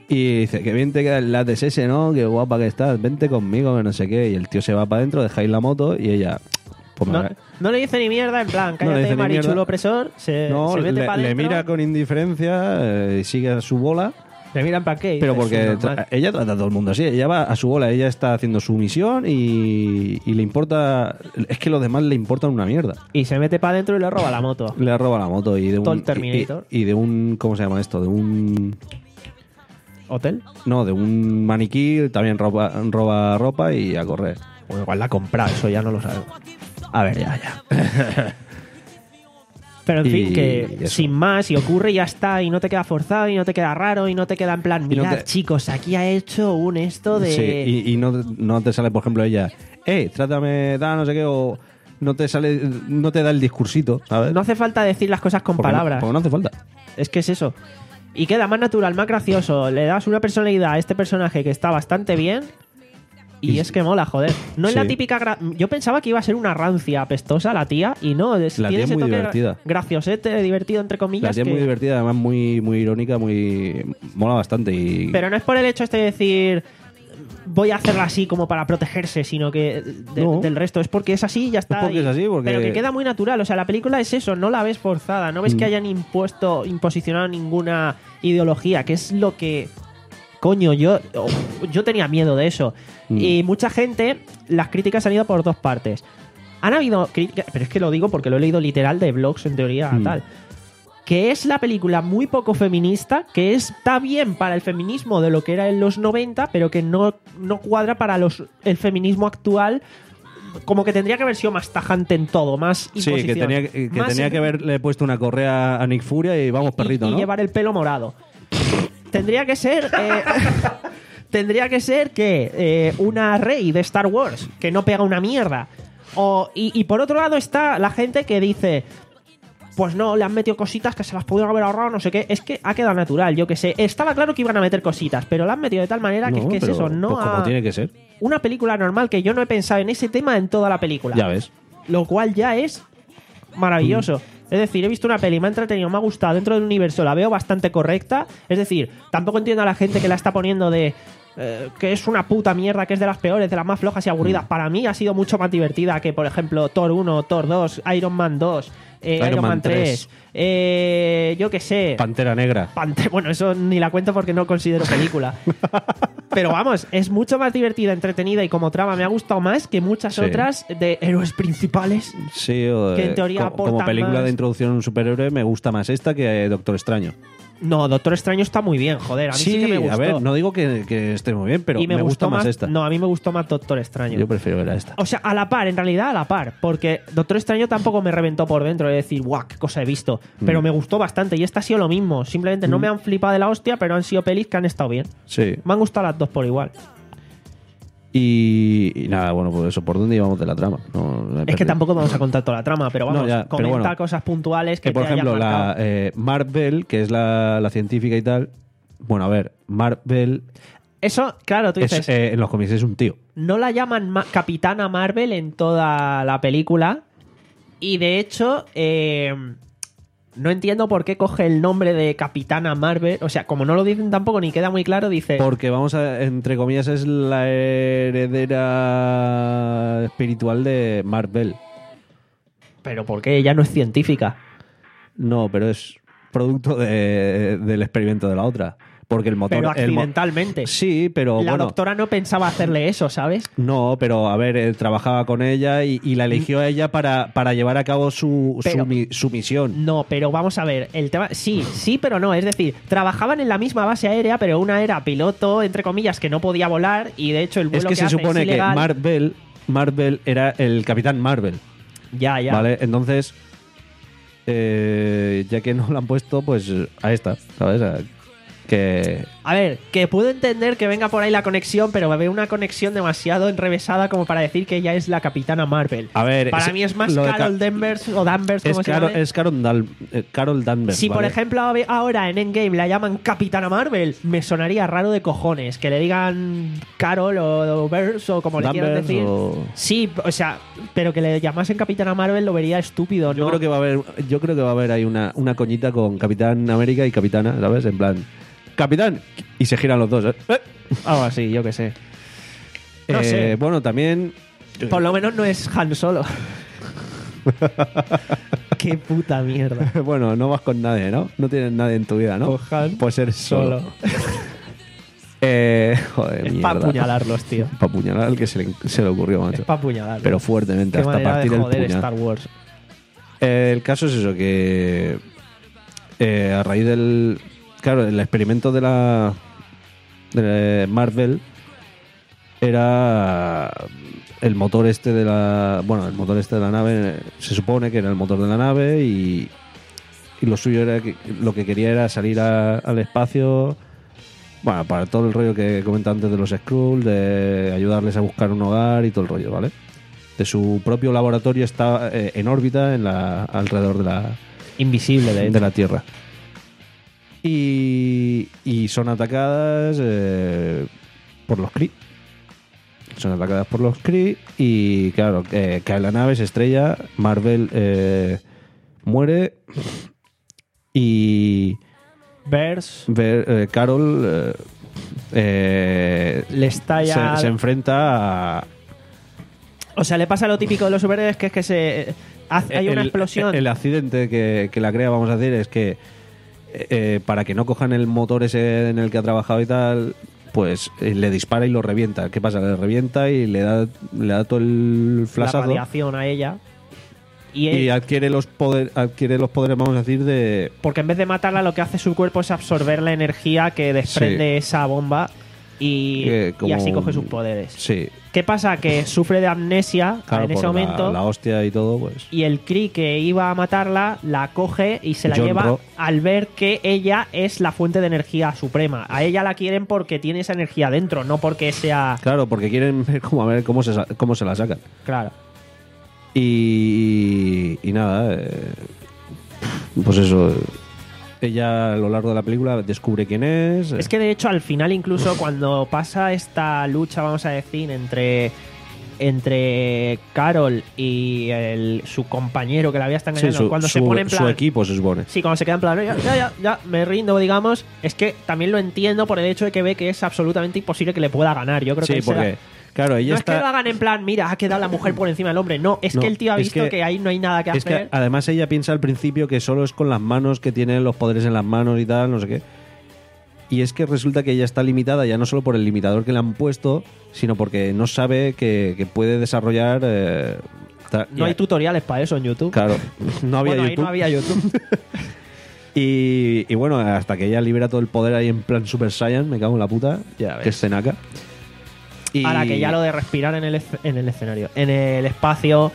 Y dice, que bien te queda el látex ese, ¿no? Qué guapa que estás, vente conmigo, que no sé qué. Y el tío se va para adentro, dejáis la moto y ella... Pues No, me- no le dice ni mierda, en plan, No le cállate, dice ni marichulo mierda. opresor, se, no, se mete le, para le adentro, mira con indiferencia eh, y sigue a su bola. le mira en plan, ¿qué? Pero dices? porque Normal. tra- ella trata a todo el mundo así. Ella va a su bola, ella está haciendo su misión y, y le importa... Es que los demás le importan una mierda. Y se mete para adentro y le roba la moto. Le roba la moto y de un... Todo el Terminator. Y, y de un... ¿Cómo se llama esto? De un... ¿Hotel? No, de un maniquí también roba, roba ropa y a correr. O igual la ha comprado, eso ya no lo sabemos. A ver, ya, ya. Pero en Y fin, que eso. sin más, y ocurre y ya está, y no te queda forzado, y no te queda raro, y no te queda en plan, Y no mirad, te- chicos, aquí ha hecho un esto de... Sí, y, y no, no te sale, por ejemplo, ella, eh, trátame, da no sé qué, o no te sale, no te da el discursito, ¿sabes? No hace falta decir las cosas con Porque no- palabras. porque no hace falta. Es que es eso. Y queda más natural, más gracioso. Le das una personalidad a este personaje que está bastante bien. Y, Y- es que mola, joder. No es la Sí. típica... gra- Yo pensaba que iba a ser una rancia apestosa la tía. Y no, es, La tiene tía es ese muy toque divertida. graciosete, divertido, entre comillas. La tía es que- muy divertida, además muy, muy irónica, muy... Mola bastante y... Pero no es por el hecho este de decir... Voy a hacerla así como para protegerse, sino que de- No. del resto. Es porque es así y ya está. porque y- es así, porque- Pero que queda muy natural. O sea, la película es eso, no la ves forzada. No ves Mm. que hayan impuesto, imposicionado ninguna ideología, que es lo que... Coño, yo, yo tenía miedo de eso. Mm. Y mucha gente, las críticas han ido por dos partes. Han habido críticas, pero es que lo digo porque lo he leído literal de blogs, en teoría, Mm. tal. Que es la película muy poco feminista, que está bien para el feminismo de lo que era en los noventa, pero que no, no cuadra para los, el feminismo actual. Como que tendría que haber sido más tajante en todo, más Sí, que imposición. tenía, que, que Más tenía en- que haberle puesto una correa a Nick Furia y vamos, perrito, y, y ¿no? llevar el pelo morado. Tendría que ser. eh, tendría que ser que eh, una Rey de Star Wars, que no pega una mierda. O, y, y por otro lado está la gente que dice. Pues no, le han metido cositas que se las pudieron haber ahorrado, no sé qué. Es que ha quedado natural, yo que sé. Estaba claro que iban a meter cositas, pero la han metido de tal manera que, No, que es pero, eso. No pues como ha- tiene que ser. Una película normal que yo no he pensado en ese tema en toda la película. Ya ves. Lo cual ya es maravilloso. Mm. Es decir, he visto una peli, me ha entretenido, me ha gustado, dentro del universo la veo bastante correcta. Es decir, tampoco entiendo a la gente que la está poniendo de eh, que es una puta mierda, que es de las peores, de las más flojas y aburridas. Mm. Para mí ha sido mucho más divertida que, por ejemplo, Thor uno, Thor dos, Iron Man dos, eh, Iron Iron, Man Man tres, eh, yo qué sé. Pantera Negra. Pante- bueno, eso ni la cuento porque no considero película. Pero vamos, es mucho más divertida, entretenida y como trama me ha gustado más que muchas Sí. otras de héroes principales. Sí, o, Que en eh, teoría co- como aportan película más. de introducción a un superhéroe me gusta más esta que Doctor Extraño. No, Doctor Extraño está muy bien, joder. A mí sí, que me gustó. a ver, no digo que, que esté muy bien, pero y me, me, gustó gusta más esta. No, a mí me gustó más Doctor Extraño. Yo prefiero ver a esta. O sea, a la par, en realidad a la par. Porque Doctor Extraño tampoco me reventó por dentro de decir, guau, qué cosa he visto. Pero Mm. me gustó bastante. Y esta ha sido lo mismo. Simplemente no Mm. me han flipado de la hostia, pero han sido pelis que han estado bien. Sí. Me han gustado las dos por igual. Y, y nada, bueno, pues eso, ¿por dónde íbamos de la trama? No, me Es que perdí. tampoco vamos a contar toda la trama, pero vamos, No, ya, pero comenta bueno. cosas puntuales que, Que, por te hayan ejemplo, la marcado. eh, Marvel, que es la, la científica y tal. Bueno, a ver, Marvel Eso, claro, tú es, dices, eh, en los cómics es un tío. no la llaman Ma- Capitana Marvel en toda la película. Y de hecho, eh, no entiendo por qué coge el nombre de Capitana Marvel. O sea, como no lo dicen tampoco ni queda muy claro, dice... Porque, vamos a, entre comillas, es la heredera espiritual de Marvel. Pero ¿por qué ella no es científica? No, pero es producto de- del experimento de la otra. Porque el motor... Pero el mo- accidentalmente. sí, pero la bueno... doctora no pensaba hacerle eso, ¿sabes? No, pero a ver, él trabajaba con ella y, y la eligió a ella para, para llevar a cabo su, Pero- su, mi- su misión. No, pero vamos a ver, el tema, sí, sí, pero no, es decir, trabajaban en la misma base aérea, pero una era piloto, entre comillas, que no podía volar y de hecho el vuelo Es que se hace supone es que ilegal. Marvel, Marvel era el Capitán Marvel, Ya, ya. ¿vale? Entonces, eh, ya que no la han puesto, pues a esta, ¿sabes? A- que... A ver, que puedo entender que venga por ahí la conexión, pero veo una conexión demasiado enrevesada como para decir que ella es la Capitana Marvel. A ver, Para es- mí es más lo de Carol Ca- Danvers o Danvers, Es, como se Caro- llame. es Carol, Dal- eh, Carol Danvers, Si por ¿vale? ejemplo a- ahora en Endgame la llaman Capitana Marvel, me sonaría raro de cojones. Que le digan Carol o, o Bers o como le quieran Danvers decir. o- Sí, o sea, pero que le llamasen Capitana Marvel lo vería estúpido, Yo ¿no? creo que va a haber, yo creo que va a haber ahí una, una coñita con Capitán América y Capitana, ¿sabes? En plan, capitán, y se giran los dos. ¿eh? ¿Eh? Algo así, yo qué sé. No Eh, sé. Bueno, también... Por lo menos no es Han Solo. Qué puta mierda. Bueno, no vas con nadie, ¿no? No tienes nadie en tu vida, ¿no? Con Han Pues eres solo. Solo. eh, joder, Es mierda. para apuñalarlos, tío. Para apuñalar al que se le, se le ocurrió, macho. Es para apuñalarlos. Pero fuertemente, Qué hasta manera partir de el joder puñal. Star Wars. Eh, el caso es eso, que eh, a raíz del... Claro, el experimento de la... de Marvel era el motor este de la... Bueno, el motor este de la nave, se supone que era el motor de la nave y, y lo suyo era que lo que quería era salir a- al espacio, bueno, para todo el rollo que comenté antes de los Skrull, de ayudarles a buscar un hogar y todo el rollo, ¿vale? De su propio laboratorio está eh, en órbita en la, alrededor de la, Invisible, de hecho. de la Tierra. Y, y son atacadas eh, por los Kree. Son atacadas por los Kree y, claro, eh, cae la nave, se estrella, Marvel eh, muere y Vers Ver- eh, Carol eh, eh, le estalla... se, se enfrenta a... O sea, le pasa lo típico de los superhéroes, que es que se... hace- hay una el, explosión. El accidente que, que la crea, vamos a decir, es que eh, para que no cojan el motor ese en el que ha trabajado y tal, pues eh, le dispara y lo revienta. ¿Qué pasa? Le revienta y le da, le da todo el la flashazo radiación a ella. Y, y él- adquiere los, poder, adquiere los poderes, vamos a decir, de... porque en vez de matarla, lo que hace su cuerpo es absorber la energía que desprende esa bomba y, que y como- así coge sus poderes. Sí, ¿Qué pasa? Que sufre de amnesia claro, en ese por la- momento. La, hostia y todo, pues... Y el Kree que iba a matarla la coge y se la John lleva Ro- al ver que ella es la fuente de energía suprema. A ella la quieren porque tiene esa energía dentro, no porque sea... Claro, porque quieren ver cómo, a ver cómo, se, sa- cómo se la sacan. Claro. Y, y nada, eh, pues eso. Ella a lo largo de la película descubre quién es. Es que de hecho al final incluso cuando pasa esta lucha, vamos a decir, entre entre Carol y el, su compañero que la había estado Sí, engañando, su, cuando se su- pone en plan... su equipo se supone. Sí, cuando se queda en plan, ya, ya, ya, ya, me rindo, digamos. Es que también lo entiendo por el hecho de que ve que es absolutamente imposible que le pueda ganar. Yo creo Sí, que será- porque, claro, ella no está. es que lo hagan en plan, mira, ha quedado la mujer por encima del hombre. No, es No, que el tío ha es visto que, que- ahí no hay nada que Es que hacer. además ella piensa al principio que solo es con las manos, que tiene los poderes en las manos y tal, no sé qué. Y es que resulta que ella está limitada ya no solo por el limitador que le han puesto, sino porque no sabe que, que puede desarrollar. eh, ta- No hay y- tutoriales para eso en YouTube. Claro, no había Bueno, ahí YouTube. no había YouTube. Y, y bueno, hasta que ella libera todo el poder ahí en plan Super Saiyan, me cago en la puta, Ya ves. que es Zenaka. Y Ahora que ya lo de respirar en el, esc- en el escenario, en el espacio,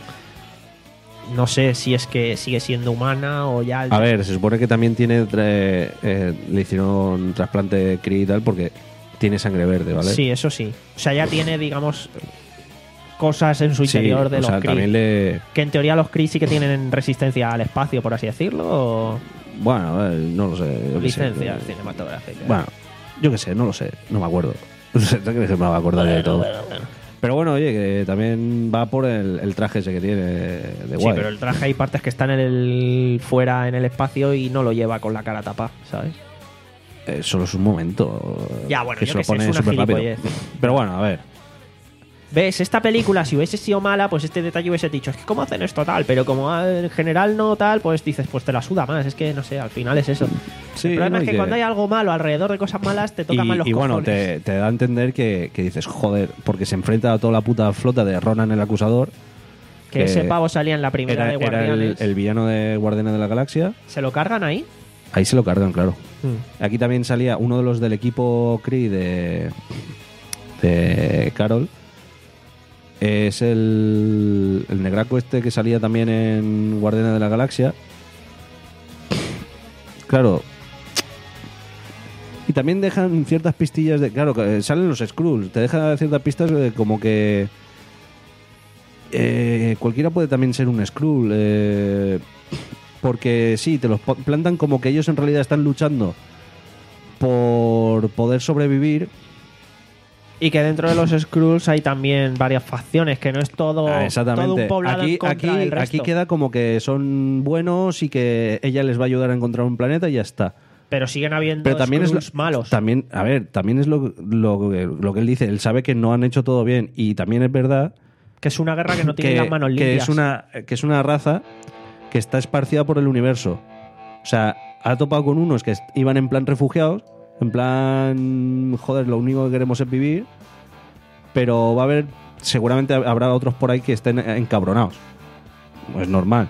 no sé si es que sigue siendo humana o ya... A ver, se supone que también tiene. tra- eh, le hicieron trasplante Kree y tal porque tiene sangre verde, ¿vale? Sí, eso sí. O sea, ya tiene, digamos, cosas en su Sí, interior de o los sea, Kree. también le. Que en teoría los Kree sí que tienen resistencia al espacio, por así decirlo, o Bueno, a ver, no lo sé. yo qué sé. licencia cinematográfica. Bueno, yo qué sé, no lo sé, no me acuerdo. No sé, ¿tú crees que me va a acordar de todo? Bueno, bueno. Pero bueno, oye, que también va por el, el traje ese que tiene de Sí, guay. pero el traje hay partes que están en el fuera en el espacio y no lo lleva con la cara tapada, ¿sabes? Eh, solo es un momento. Ya, bueno, que yo se lo qué sé, pone es una súper rápido. gilipollez. Pero bueno, a ver. ¿Ves? Esta película, si hubiese sido mala, pues este detalle hubiese dicho, es que cómo hacen esto tal, pero como ah, en general no tal, pues dices, pues te la suda más, es que no sé, al final es eso. Sí, el problema no, es y que, cuando hay algo malo alrededor de cosas malas, te tocan más los y bueno, cojones. te, te da a entender que, que dices, joder, porque se enfrenta a toda la puta flota de Ronan el Acusador. Que que ese pavo salía en la primera Era, de era el, Guardianes. el villano de Guardianes de la Galaxia. ¿Se lo cargan ahí? Ahí se lo cargan, claro. Mm. Aquí también salía uno de los del equipo Kree de, de Carol. Es el, el negraco este que salía también en Guardianes de la Galaxia. Claro. Y también dejan ciertas pistillas de... Claro, que salen los Skrulls. Te dejan ciertas pistas de como que... eh, cualquiera puede también ser un Skrull. eh, porque sí, te los po- plantan como que ellos en realidad están luchando por poder sobrevivir. Y que dentro de los Skrulls hay también varias facciones, que no es todo, Ah, exactamente. todo un poblado aquí, en contra aquí, del resto. aquí queda como que son buenos y que ella les va a ayudar a encontrar un planeta y ya está. Pero siguen habiendo Pero también es lo, Skrulls malos. También, a ver, también es lo, lo, lo que él dice. Él sabe que no han hecho todo bien. Y también es verdad Que es una guerra que no tiene que, las manos limpias. que es una que es una raza que está esparcida por el universo. O sea, ha topado con unos que est- iban en plan refugiados, en plan, joder, lo único que queremos es vivir, pero va a haber, seguramente habrá otros por ahí que estén encabronados. Es normal.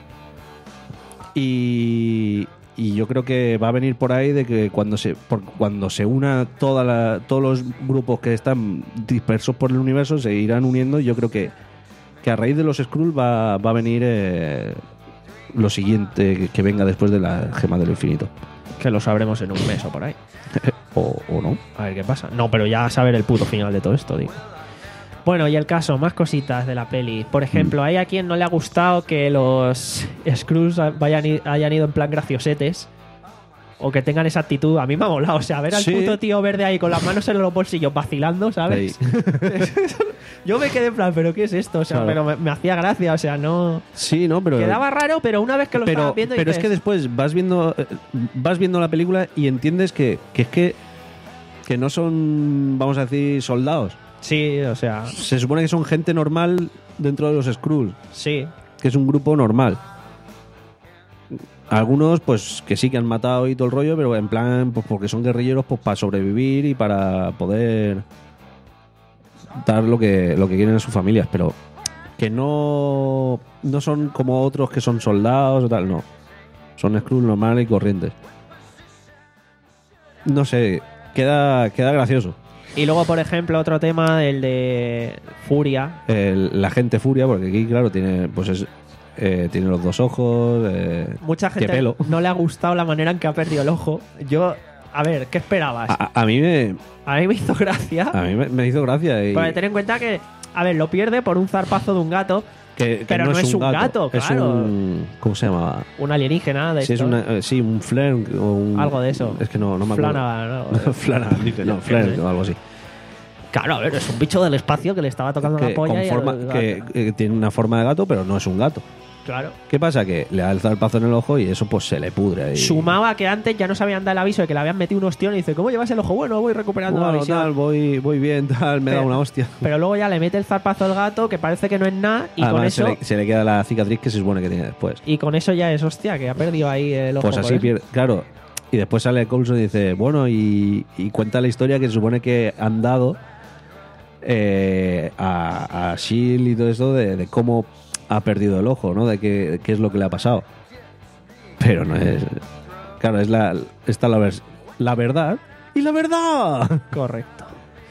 Y, y yo creo que va a venir por ahí de que cuando se por, cuando se una toda la, todos los grupos que están dispersos por el universo se irán uniendo. Y yo creo que, que a raíz de los Skrulls va, va a venir eh, lo siguiente que, que venga después de la Gema del Infinito. Que lo sabremos en un mes o por ahí. o, o no. A ver qué pasa. No, pero ya a saber el puto final de todo esto, digo. Bueno, y el caso, más cositas de la peli. Por ejemplo, hay a quien no le ha gustado que los Skrulls vayan, hayan ido en plan graciosetes. O que tengan esa actitud. A mí me ha molado. O sea, ver al Sí. puto tío verde ahí con las manos en los bolsillos vacilando, ¿sabes? Yo me quedé en plan, ¿pero qué es esto? O sea, Claro. pero me, me hacía gracia. O sea, no... Sí, no, pero Quedaba raro, pero una vez que lo pero, estabas viendo pero es dices, que después vas viendo eh, vas viendo la película y entiendes que, que es que que no son, vamos a decir, soldados. Sí, o sea, Se supone que son gente normal dentro de los Skrulls, sí. que es un grupo normal. Algunos, pues, que sí que han matado y todo el rollo, pero en plan, pues porque son guerrilleros, pues para sobrevivir y para poder dar lo que, lo que quieren a sus familias, pero que no, no son como otros que son soldados o tal, no. Son Skrulls normales y corrientes. No sé, queda, queda gracioso. Y luego, por ejemplo, otro tema, el de Furia. El- la gente furia, porque aquí, claro, tiene, pues es, eh, tiene los dos ojos. Eh, Mucha qué gente pelo. no le ha gustado la manera en que ha perdido el ojo. Yo, a ver, ¿qué esperabas? A, a mí me, A mí me hizo gracia. a mí me, me hizo gracia. Y Porque ten en cuenta que, a ver, lo pierde por un zarpazo de un gato, que, que pero no es un gato, es claro. un, ¿cómo se llama? un alienígena de Sí, es estos. una, eh, sí, un flare o un, Algo de eso. Es que no, no me acuerdo. Flanagan, ¿no? Flanagan, dice, no, flare o algo así. Claro, a ver, es un bicho del espacio que le estaba tocando Que, la polla con y forma, el- que, que tiene una forma de gato, pero no es un gato. Claro. ¿Qué pasa? Que le da el zarpazo en el ojo y eso pues se le pudre. Ahí. Sumaba que antes ya no se habían dado el aviso de que le habían metido un ostión y dice, ¿cómo llevas el ojo? Bueno, voy recuperando la Bueno, visión. tal, voy, voy bien, tal, me da Pero- una hostia. Pero luego ya le mete el zarpazo al gato, que parece que no es nada, y Además, con eso se, le, se le queda la cicatriz que se supone que tiene después. y con eso ya es hostia, que ha perdido ahí el ojo. Pues por así eso. pierde. Claro. Y después sale Coulson y dice, bueno, y, y cuenta la historia que se supone que han dado eh, a, a S H I E L D y todo esto de, de cómo ha perdido el ojo, ¿no? De qué, qué es lo que le ha pasado. Pero no es... Claro, es la, está la, vers- la verdad y la verdad. Correcto.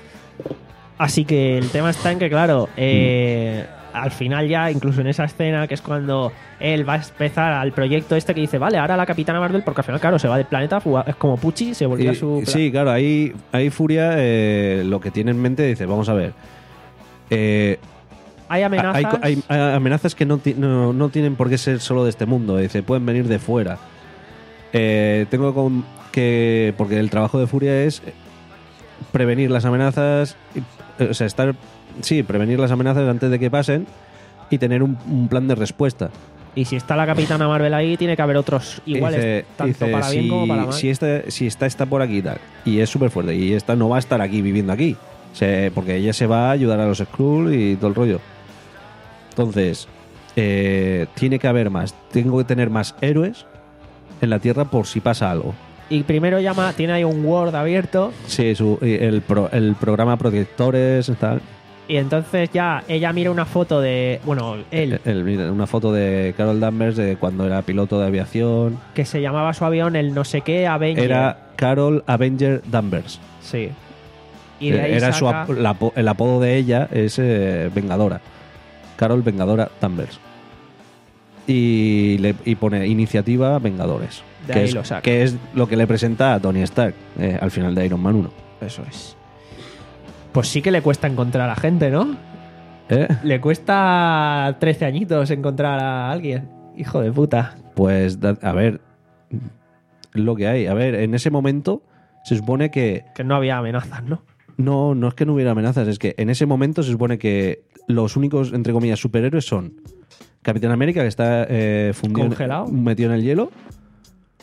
Así que el tema está en que, claro, eh, al final ya, incluso en esa escena, que es cuando él va a empezar al proyecto este que dice, vale, ahora la Capitana Marvel, porque al final, claro, se va del planeta, fuga- es como Pucci, se volvió a Y- su... pla- sí, claro, ahí, ahí Furia eh, lo que tiene en mente dice, vamos a ver, eh, Hay amenazas... hay, hay- hay amenazas que no, ti- no, no tienen por qué ser solo de este mundo, dice, pueden venir de fuera. Eh, tengo con- que, porque el trabajo de Furia es prevenir las amenazas, y- o sea, estar, sí, prevenir las amenazas antes de que pasen y tener un, un plan de respuesta. Y si está la Capitana Marvel ahí, tiene que haber otros iguales, Dice- tanto dice, para bien si, como para mal. Si esta, si esta está por aquí y tal, y es súper fuerte, y esta no va a estar aquí viviendo aquí, se- porque ella se va a ayudar a los Skrull y todo el rollo. Entonces, eh, tiene que haber más, tengo que tener más héroes en la Tierra por si pasa algo. Y primero llama, tiene ahí un Word abierto, Sí, su- el, pro- el programa Protectores, tal. y entonces ya ella mira una foto de, bueno, él, El- mira, una foto de Carol Danvers de cuando era piloto de aviación. que se llamaba su avión el no sé qué Avenger. Era Carol Avenger Danvers. Sí. Y de ahí Era su saca- ap- la apo- el apodo de ella es eh, Vengadora. Carol Vengadora Danvers. Y, le, y pone Iniciativa Vengadores. De que, ahí es, lo saca. que es lo que le presenta a Tony Stark eh, al final de Iron Man uno. Eso es. Pues sí que le cuesta encontrar a gente, ¿no? ¿Eh? Le cuesta trece añitos encontrar a alguien. Hijo de puta. Pues, da- a ver, lo que hay. A ver, en ese momento se supone que Que no había amenazas, ¿no? no, no es que no hubiera amenazas, es que en ese momento se supone que los únicos, entre comillas, superhéroes son Capitán América, que está eh, fundido en- ¿Congelado? metido en el hielo,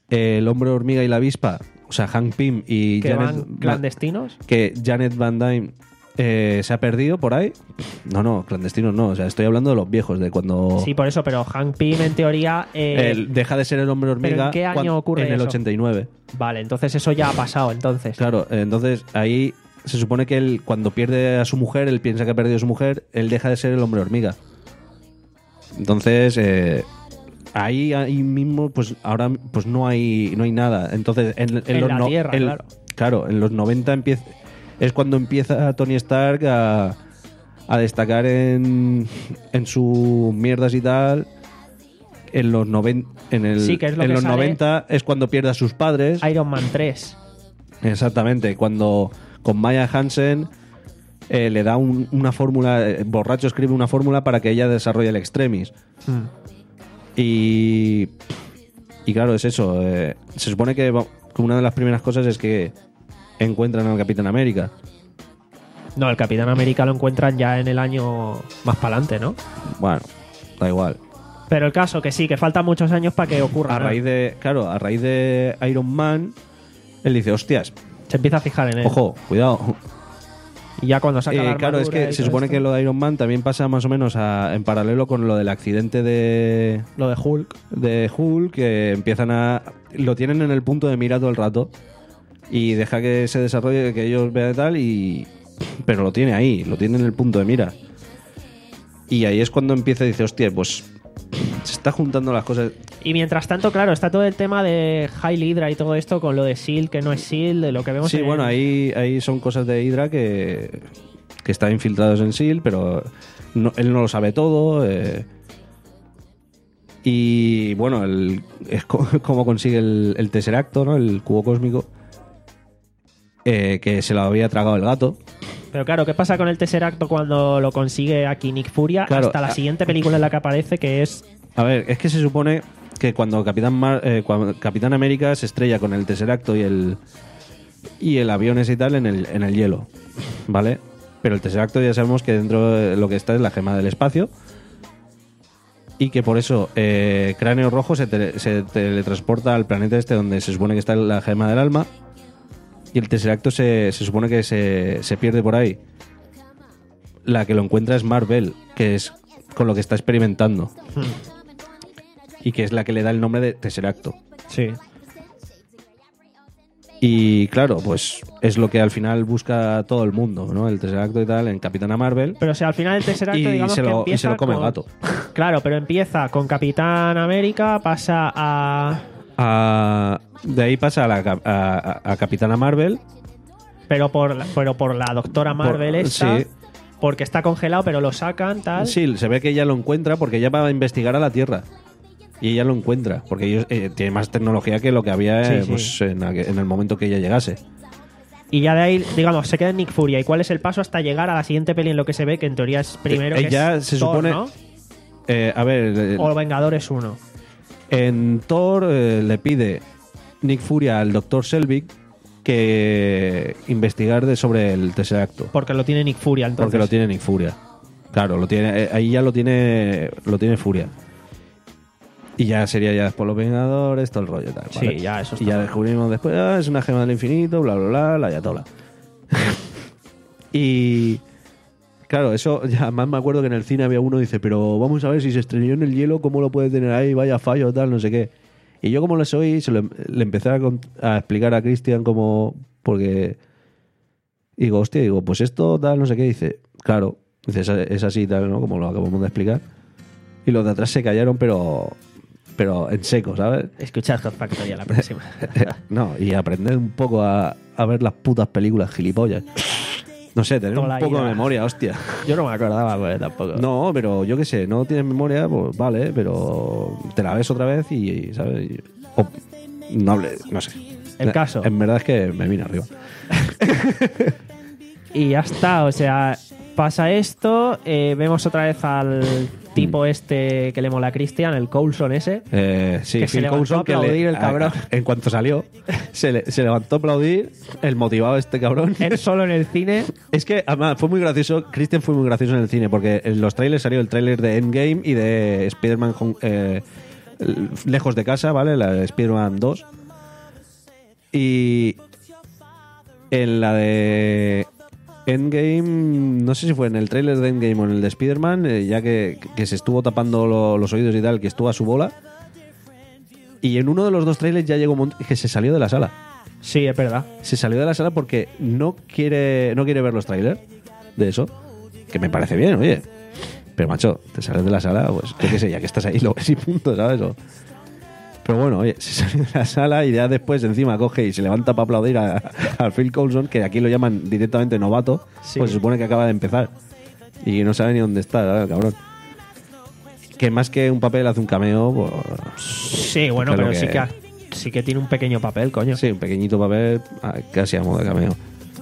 el hombre hormiga y la avispa, o sea, Hank Pym y ¿Que Janet... van clandestinos? Que Janet Van Dyne eh, se ha perdido por ahí. No, no, clandestinos no. O sea, estoy hablando de los viejos, de cuando... Sí, por eso, pero Hank Pym, en teoría... Eh, el- deja de ser el hombre hormiga. ¿pero en qué año cuan- ocurre En el eso? ochenta y nueve. Vale, entonces eso ya ha pasado, entonces. Claro, entonces ahí se supone que él, cuando pierde a su mujer, él piensa que ha perdido a su mujer, él deja de ser el hombre hormiga. Entonces, eh, ahí, ahí mismo, pues ahora pues no hay no hay nada. Entonces, en, en En los la no- Tierra, en- claro. Claro, en los noventa empieza, es cuando empieza Tony Stark a, a destacar en, en sus mierdas y tal. En los, noven, en el, Sí, que es lo en que los sale- noventa es cuando pierde a sus padres. Iron Man tres. Exactamente, cuando con Maya Hansen eh, le da un- una fórmula, eh, borracho escribe una fórmula para que ella desarrolle el Extremis. Hmm. Y, y claro, es eso. eh, se supone que va- que una de las primeras cosas es que encuentran al Capitán América. No, el Capitán América lo encuentran ya en el año más para adelante, ¿no? Bueno, da igual. Pero el caso que sí, que faltan muchos años para que ocurra. A ¿no? raíz de, claro, a raíz de Iron Man, él dice, hostias, Se empieza a fijar en él. ojo, cuidado. Y ya cuando saca Eh, la claro, es armadura que y se todo supone esto, que lo de Iron Man también pasa más o menos a- en paralelo con lo del accidente de, lo de Hulk. de Hulk, que empiezan a... Lo tienen en el punto de mira todo el rato y deja que se desarrolle, que ellos vean tal, y pero lo tiene ahí, lo tiene en el punto de mira. Y ahí es cuando empieza y dice, hostia, pues se está juntando las cosas. Y mientras tanto, claro, está todo el tema de Hail Hydra y todo esto con lo de S H I E L D, que no es S H I E L D, de lo que vemos Sí, en- bueno, ahí, ahí son cosas de Hydra que, que están infiltrados en S H I E L D, pero no- él no lo sabe todo. eh. Y bueno, el, es co- cómo consigue el, el Tesseracto, ¿no? El cubo cósmico, eh, que se lo había tragado el gato. Pero claro, ¿qué pasa con el Tesseracto cuando lo consigue aquí Nick Furia? Claro, hasta la a- siguiente película en la que aparece, que es... A ver, es que se supone que cuando Capitán, Mar- eh, cuando Capitán América se estrella con el Tesseracto y el y el avión ese y tal en el, en el hielo, ¿vale? Pero el Tesseracto ya sabemos que dentro de lo que está es la gema del espacio y que por eso eh, Cráneo Rojo se, tele- se teletransporta al planeta este donde se supone que está la gema del alma y el Tesseracto se, se supone que se, se pierde por ahí. La que lo encuentra es Marvel, que es con lo que está experimentando. Y que es la que le da el nombre de Tesseracto. Sí. Y claro, pues es lo que al final busca todo el mundo, ¿no? El Tesseracto y tal, en Capitana Marvel. Pero o sea, al final el Tesseracto, Y digamos se que lo- y empieza se lo come el con- gato. Claro, pero empieza con Capitán América, pasa a... A- de ahí pasa a, la, cap- a, a- a Capitana Marvel. Pero por la, pero por la doctora Marvel Por- esta, sí. porque está congelado, pero lo sacan, tal. Sí, se ve que ella lo encuentra porque ella va a investigar a la Tierra. Y ella lo encuentra, porque ellos eh, tiene más tecnología que lo que había eh, Sí, sí. pues, en, aqu- en el momento que ella llegase. Y ya de ahí, digamos, se queda en Nick Furia. ¿Y cuál es el paso hasta llegar a la siguiente peli en lo que se ve? Que en teoría es primero Eh, que ella es se Thor, supone- ¿no? Eh, a ver, eh, O Vengadores uno. en Thor eh, le pide Nick Furia al doctor Selvig que investigar de sobre el Tesseracto. Porque lo tiene Nick Furia, entonces. Porque lo tiene Nick Furia. Claro, lo tiene, eh, ahí ya lo tiene lo tiene Furia. Y ya sería ya después los Vengadores, todo el rollo y tal. Sí, ¿vale? ya, eso Y está ya mal. descubrimos después, ah, es una gema del infinito, bla, bla, bla, la yatola. Y claro, eso ya más me acuerdo que en el cine había uno que dice, pero vamos a ver si se estrelló en el hielo, ¿cómo lo puede tener ahí? Vaya fallo, tal, no sé qué. Y yo como le soy, se lo, le empecé a, cont- a explicar a Christian como... Porque... Digo, hostia, digo, pues esto, tal, no sé qué. Dice, claro, dice, es, es así, tal, ¿no? Como lo acabamos de explicar. Y los de atrás se callaron, pero... Pero en seco, ¿sabes? Escuchad Hot Factory a la próxima. No, y aprender un poco a, a ver las putas películas gilipollas. No sé, tener Toda un la poco ira. de memoria, hostia. Yo no me acordaba, pues tampoco. No, pero yo qué sé, no tienes memoria, pues vale, pero te la ves otra vez y, ¿sabes? Y- o no hable, no sé. El caso. En verdad es que me vine arriba. Y ya está, o sea, pasa esto, eh, vemos otra vez al tipo este que le mola a Christian, el Coulson ese. Eh, sí, Que se Phil levantó Coulson, a aplaudir el cabrón. en cuanto salió, se, le- se levantó a aplaudir, el motivado este cabrón. Él solo en el cine. Es que, además, fue muy gracioso. Christian fue muy gracioso en el cine porque en los trailers salió el trailer de Endgame y de Spider-Man Home- eh, Lejos de Casa, ¿vale? La de Spider-Man dos. Y en la de Endgame, no sé si fue en el tráiler de Endgame o en el de Spider-Man, eh, ya que, que se estuvo tapando lo, los oídos y tal, que estuvo a su bola. Y en uno de los dos trailers ya llegó un momento que se salió de la sala. Sí, es verdad. Se salió de la sala porque no quiere, no quiere ver los trailers de eso. Que me parece bien, oye. Pero, macho, te sales de la sala, pues, yo qué sé, ya que estás ahí, lo ves y punto, ¿sabes? O... Pero bueno, oye, se salió de la sala y ya después encima coge y se levanta para aplaudir a, a Phil Coulson, que aquí lo llaman directamente novato, Sí. pues se supone que acaba de empezar. Y no sabe ni dónde está, ¿sabes, el cabrón? Que más que un papel hace un cameo, pues... Sí, bueno, que lo pero que- sí que ha- sí que tiene un pequeño papel, coño. Sí, un pequeñito papel, ah, casi a modo de cameo.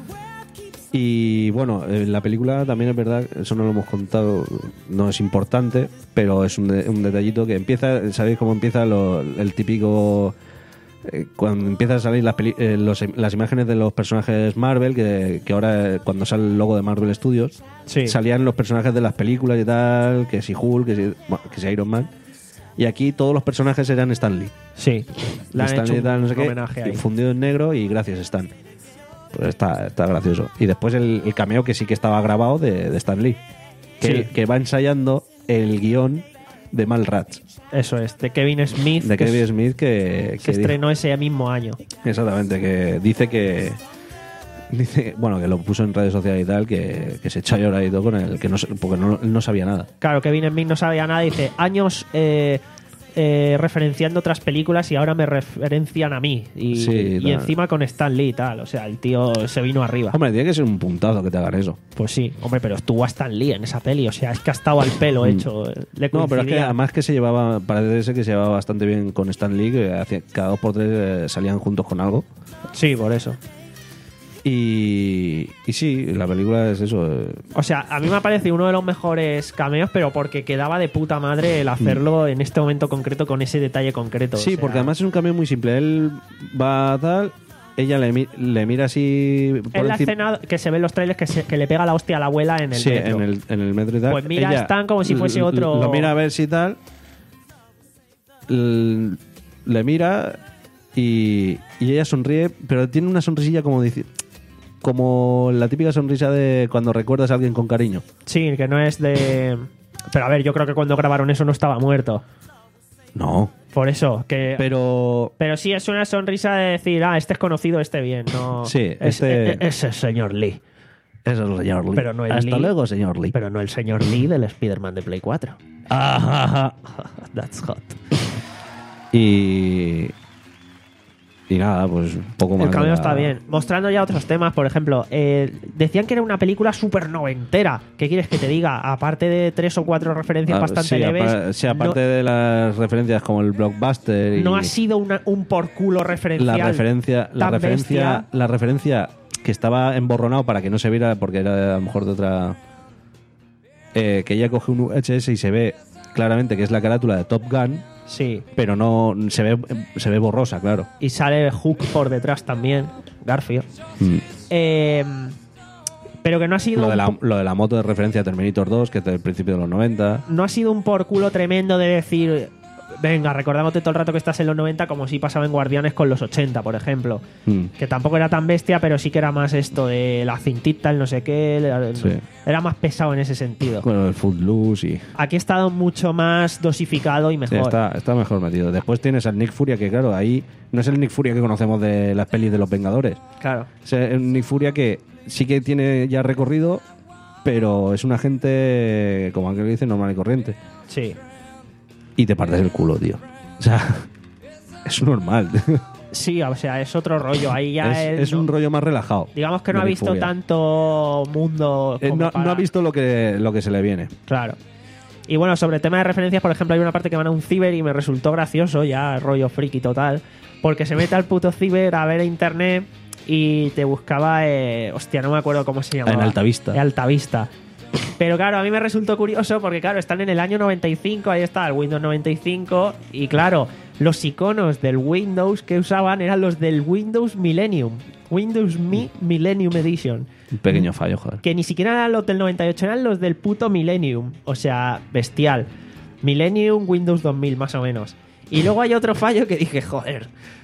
Y bueno, en la película también es verdad, eso no lo hemos contado, no es importante, pero es un, de- un detallito que empieza, ¿sabéis cómo empieza lo- el típico... eh, cuando empiezan a salir las, peli- eh, los- las imágenes de los personajes Marvel, que, que ahora eh, cuando sale el logo de Marvel Studios, Sí. salían los personajes de las películas y tal, que si Hulk, que si, bueno, que si Iron Man. Y aquí todos los personajes eran Stan Lee. Sí. Le han Stan hecho Lee un, tal, no sé un qué, homenaje ahí. fundido en negro y gracias Stan. Pues está, está gracioso. Y después el, el cameo que sí que estaba grabado de, de Stan Lee, que, Sí. que va ensayando el guión de Mallrats, Eso es, de Kevin Smith, de que, Kevin es- Smith, que, que que dice- estrenó ese mismo año. exactamente, que dice que dice, bueno, que lo puso en redes sociales y tal, que, que se echó a llorar y todo con él, que no, se- porque no, él no sabía nada. Claro, Kevin Smith no sabía nada, dice, años eh, eh, referenciando otras películas y ahora me referencian a mí. Y, Sí, y tal. encima con Stan Lee y tal. O sea, el tío se vino arriba. Hombre, tiene que ser un puntazo que te hagan eso. Pues sí, hombre, pero estuvo a Stan Lee en esa peli. O sea, es que ha estado al pelo hecho. Le No, pero es que coincidía. además que se llevaba, parece ser que se llevaba bastante bien con Stan Lee, que hacía- cada dos por tres eh, salían juntos con algo. Sí, por eso. Y, y sí, la película es eso. eh, O sea, a mí me ha parecido uno de los mejores cameos, pero porque quedaba de puta madre el hacerlo en este momento concreto con ese detalle concreto. o Sí, sea, porque además es un cambio muy simple. Él va tal, ella le, mi- le mira así por en la encima- escena que se ven los trailers que, se- que le pega la hostia a la abuela en el sí, metro. en el, en el metro y tal. Pues mira a Ella Stan como si fuese l- otro- Lo mira a ver si tal. l- Le mira y, y ella sonríe, pero tiene una sonrisilla como dice, como la típica sonrisa de cuando recuerdas a alguien con cariño. Sí, que no es de... Pero a ver, yo creo que cuando grabaron eso no estaba muerto. No, Por eso, que... pero Pero sí es una sonrisa de decir, ah, este es conocido, este bien. No, Sí, es, este- es- es el señor Lee. es el señor Lee. Pero no el Hasta Lee. luego, señor Lee. Pero no el señor Lee del Spider-Man de Play cuatro. Ajá. That's hot. Y. Y nada, pues un poco más. El cameo de la- está bien. Mostrando ya otros temas, por ejemplo, eh, decían que era una película súper noventera. ¿Qué quieres que te diga? Aparte de tres o cuatro referencias Ah, bastante sí, leves. apa- sí, aparte no, de las referencias como el blockbuster y no ha sido una- un por culo referencial. la referencia, la tan referencia, bestia. la referencia que estaba emborronado para que no se viera porque era a lo mejor de otra. Eh, que ella coge un U H S y se ve claramente que es la carátula de Top Gun, Sí. pero no se ve se ve borrosa, claro. Y sale Hook por detrás también. Garfield. Mm. Eh, pero que no ha sido Lo de, un la, po- lo de la moto de referencia a Terminator dos, que es del principio de los noventa. no ha sido un por culo tremendo de decir, venga, recordándote todo el rato que estás en los noventa, como si pasaba en Guardianes con los ochenta, por ejemplo. Mm. Que tampoco era tan bestia, pero sí que era más esto de la cintita, el no sé qué. la- Sí. Era más pesado en ese sentido. Bueno, el Footloose y. Aquí ha estado mucho más dosificado y Sí, mejor. está, está mejor metido. Después tienes al Nick Furia, que claro, ahí no es el Nick Furia que conocemos de las pelis de los Vengadores. Claro. Es el Nick Furia que sí que tiene ya recorrido, pero es un agente, como aquel que dice, normal y corriente. Sí. Y te partes el culo, tío. O sea, es normal. Sí, o sea, es otro rollo. Ahí ya es él es no- un rollo más relajado. digamos que no ha de Nick visto Furia. tanto mundo. Eh, como no, para- no ha visto lo que, lo que se le viene. Claro. Y bueno, sobre el tema de referencias, por ejemplo, hay una parte que van a un ciber y me resultó gracioso, ya rollo friki total, porque se mete al puto ciber a ver internet y te buscaba, eh, hostia, no me acuerdo cómo se llamaba. En Altavista. En Altavista. Pero claro, a mí me resultó curioso porque, claro, están en el año noventa y cinco, ahí está el Windows noventa y cinco, y claro, los iconos del Windows que usaban eran los del Windows Millennium. Windows Me Millennium Edition. Un pequeño fallo, joder. Que ni siquiera eran los del noventa y ocho, eran los del puto Millennium. O sea, bestial. Millennium, Windows dos mil, más o menos. Y luego hay otro fallo que dije, joder,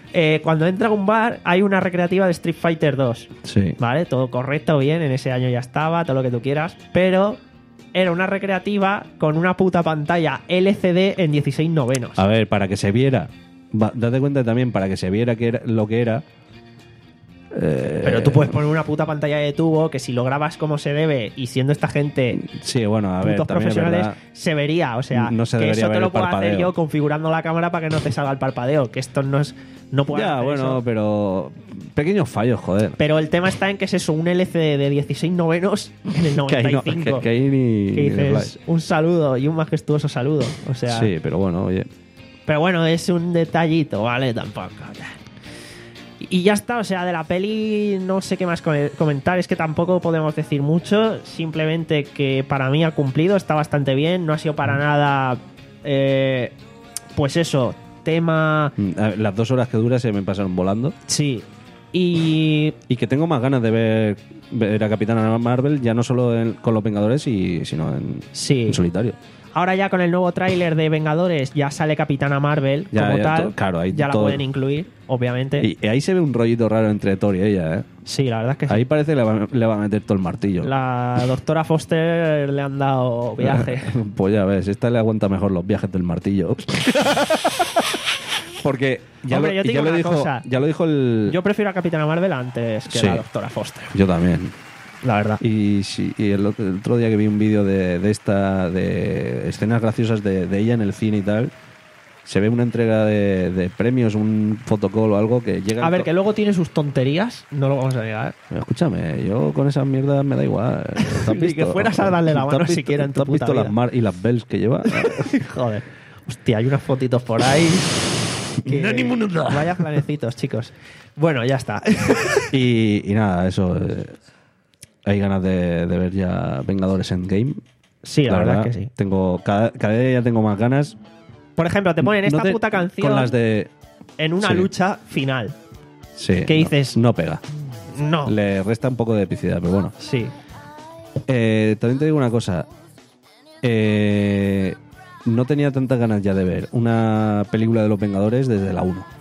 Eh, cuando entra a un bar hay una recreativa de Street Fighter dos. Sí. ¿Vale? Todo correcto, bien, en ese año ya estaba, todo lo que tú quieras, pero era una recreativa con una puta pantalla L C D en dieciséis novenos. A ver, para que se viera, va, date cuenta también, para que se viera que era, lo que era. Eh, Pero tú puedes poner una puta pantalla de tubo que si lo grabas como se debe y siendo esta gente Sí, bueno, a ver, putos también es profesionales, verdad. se vería. O sea, No se que debería eso ver te lo el puedo hacer parpadeo. yo configurando la cámara para que no te salga el parpadeo. Que esto no es. No puedo Ya, hacer bueno, eso. pero pequeños fallos, joder. Pero el tema está en que es eso, un L C D de dieciséis novenos en el Que ahí, noventa y no, cinco. que, que ahí ni, que ni de dices, fly. un saludo y un majestuoso saludo. O sea, Sí, pero bueno, oye. pero bueno, es un detallito, ¿vale? Tampoco. Y ya está, o sea, de la peli no sé qué más com- comentar, es que tampoco podemos decir mucho, simplemente que para mí ha cumplido, está bastante bien, no ha sido para nada, eh, pues eso, tema, Mm, a ver, Las dos horas que dura se me pasaron volando. sí, y Y que tengo más ganas de ver, ver a Capitana Marvel, ya no solo en- con los Vengadores, y, sino en, sí. en solitario. Ahora ya con el nuevo tráiler de Vengadores ya sale Capitana Marvel Ya, como ya, tal, to- claro, ahí ya la todo- pueden incluir, obviamente. Y, y ahí se ve un rollito raro entre Thor y ella, ¿eh? Sí, la verdad es que sí. Ahí parece que le va, le va a meter todo el martillo. La doctora Foster le han dado viaje. Pues ya ves, esta le aguanta mejor los viajes del martillo. Porque ya, Hombre, lo, yo te ya digo lo una dijo, cosa. ya lo dijo el... Yo prefiero a Capitana Marvel antes que Sí. a la doctora Foster, Yo también. la verdad. Y, sí, y el, otro, el otro día que vi un vídeo de, de esta, de escenas graciosas de, de ella en el cine y tal, se ve una entrega de, de premios, un fotocall o algo que llega... A ver, to- que luego tiene sus tonterías, no lo vamos a negar. Escúchame, yo con esas mierdas me da igual. ¿Te has Ni que fueras a darle la ¿Te has mano visto- siquiera en tu ¿te has puta visto vida? las mar y las bells que lleva? Joder. Hostia, hay unas fotitos por ahí. que- Vaya planecitos, chicos. Bueno, ya está. y, y nada, eso... eh, hay ganas de, de ver ya Vengadores Endgame. Sí, la, verdad, es que sí. Tengo, cada, cada día ya tengo más ganas. Por ejemplo, te ponen No esta te- puta canción Con las de... en una sí. lucha final. Sí, ¿Qué no, dices? No pega. No. Le resta un poco de epicidad, pero bueno. Sí. Eh, también te digo una cosa. Eh, no tenía tantas ganas ya de ver una película de los Vengadores desde la uno.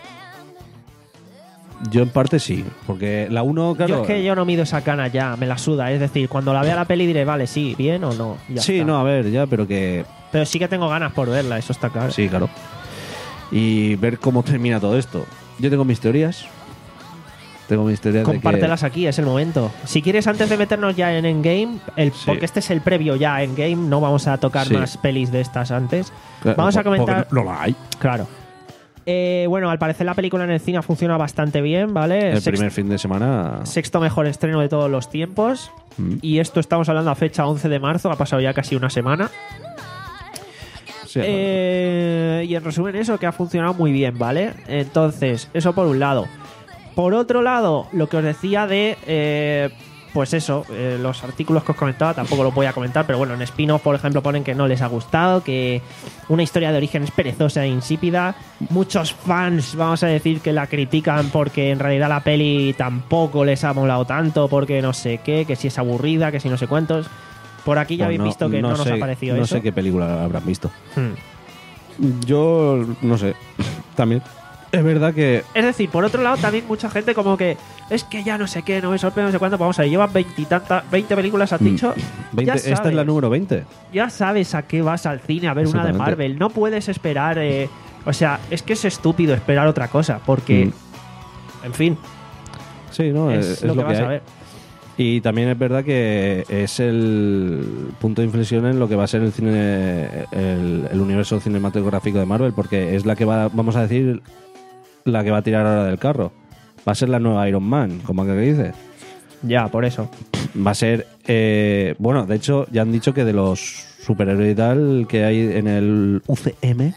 Yo en parte sí, porque la uno, claro... Yo es que yo no mido esa cana ya, me la suda. Es decir, cuando la vea la peli diré, vale, sí, bien o no. y ya sí, está. no, a ver, ya, pero que... Pero sí que tengo ganas por verla, eso está claro. Sí, claro. Y ver cómo termina todo esto. Yo tengo mis teorías. Tengo mis teorías de que... Compártelas aquí, es el momento. Si quieres, antes de meternos ya en Endgame, el, Sí. porque este es el previo ya a Endgame, no vamos a tocar Sí. más pelis de estas antes. Claro, Vamos a porque comentar. No la hay. Claro. Eh, bueno, al parecer la película en el cine funciona bastante bien, ¿vale? El Sext- primer fin de semana... Sexto mejor estreno de todos los tiempos. Mm. Y esto estamos hablando a fecha once de marzo, ha pasado ya casi una semana. Sí, Eh, y en resumen eso, que ha funcionado muy bien, ¿vale? Entonces, eso por un lado. Por otro lado, lo que os decía de... eh, pues eso, eh, los artículos que os comentaba tampoco los voy a comentar, pero bueno, en spin-off, por ejemplo, ponen que no les ha gustado, que una historia de origen es perezosa e insípida. Muchos fans, vamos a decir, que la critican porque en realidad la peli tampoco les ha molado tanto, porque no sé qué, que si es aburrida, que si no sé cuántos. Por aquí ya Pues habéis no- visto que no, nos sé- ha parecido No eso. sé qué película habrán visto. Hmm. Yo no sé. También. Es verdad que... Es decir, por otro lado, también mucha gente como que es que ya no sé qué, no me sorprende, no sé cuánto. Vamos a ver, llevan veinte, veinte películas, has dicho. veinte, Ya esta es la sabes. número veinte. Ya sabes a qué vas al cine a ver una de Exactamente. Marvel. No puedes esperar. eh, o sea, es que es estúpido esperar otra cosa, porque, Mm. en fin, Sí, no, es, es, es lo, que lo que vas a hay. ver. Y también es verdad que es el punto de inflexión en lo que va a ser el cine, el, el universo cinematográfico de Marvel, porque es la que va, vamos a decir, la que va a tirar ahora del carro. Va a ser la nueva Iron Man, como que dice. Ya, por eso. Va a ser, eh, bueno, de hecho ya han dicho que de los superhéroes y tal que hay en el U C M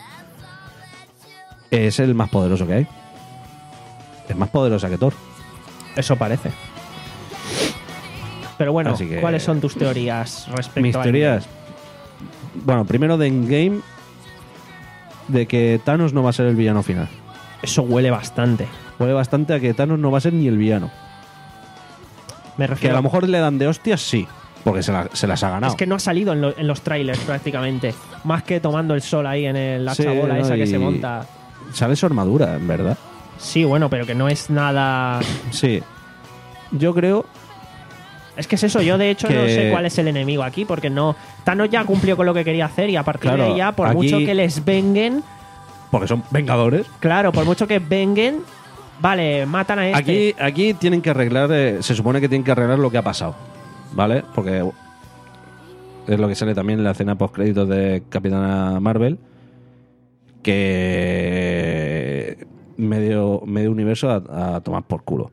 es el más poderoso que hay. Es más poderosa que Thor. Eso parece. Pero bueno, Así que- ¿cuáles son tus teorías respecto Mis a teorías. Bueno, primero de Endgame, de que Thanos no va a ser el villano final. Eso huele bastante. Huele bastante a que Thanos no va a ser ni el villano. Me Que refiero a lo mejor le dan de hostias, sí, porque se, la- se las ha ganado. Es que no ha salido en, lo- en los trailers prácticamente. Más que tomando el sol ahí en el- la Sí, chabola no, esa que y se monta. Sale su armadura, en verdad. Sí, bueno, pero que no es nada... Sí. Yo creo... Es que es eso, yo de hecho que... no sé cuál es el enemigo aquí, porque no... Thanos ya cumplió con lo que quería hacer y a partir Claro, de ahí ya, por aquí- mucho que les venguen, Porque son vengadores. claro, por mucho que venguen, vale, matan a este. Aquí, aquí tienen que arreglar, eh, se supone que tienen que arreglar lo que ha pasado, ¿vale? Porque es lo que sale también en la escena post créditos de Capitana Marvel, que medio, medio universo a, a tomar por culo.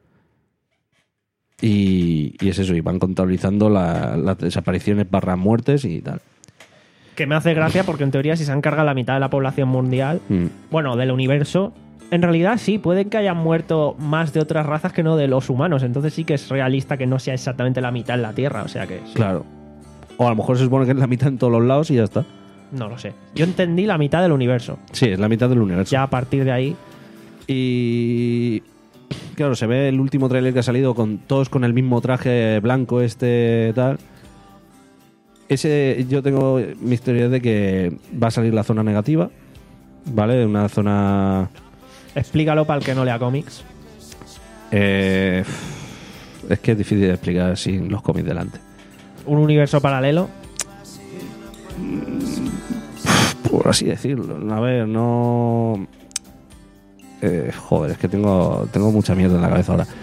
Y, y es eso, y van contabilizando la- las desapariciones barra muertes y tal. Que me hace gracia porque en teoría si se han cargado la mitad de la población mundial, Mm. bueno, del universo, en realidad sí, pueden que hayan muerto más de otras razas que no de los humanos, entonces sí que es realista que no sea exactamente la mitad en la Tierra, o sea que sí. Claro. O a lo mejor se supone que es la mitad en todos los lados y ya está. No lo sé. Yo entendí la mitad del universo. Sí, es la mitad del universo. Ya a partir de ahí... Y claro, se ve el último tráiler que ha salido con todos con el mismo traje blanco este tal. Ese yo tengo mis teorías de que va a salir la zona negativa, ¿vale? Una zona Explícalo para el que no lea cómics. eh, es que es difícil de explicar sin los cómics delante. Un universo paralelo. Por así decirlo. A ver, no eh, joder, es que tengo tengo mucha mierda en la cabeza ahora.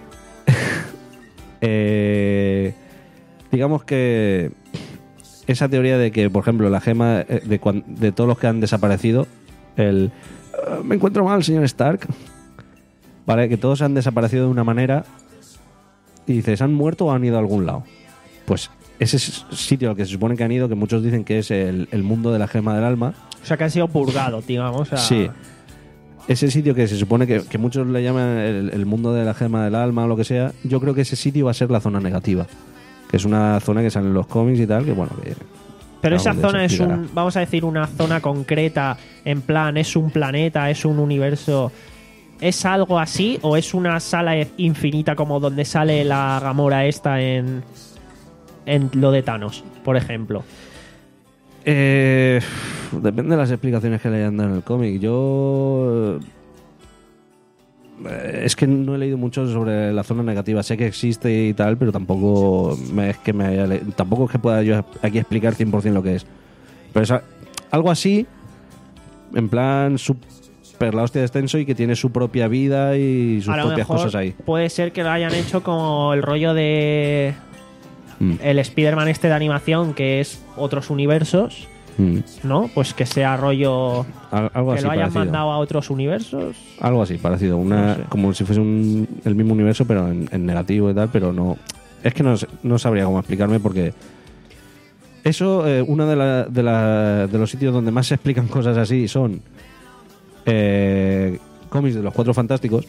eh, digamos que esa teoría de que, por ejemplo, la gema eh, de, cuan- de todos los que han desaparecido, el "Ah, me encuentro mal, señor Stark", vale, que todos han desaparecido de una manera y dices, ¿han muerto o han ido a algún lado? Pues ese s- sitio al que se supone que han ido, que muchos dicen que es el, el mundo de la gema del alma, O sea que han sido purgados, digamos. O sea, sí, ese sitio que se supone que, que muchos le llaman el, el mundo de la gema del alma o lo que sea, yo creo que ese sitio va a ser la zona negativa, que es una zona que sale en los cómics y tal, que bueno, que Pero esa algún día zona se es explicará. un, vamos a decir, una zona concreta, en plan, es un planeta, es un universo, ¿es algo así o es una sala infinita como donde sale la Gamora esta en, en lo de Thanos, por ejemplo? Eh, depende de las explicaciones que le hayan dado en el cómic. Yo eh, es que no he leído mucho sobre la zona negativa. Sé que existe y tal, pero tampoco me- es que me haya le- tampoco es que pueda yo aquí explicar cien por ciento lo que es. Pero es a- algo así, en plan super la hostia de extenso y que tiene su propia vida y sus A lo propias mejor cosas ahí. puede ser que lo hayan hecho como el rollo de Mm, el Spider-Man este de animación, que es otros universos, mm. ¿no? Pues que sea rollo Al- algo que así lo hayan parecido. mandado a otros universos. Algo así, parecido. Una, No sé. Como si fuese un- el mismo universo, pero en, en negativo y tal, pero no. Es que no, sé- no sabría cómo explicarme porque. Eso, eh, uno de, la- de, la- de los sitios donde más se explican cosas así son eh, cómics de los Cuatro Fantásticos.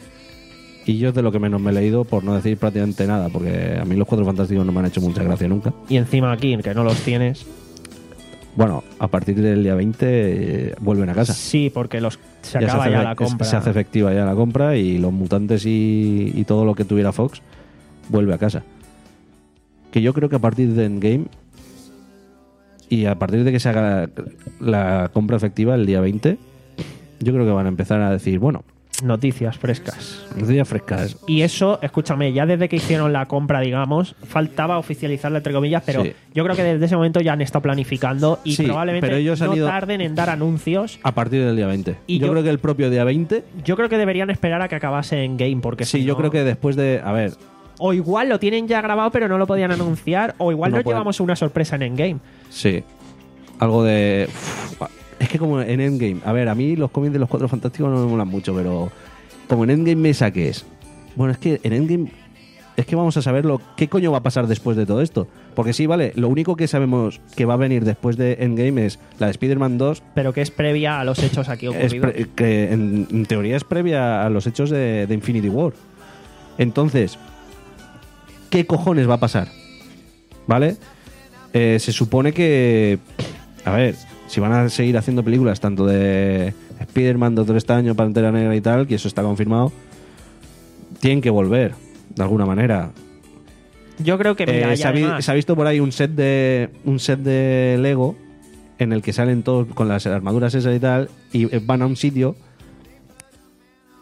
Y yo es de lo que menos me he leído, por no decir prácticamente nada, porque a mí los Cuatro Fantásticos no me han hecho mucha gracia nunca. Y encima aquí, que no los tienes. Bueno, a partir del día veinte eh, vuelven a casa. Sí, porque los se Ya acaba hace, ya la es- compra. se hace efectiva ya la compra y los mutantes y, y todo lo que tuviera Fox vuelve a casa. Que yo creo que a partir de Endgame y a partir de que se haga la, la compra efectiva el día veinte, yo creo que van a empezar a decir, bueno, Noticias frescas. noticias frescas. Y eso, escúchame, ya desde que hicieron la compra, digamos, faltaba oficializarla entre comillas, pero Sí. yo creo que desde ese momento ya han estado planificando y Sí, probablemente pero ellos han no ido- tarden en dar anuncios. A partir del día veinte. Y yo, yo- creo que el propio día veinte. Yo creo que deberían esperar a que acabase en game, porque Sí, si yo no- creo que después de. A ver, O igual lo tienen ya grabado, pero no lo podían anunciar, o igual No nos pueden. llevamos una sorpresa en Endgame. sí. Algo de. Uf, es que como en Endgame. A ver, a mí los cómics de los Cuatro Fantásticos no me molan mucho, pero. Como en Endgame me saques. Bueno, es que en Endgame. Es que vamos a saber lo, qué coño va a pasar después de todo esto. Porque sí, vale, lo único que sabemos que va a venir después de Endgame es la de Spider-Man dos. Pero que es previa a los hechos aquí Es ocurridos. pre- que en, en teoría es previa a los hechos de, de Infinity War. Entonces, ¿qué cojones va a pasar? ¿Vale? Eh, se supone que. A ver, si van a seguir haciendo películas tanto de Spider-Man, Doctor Extraño, Pantera Negra y tal, que eso está confirmado, tienen que volver, de alguna manera. Yo creo que mira, Eh, y se, ha, vi- además- se ha visto por ahí un set de un set de Lego en el que salen todos con las armaduras esas y tal y eh, van a un sitio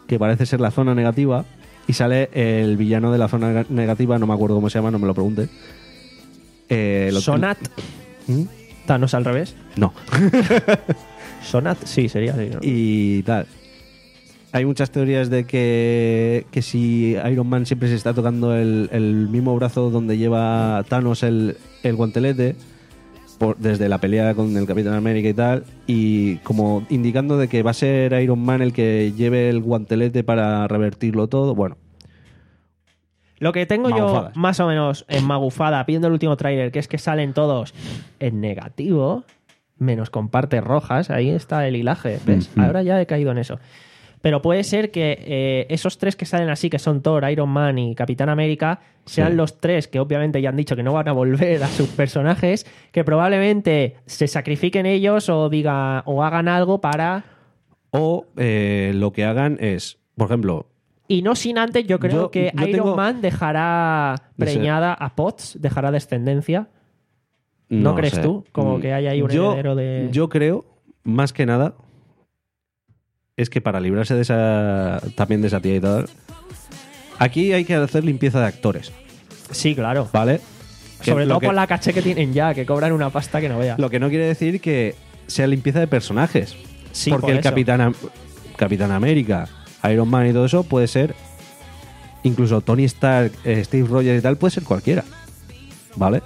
que parece ser la zona negativa, y sale el villano de la zona negativa, no me acuerdo cómo se llama, no me lo preguntes. Eh, lo- Sonat. ¿Mm? Thanos al revés. No. Sonat, sí, sería. Sí, ¿no? Y tal. Hay muchas teorías de que, que si Iron Man siempre se está tocando el, el mismo brazo donde lleva Thanos el, el guantelete, por, desde la pelea con el Capitán América y tal, y como indicando de que va a ser Iron Man el que lleve el guantelete para revertirlo todo. Bueno, Lo que tengo Magufadas. yo más o menos en magufada, viendo el último tráiler, que es que salen todos en negativo, menos con partes rojas, ahí está el hilaje, ¿ves? Mm, mm. Ahora ya he caído en eso. Pero puede ser que eh, esos tres que salen así, que son Thor, Iron Man y Capitán América, sean Sí. los tres que obviamente ya han dicho que no van a volver a sus personajes, que probablemente se sacrifiquen ellos o diga o hagan algo para... o eh, lo que hagan es, por ejemplo, Y no sin antes, yo creo Yo- que yo Iron tengo- Man dejará No sé. preñada a Potts, dejará descendencia. ¿No, crees sé. tú? Como Mm, que hay ahí un yo, heredero de... Yo creo, más que nada, es que para librarse de esa también de esa tía y tal, aquí hay que hacer limpieza de actores, Sí, claro. ¿vale? Que Sobre lo todo que- por la caché que tienen ya, que cobran una pasta que no veas. Lo que no quiere decir que sea limpieza de personajes. Sí, porque por el eso. Capitán, Am- Capitán América, Iron Man y todo eso puede ser, incluso Tony Stark, eh, Steve Rogers y tal, puede ser cualquiera. ¿Vale?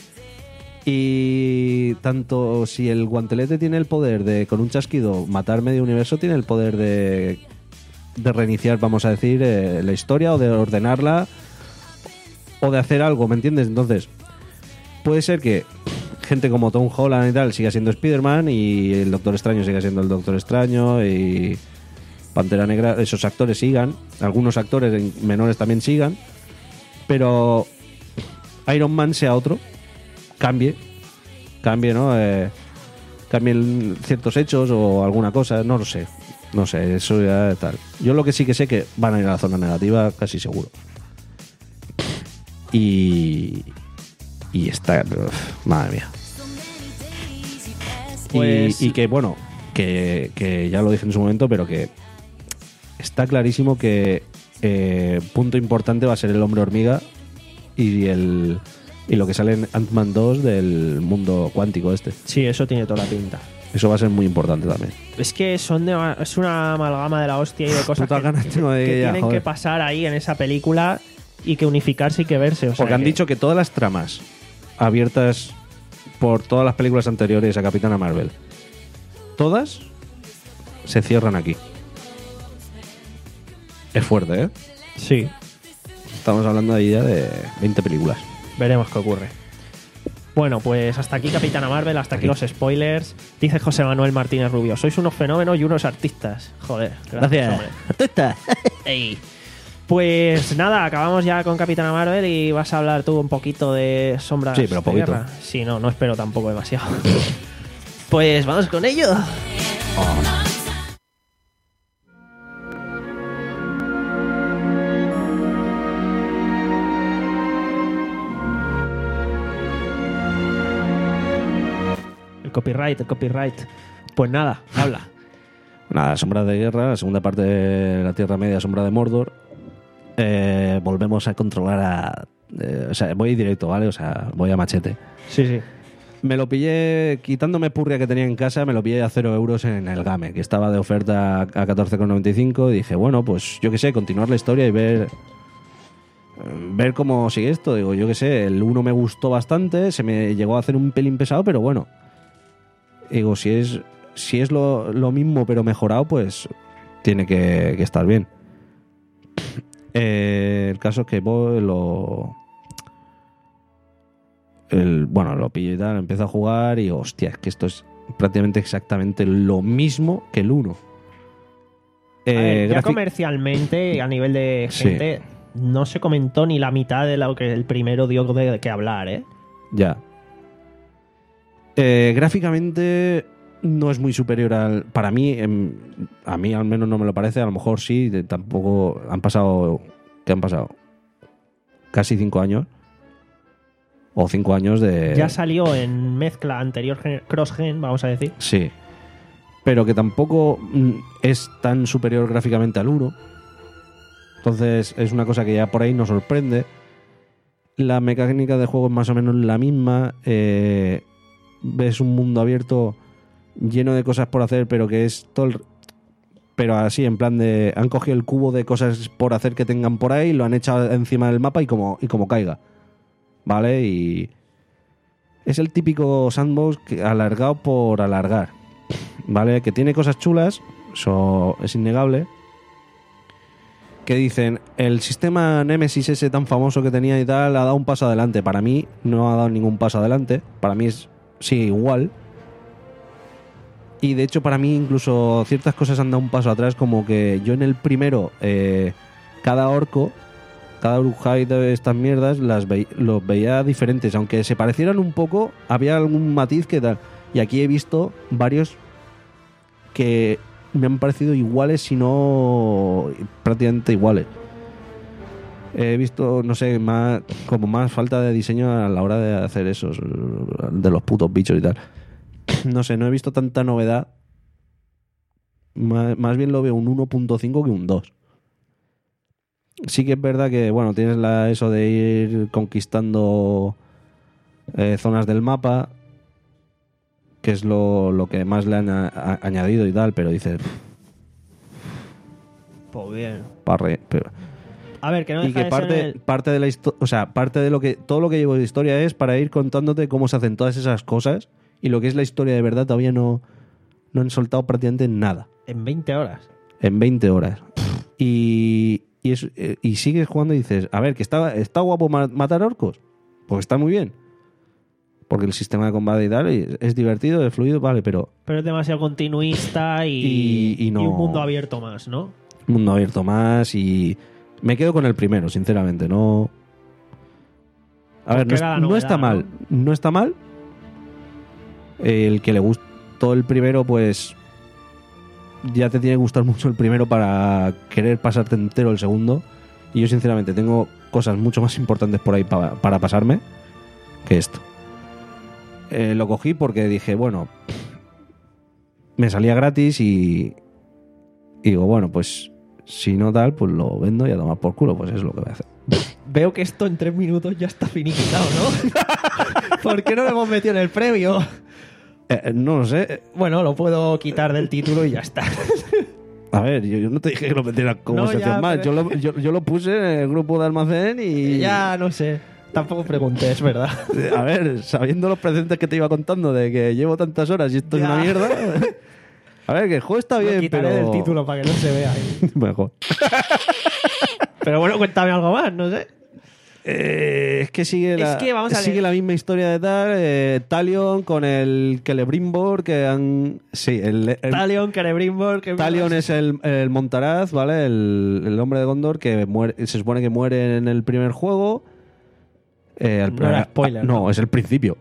Y tanto si el guantelete tiene el poder de, con un chasquido, matar medio universo, tiene el poder de, de reiniciar, vamos a decir, eh, la historia o de ordenarla o de hacer algo, ¿me entiendes? Entonces, puede ser que gente como Tom Holland y tal siga siendo Spider-Man y el Doctor Extraño siga siendo el Doctor Extraño y Pantera Negra, esos actores sigan, algunos actores en- menores también sigan, pero Iron Man sea otro, cambie, cambie, ¿no? Eh, cambien ciertos hechos o alguna cosa, no lo sé, no sé, eso ya tal. Yo lo que sí que sé que van a ir a la zona negativa, casi seguro. Y... Y está... uf, madre mía. Y- Pues- y, que, bueno, que, que ya lo dije en su momento, pero que está clarísimo que eh, punto importante va a ser el hombre hormiga y el y lo que sale en Ant-Man dos del mundo cuántico este. Sí, eso tiene toda la pinta. Eso va a ser muy importante también. Es que son de- es una amalgama de la hostia y de cosas Putas que, ganas tengo de que que ya, tienen joder. que pasar ahí en esa película y que unificarse y que verse. O sea Porque han que- dicho que todas las tramas abiertas por todas las películas anteriores a Capitana Marvel, todas se cierran aquí. Es fuerte, ¿eh? Sí, Estamos hablando ahí ya de veinte películas. veremos qué ocurre. Bueno, pues hasta aquí Capitana Marvel, hasta aquí, Aquí. los spoilers. Dice José Manuel Martínez Rubio, sois unos fenómenos y unos artistas. Joder, gracias, hombre. Ey. Pues nada, acabamos ya con Capitana Marvel y vas a hablar tú un poquito de Sombras Sí, pero de poquito. Guerra. Sí, no, no espero tampoco demasiado. Pues vamos con ello. El copyright, el copyright. Pues nada, habla. Nada, Sombras de Guerra, la segunda parte de la Tierra Media, Sombra de Mordor. Eh, volvemos a controlar a... eh, o sea, voy directo, ¿vale? O sea, voy a machete. Sí, sí. Me lo pillé, quitándome purria que tenía en casa, me lo pillé a cero euros en el Game, que estaba de oferta a catorce con noventa y cinco. Y dije, bueno, pues yo qué sé, continuar la historia y ver ver cómo sigue esto. Digo, yo qué sé, el uno me gustó bastante, se me llegó a hacer un pelín pesado, pero bueno. Digo, si es si es lo, lo mismo pero mejorado, pues tiene que, que estar bien. Eh, el caso es que voy, lo... El, bueno, lo pillo y tal, empiezo a jugar y hostia, es que esto es prácticamente exactamente lo mismo que el uno. A ver, ya grafi- comercialmente, a nivel de Sí. gente, no se comentó ni la mitad de lo que el primero dio de que hablar, ¿eh? Ya. Eh, gráficamente no es muy superior al... Para mí, em, a mí al menos no me lo parece, a lo mejor sí, de- tampoco... Han pasado... ¿Qué han pasado? Casi cinco años. O cinco años de... Ya salió en mezcla anterior, gen- cross-gen, vamos a decir. Sí. Pero que tampoco mm, es tan superior gráficamente al uno. Entonces es una cosa que ya por ahí nos sorprende. La mecánica de juego es más o menos la misma. Eh, ves un mundo abierto lleno de cosas por hacer, pero que es todo el... Pero así, en plan de... Han cogido el cubo de cosas por hacer que tengan por ahí, lo han echado encima del mapa y como, y como caiga. ¿Vale? Y... Es el típico sandbox que, alargado por alargar. ¿Vale? Que tiene cosas chulas, eso es innegable. Que dicen, el sistema Nemesis ese tan famoso que tenía y tal, ha dado un paso adelante. Para mí no ha dado ningún paso adelante. Para mí es sigue igual. Y de hecho para mí incluso ciertas cosas han dado un paso atrás, como que yo en el primero, eh, cada orco, cada Uruk-hai de estas mierdas, las ve- los veía diferentes. Aunque se parecieran un poco, había algún matiz que tal. Y aquí he visto varios que me han parecido iguales, si no prácticamente iguales. He visto, no sé, más como más falta de diseño a la hora de hacer esos, de los putos bichos y tal. No sé, no he visto tanta novedad. Más, más bien lo veo un uno punto cinco que un dos. Sí que es verdad que, bueno, tienes la, eso de ir conquistando eh, zonas del mapa, que es lo, lo que más le han a, a, añadido y tal, pero dices... Pues bien. Parre, pero... A ver, que no y deja que de parte, ser el- parte de la historia, o sea, parte de lo que todo lo que llevo de historia es para ir contándote cómo se hacen todas esas cosas, y lo que es la historia de verdad todavía no, no han soltado prácticamente nada en veinte horas. en veinte horas. Y, y, es, eh, y sigues jugando y dices, a ver, que está, está guapo ma- matar orcos, pues está muy bien, porque el sistema de combate y tal es, es divertido, es fluido, vale, pero Pero es demasiado continuista y, Y- y no- un mundo abierto más, ¿no? mundo abierto más. Y me quedo con el primero, sinceramente. No. A ver, Porque no, es- era la no novedad, está mal. No está mal. El que le gustó el primero, pues. Ya te tiene que gustar mucho el primero para querer pasarte entero el segundo. Y yo, sinceramente, tengo cosas mucho más importantes por ahí pa- para pasarme que esto. Eh, lo cogí porque dije, bueno. Me salía gratis y. Y digo, bueno, pues. Si no tal, pues lo vendo y a tomar por culo. Pues es lo que voy a hacer. Veo que esto en tres minutos ya está finiquitado, ¿no? ¿Por qué no lo hemos metido en el previo? Eh, no lo sé. Bueno, lo puedo quitar del título y ya está. A ver, yo, yo no te dije que lo metieras como No, sección ya, más. pero- Yo, lo, yo, yo lo puse en el grupo de almacén y... Ya no sé. Tampoco pregunté, es verdad. A ver, sabiendo los precedentes que te iba contando de que llevo tantas horas y esto Ya. es una mierda... A ver, que el juego está Lo bien, quitaré pero... del título para que no se vea ahí. Mejor. Pero bueno, cuéntame algo más, no sé. Eh, es que sigue la, Es que vamos a sigue leer. la misma historia de tal. Eh, Talion con el Celebrimbor que han... Sí, el... el Talion, Celebrimbor... Que Talion es el, el Montaraz, ¿vale? El, el hombre de Gondor que muere, se supone que muere en el primer juego. Eh, al- No era spoiler, No, ¿no? es el principio.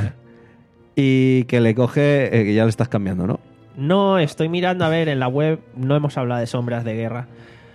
Y que le coge... eh, que ya le estás cambiando, ¿no? No, estoy mirando, a ver, en la web no hemos hablado de Sombras de Guerra.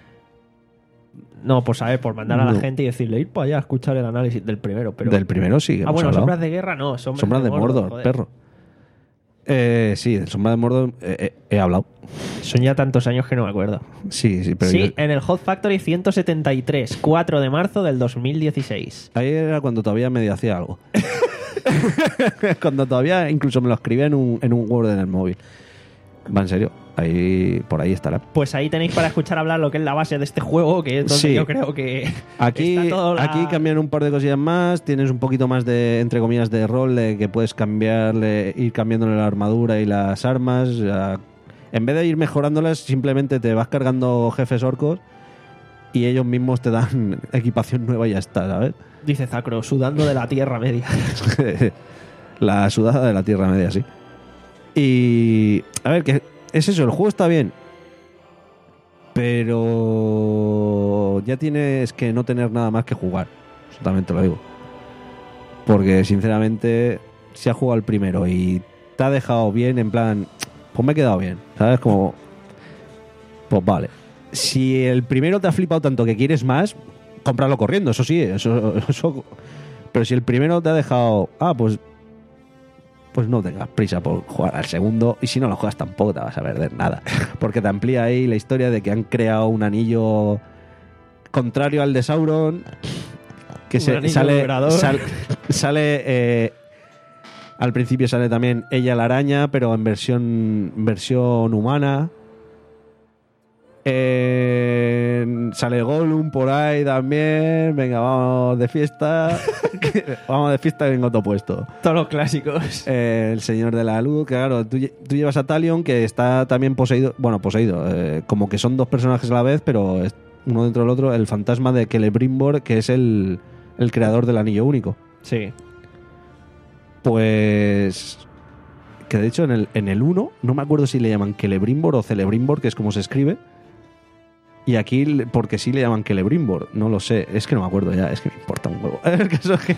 No, pues a ver, por mandar a la No. gente y decirle, ir para allá a escuchar el análisis del primero. Pero... Del primero sí. que Ah, hemos bueno, hablado. Sombras de Guerra no, Sombras, Sombras de Mordor, joder. perro. Eh, sí, del Sombra de Mordor eh, eh, he hablado. Son ya tantos años que no me acuerdo. Sí, sí, pero sí, yo- en el Hot Factory ciento setenta y tres, cuatro de marzo del dos mil dieciséis. ahí era cuando todavía medio hacía algo. Cuando todavía incluso me lo escribía en un, en un Word en el móvil. Va, en serio. Ahí, por ahí estará. Pues ahí tenéis para escuchar hablar lo que es la base de este juego, que es donde Sí. yo creo que Aquí, está todo la- aquí cambian un par de cosillas más. Tienes un poquito más de, entre comillas, de rol, de que puedes cambiarle, ir cambiándole la armadura y las armas. Ya. En vez de ir mejorándolas, simplemente te vas cargando jefes orcos y ellos mismos te dan equipación nueva y ya está, ¿sabes? Dice Zacro, sudando de la Tierra Media. La sudada de la Tierra Media, sí. Y... A ver, que es eso, el juego está bien. Pero... Ya tienes que no tener nada más que jugar. Exactamente lo digo. Porque, sinceramente, si has jugado el primero y te ha dejado bien, en plan... Pues me he quedado bien, ¿sabes? Como... Pues vale. Si el primero te ha flipado tanto que quieres más, cómpralo corriendo, eso sí, eso, eso. Pero si el primero te ha dejado, ah, pues pues no tengas prisa por jugar al segundo, y si no lo juegas tampoco te vas a perder nada, porque te amplía ahí la historia de que han creado un anillo contrario al de Sauron, que Un se, anillo sale, vibrador. sal- sale eh, al principio sale también ella la araña, pero en versión versión humana. Eh, sale Gollum por ahí también. Venga, vamos de fiesta. Vamos de fiesta, vengo todo puesto. Todos los clásicos. Eh, el señor de la luz, que claro, tú, lle- tú llevas a Talion, que está también poseído, bueno, poseído, eh, como que son dos personajes a la vez, pero es uno dentro del otro, el fantasma de Celebrimbor, que es el, el creador del Anillo Único. Sí. Pues... que de hecho en el en el uno, no me acuerdo si le llaman Celebrimbor o Celebrimbor, que es como se escribe, y aquí, le- porque sí le llaman Celebrimbor, no lo sé, es que no me acuerdo ya, es que me importa un huevo. El caso es que...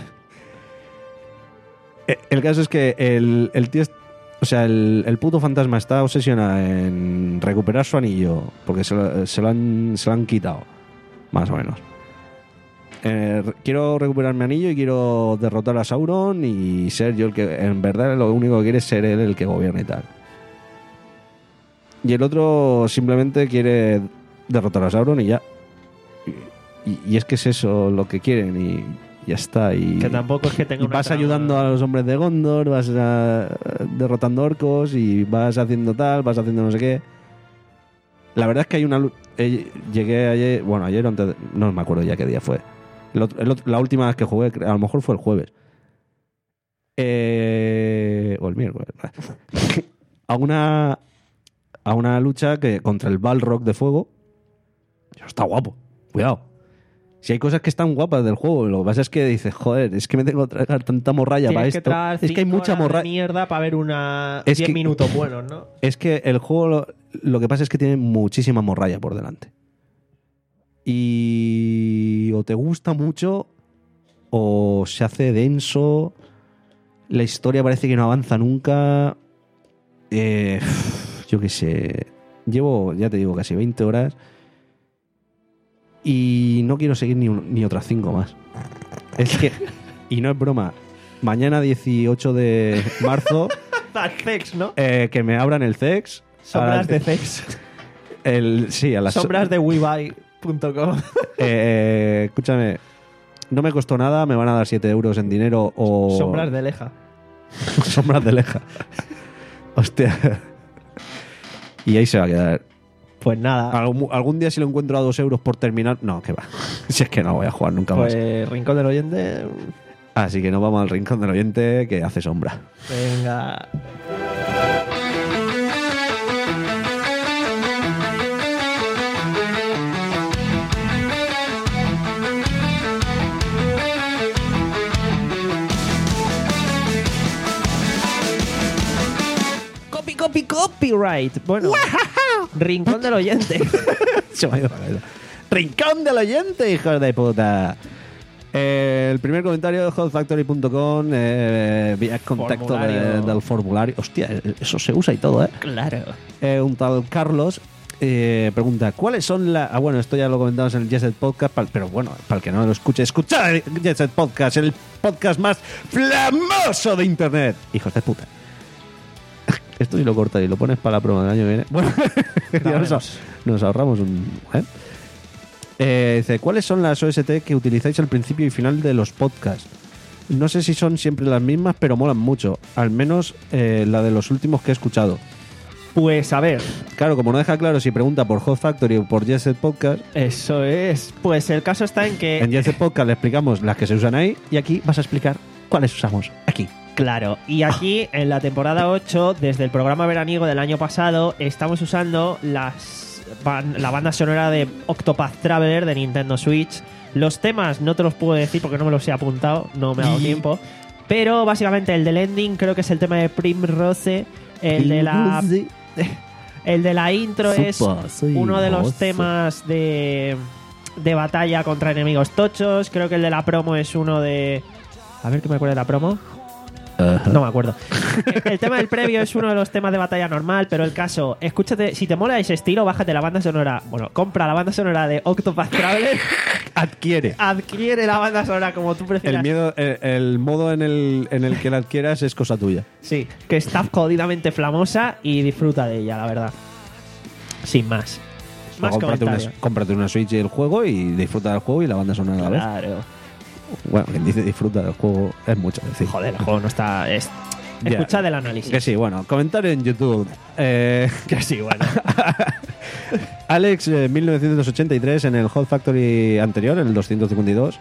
El caso es que el, el tío, es- o sea, el, el puto fantasma está obsesionado en recuperar su anillo, porque se lo, se lo han, se lo han quitado, más o menos. Eh, re- quiero recuperar mi anillo y quiero derrotar a Sauron y ser yo el que, en verdad, lo único que quiere es ser él el que gobierne y tal. Y el otro simplemente quiere derrotar a Sauron y ya. Y, y- y es que es eso lo que quieren y ya está. Y, Que tampoco es que tenga y una vas trama- ayudando a los hombres de Gondor, vas a- derrotando orcos y vas haciendo tal, vas haciendo no sé qué. La verdad es que hay una... lu- eh, Llegué ayer... Bueno, ayer o antes de- no me acuerdo ya qué día fue. El otro- el otro- la última vez que jugué, a lo mejor fue el jueves. Eh, o el miércoles. a una... A una lucha que contra el Balrog de fuego. Eso está guapo. Cuidado. Si hay cosas que están guapas del juego, lo que pasa es que dices, joder, es que me tengo que tragar tanta morralla para Tienes que esto. tragar Es que hay cinco mucha horas de morralla. mierda para ver una Es diez que- minutos buenos, ¿no? Es que el juego lo, lo que pasa es que tiene muchísima morralla por delante. Y o te gusta mucho o se hace denso. La historia parece que no avanza nunca. Eh, yo qué sé. Llevo, ya te digo, casi veinte horas. Y no quiero seguir ni, un- ni otras cinco más. Es que, y no es broma, mañana dieciocho de marzo, Sex, ¿no? eh, que me abran el C E X. Sombras a- de sex. El, sí, a las Sombras de webuy punto com. Eh, escúchame, no me costó nada, me van a dar siete euros en dinero o... Sombras de leja. Sombras de leja. Hostia. Y ahí se va a quedar. Pues nada. Algún, algún día si lo encuentro a dos euros por terminar... No, que va. Si es que no voy a jugar nunca más. Pues Rincón del Oyente. Así que nos vamos al rincón del oyente que hace sombra. Venga. Copy, copy, copyright. Bueno, Rincón del Oyente. Se me ha ido la cabeza. Rincón del oyente, hijos de puta. Eh, el primer comentario de hot factory punto com, eh, vía contacto de- Formulario. del formulario. Hostia, eso se usa y todo, ¿eh? Claro. Eh, un tal Carlos eh, pregunta, ¿cuáles son las...? Ah, bueno, esto ya lo comentamos en el Jet Set Podcast, pal- pero bueno, para el que no lo escuche, escuchad el Jet Set Podcast, el podcast más flamoso de Internet. Hijos de puta. Esto si lo cortas y lo pones para la promo del año que viene. Bueno, ya nos, veremos. nos ahorramos un... ¿eh? Eh, dice, ¿cuáles son las O S T que utilizáis al principio y final de los podcasts? No sé si son siempre las mismas, pero molan mucho. Al menos eh, la de los últimos que he escuchado. Pues a ver, Claro, como no deja claro si pregunta por Hot Factory o por Jet Set Podcast, eso es. Pues el caso está en que... en Jet Set Podcast le explicamos las que se usan ahí y aquí vas a explicar cuáles usamos aquí. Claro, y aquí en la temporada ocho, desde el programa veraniego del año pasado, estamos usando las ban- la banda sonora de Octopath Traveler de Nintendo Switch. Los temas no te los puedo decir porque no me los he apuntado, no me ha dado tiempo. Pero básicamente el del ending creo que es el tema de Primrose, el de la el de la intro es Supa, soy uno de los mozo. temas de de batalla contra enemigos tochos. Creo que el de la promo es uno de... A ver que me acuerdo de la promo. No me acuerdo. El tema del previo es uno de los temas de batalla normal, pero el caso, escúchate, si te mola ese estilo, bájate la banda sonora. Bueno, compra la banda sonora de Octopath Traveler, Adquiere. adquiere la banda sonora como tú prefieras. El miedo, el, el modo en el, en el que la adquieras es cosa tuya. Sí, que está jodidamente flamosa y disfruta de ella, la verdad. Sin más. Más cómprate una, comentarios. cómprate una Switch y el juego y disfruta del juego y la banda sonora a la vez. Claro. Bueno, quien dice disfruta del juego es mucho decir. Joder, el juego no está... Es... Ya. Escuchad el análisis. Que sí, bueno, comentario en YouTube. Eh, Que sí, bueno. Alex, eh, mil novecientos ochenta y tres, en el Hot Factory anterior, en el doscientos cincuenta y dos.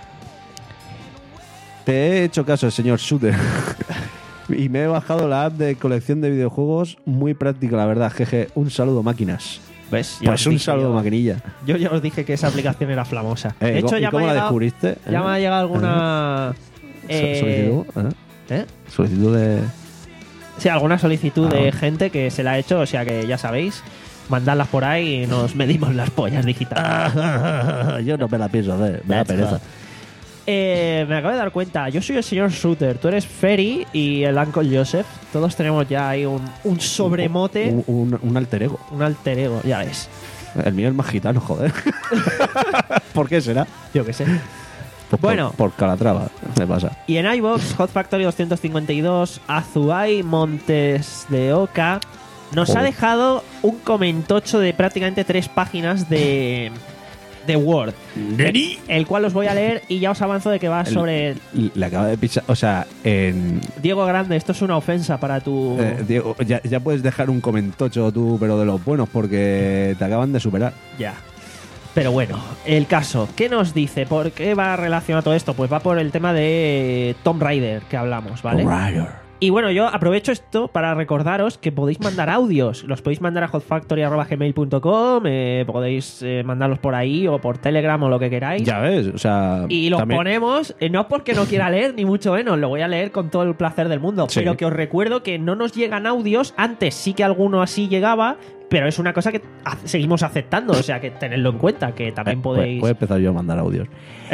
Te he hecho caso, señor Shooter. Y me he bajado la app de colección de videojuegos. Muy práctica, la verdad. Jeje, un saludo, máquinas. ¿Ves? Ya Pues os un dije saludo, yo. maquinilla. Yo ya os dije que esa aplicación era flamosa. Eh, de hecho, ¿y ya me cómo ha la llegado, descubriste? ya ¿Eh? me ha llegado alguna... eh, ¿Solicitud? ¿Eh? ¿eh? Solicitud de... Sí, alguna solicitud Ah. de gente que se la ha hecho, o sea que ya sabéis, mandadlas por ahí y nos medimos las pollas digitales. Yo no me la pienso hacer, me da That's pereza. hot. Eh, me acabo de dar cuenta, yo soy el señor Shooter, tú eres Ferry y el Uncle Joseph. Todos tenemos ya ahí un, un sobremote, Un, un, un alter ego. un alter ego, ya ves. El mío es más gitano, joder. ¿Por qué será? Yo qué sé. Pues Bueno. Por, por Calatrava, me pasa. Y en iVoox, Hot Factory doscientos cincuenta y dos, Azuay Montes de Oca nos Joder. ha dejado un comentocho de prácticamente tres páginas de, de Word, el cual os voy a leer y ya os avanzo de que va El- sobre Le acaba de pichar. O sea, en. Diego Grande. Esto es una ofensa para tu... eh, Diego, ya, ya puedes dejar un comentocho tú, pero de los buenos, porque te acaban de superar. Ya. Pero bueno, el caso, ¿qué nos dice? ¿Por qué va relacionado todo esto? Pues va por el tema de Tomb Raider que hablamos, ¿vale? Rider. Y bueno, yo aprovecho esto para recordaros que podéis mandar audios. Los podéis mandar a hotfactory arroba gmail punto com, eh, podéis eh, mandarlos por ahí o por Telegram o lo que queráis. Ya ves, o sea. Y los también- ponemos, eh, no porque no quiera leer, ni mucho menos, lo voy a leer con todo el placer del mundo. Sí. Pero que os recuerdo que no nos llegan audios, antes sí que alguno así llegaba, pero es una cosa que a- seguimos aceptando, o sea que tenedlo en cuenta, que también Eh, podéis... Voy a empezar yo a mandar audios.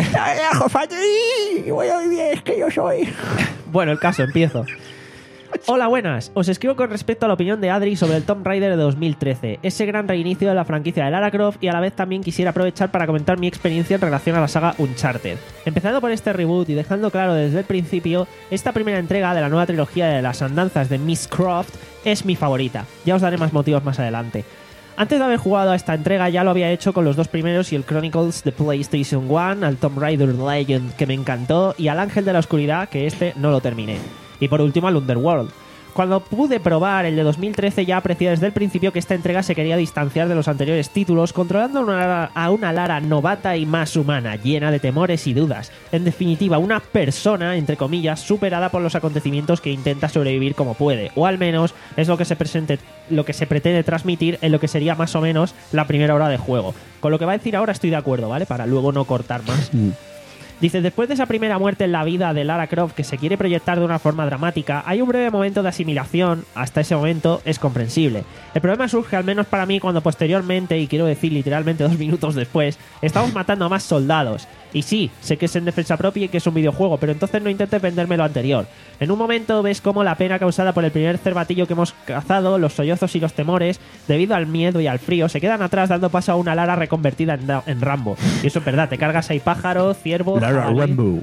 Bueno, el caso, empiezo. Hola, buenas. Os escribo con respecto a la opinión de Adri sobre el Tomb Raider de dos mil trece, ese gran reinicio de la franquicia de Lara Croft, y a la vez también quisiera aprovechar para comentar mi experiencia en relación a la saga Uncharted. Empezando por este reboot y dejando claro desde el principio, esta primera entrega de la nueva trilogía de las andanzas de Miss Croft es mi favorita. Ya os daré más motivos más adelante. Antes de haber jugado a esta entrega ya lo había hecho con los dos primeros y el Chronicles de PlayStation uno, al Tomb Raider Legend que me encantó y al Ángel de la Oscuridad que este no lo terminé. Y por último al Underworld. Cuando pude probar el de dos mil trece ya aprecié desde el principio que esta entrega se quería distanciar de los anteriores títulos, controlando una- a una Lara novata y más humana, llena de temores y dudas. En definitiva, una persona, entre comillas, superada por los acontecimientos que intenta sobrevivir como puede, o al menos es lo que se presente, lo que se pretende transmitir en lo que sería más o menos la primera hora de juego. Con lo que va a decir ahora estoy de acuerdo, ¿vale? Para luego no cortar más. Dice, después de esa primera muerte en la vida de Lara Croft que se quiere proyectar de una forma dramática, hay un breve momento de asimilación, hasta ese momento es comprensible. El problema surge al menos para mí cuando posteriormente, y quiero decir literalmente dos minutos después, estamos matando a más soldados. Y sí, sé que es en defensa propia y que es un videojuego, pero entonces no intentes venderme lo anterior. En un momento ves cómo la pena causada por el primer cervatillo que hemos cazado, los sollozos y los temores, debido al miedo y al frío, se quedan atrás dando paso a una Lara reconvertida en, Da- en Rambo. Y eso es verdad, te cargas ahí pájaro, ciervo... Lara jabalí. Rambo.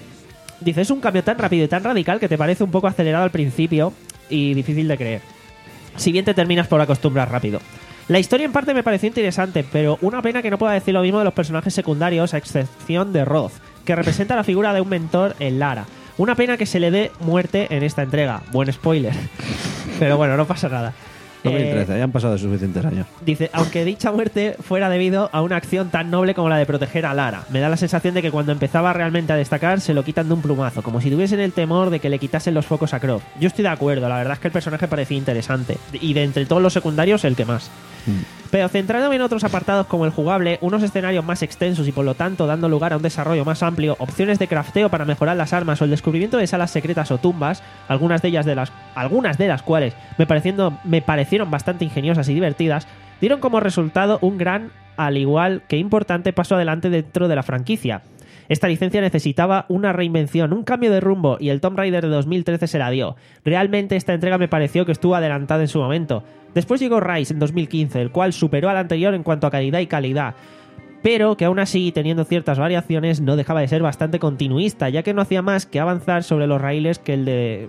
Dice, es un cambio tan rápido y tan radical que te parece un poco acelerado al principio y difícil de creer. Si bien te terminas por acostumbrar rápido. La historia en parte me pareció interesante, pero una pena que no pueda decir lo mismo de los personajes secundarios, a excepción de Roth, que representa la figura de un mentor en Lara. Una pena que se le dé muerte en esta entrega. Buen spoiler. Pero bueno, no pasa nada. dos mil Eh, trece, ya han pasado suficientes años. Dice, aunque dicha muerte fuera debido a una acción tan noble como la de proteger a Lara, me da la sensación de que cuando empezaba realmente a destacar se lo quitan de un plumazo, como si tuviesen el temor de que le quitasen los focos a Croft. Yo estoy de acuerdo, la verdad es que el personaje parecía interesante, y de entre todos los secundarios el que más. Pero centrándome en otros apartados como el jugable, unos escenarios más extensos y por lo tanto dando lugar a un desarrollo más amplio, opciones de crafteo para mejorar las armas o el descubrimiento de salas secretas o tumbas, algunas de ellas de las algunas de las cuales me pareciendo me parecieron bastante ingeniosas y divertidas, dieron como resultado un gran, al igual que importante paso adelante dentro de la franquicia. Esta licencia necesitaba una reinvención, un cambio de rumbo, y el Tomb Raider de dos mil trece se la dio. Realmente esta entrega me pareció que estuvo adelantada en su momento. Después llegó Rise en dos mil quince, el cual superó al anterior en cuanto a calidad y calidad, pero que aún así, teniendo ciertas variaciones, no dejaba de ser bastante continuista, ya que no hacía más que avanzar sobre los raíles que el de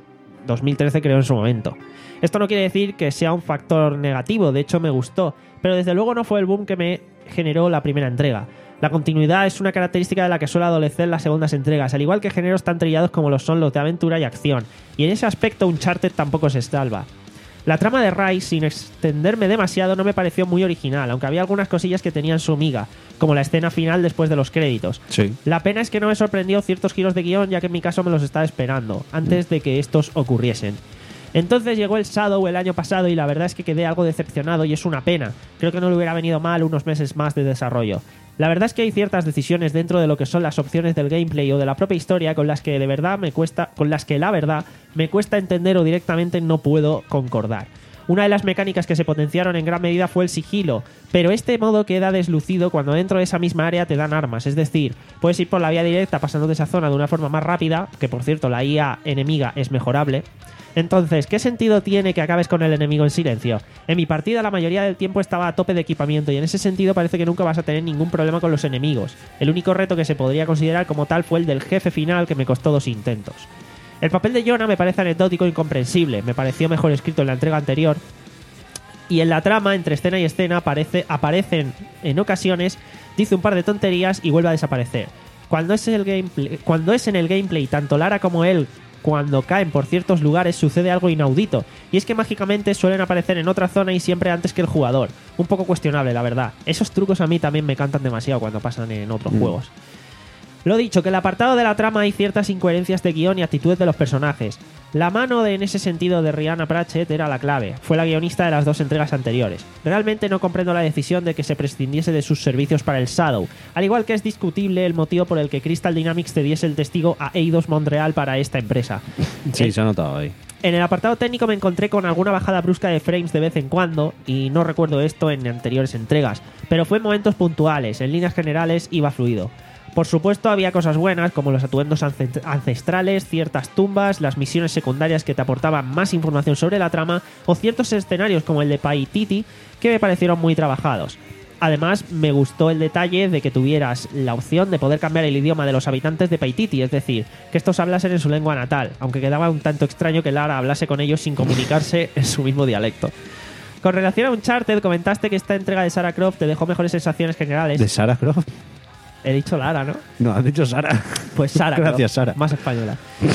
dos mil trece creo en su momento. Esto no quiere decir que sea un factor negativo, de hecho me gustó, pero desde luego no fue el boom que me generó la primera entrega. La continuidad es una característica de la que suele adolecer las segundas entregas, al igual que géneros tan trillados como lo son los de aventura y acción, y en ese aspecto Uncharted tampoco se salva. La trama de Rise, sin extenderme demasiado, no me pareció muy original, aunque había algunas cosillas que tenían su miga, como la escena final después de los créditos. Sí. La pena es que no me sorprendió ciertos giros de guión, ya que en mi caso me los estaba esperando, antes de que estos ocurriesen. Entonces llegó el Shadow el año pasado y la verdad es que quedé algo decepcionado y es una pena. Creo que no le hubiera venido mal unos meses más de desarrollo. La verdad es que hay ciertas decisiones dentro de lo que son las opciones del gameplay o de la propia historia con las que de verdad me cuesta, con las que la verdad me cuesta entender o directamente no puedo concordar. Una de las mecánicas que se potenciaron en gran medida fue el sigilo, pero este modo queda deslucido cuando dentro de esa misma área te dan armas, es decir, puedes ir por la vía directa pasando de esa zona de una forma más rápida, que por cierto la I A enemiga es mejorable. Entonces, ¿qué sentido tiene que acabes con el enemigo en silencio? En mi partida la mayoría del tiempo estaba a tope de equipamiento y en ese sentido parece que nunca vas a tener ningún problema con los enemigos. El único reto que se podría considerar como tal fue el del jefe final, que me costó dos intentos. El papel de Jonah me parece anecdótico e incomprensible, me pareció mejor escrito en la entrega anterior. Y en la trama, entre escena y escena, aparece, aparecen en ocasiones, dice un par de tonterías y vuelve a desaparecer. Cuando es, el gameplay, cuando es en el gameplay, tanto Lara como él, cuando caen por ciertos lugares, sucede algo inaudito. Y es que mágicamente suelen aparecer en otra zona y siempre antes que el jugador. Un poco cuestionable, la verdad. Esos trucos a mí también me cantan demasiado cuando pasan en otros mm. juegos. Lo dicho, que en el apartado de la trama hay ciertas incoherencias de guión y actitudes de los personajes. La mano de, en ese sentido de Rhianna Pratchett era la clave, fue la guionista de las dos entregas anteriores. Realmente no comprendo la decisión de que se prescindiese de sus servicios para el Shadow, al igual que es discutible el motivo por el que Crystal Dynamics cediese el testigo a Eidos Montreal para esta empresa. Sí, el, se ha notado ahí. En el apartado técnico me encontré con alguna bajada brusca de frames de vez en cuando, y no recuerdo esto en anteriores entregas, pero fue en momentos puntuales, en líneas generales iba fluido. Por supuesto había cosas buenas como los atuendos ancestrales, ciertas tumbas, las misiones secundarias que te aportaban más información sobre la trama o ciertos escenarios como el de Paititi que me parecieron muy trabajados. Además me gustó el detalle de que tuvieras la opción de poder cambiar el idioma de los habitantes de Paititi, es decir, que estos hablasen en su lengua natal, aunque quedaba un tanto extraño que Lara hablase con ellos sin comunicarse en su mismo dialecto. Con relación a Uncharted, comentaste que esta entrega de Lara Croft te dejó mejores sensaciones generales. ¿De Lara Croft? He dicho Lara, ¿no? No, has dicho Sara. Pues Sara. Gracias, Sara. Más española.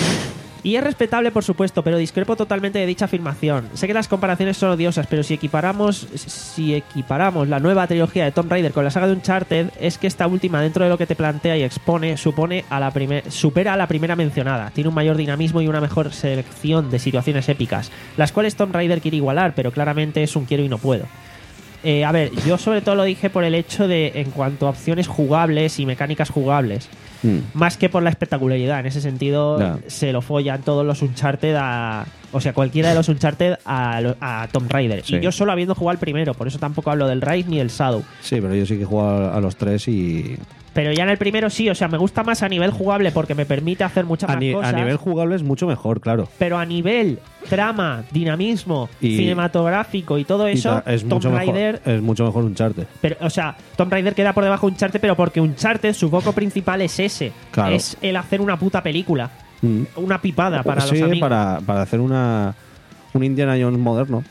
Y es respetable, por supuesto, pero discrepo totalmente de dicha afirmación. Sé que las comparaciones son odiosas, pero si equiparamos si equiparamos la nueva trilogía de Tomb Raider con la saga de Uncharted, es que esta última, dentro de lo que te plantea y expone, supone a la primer, supera a la primera mencionada. Tiene un mayor dinamismo y una mejor selección de situaciones épicas, las cuales Tomb Raider quiere igualar, pero claramente es un quiero y no puedo. Eh, a ver, yo sobre todo lo dije por el hecho de, en cuanto a opciones jugables y mecánicas jugables, mm. más que por la espectacularidad. En ese sentido, no. se lo follan todos los Uncharted a... O sea, cualquiera de los Uncharted a, a Tomb Raider. Sí. Y yo solo habiendo jugado el primero, por eso tampoco hablo del Rise ni del Shadow. Sí, pero yo sí que he jugado a los tres y... Pero ya en el primero sí, o sea, me gusta más a nivel jugable porque me permite hacer muchas a más ni, cosas. A nivel jugable es mucho mejor, claro. Pero a nivel trama, dinamismo, y, cinematográfico y todo eso, y es Tomb mucho Raider... Mejor, es mucho mejor Uncharted. Pero, o sea, Tomb Raider queda por debajo de Uncharted, pero porque Uncharted, su foco principal es ese. Claro. Es el hacer una puta película. Mm. Una pipada para sí, los amigos. Para, para hacer una un Indiana Jones moderno.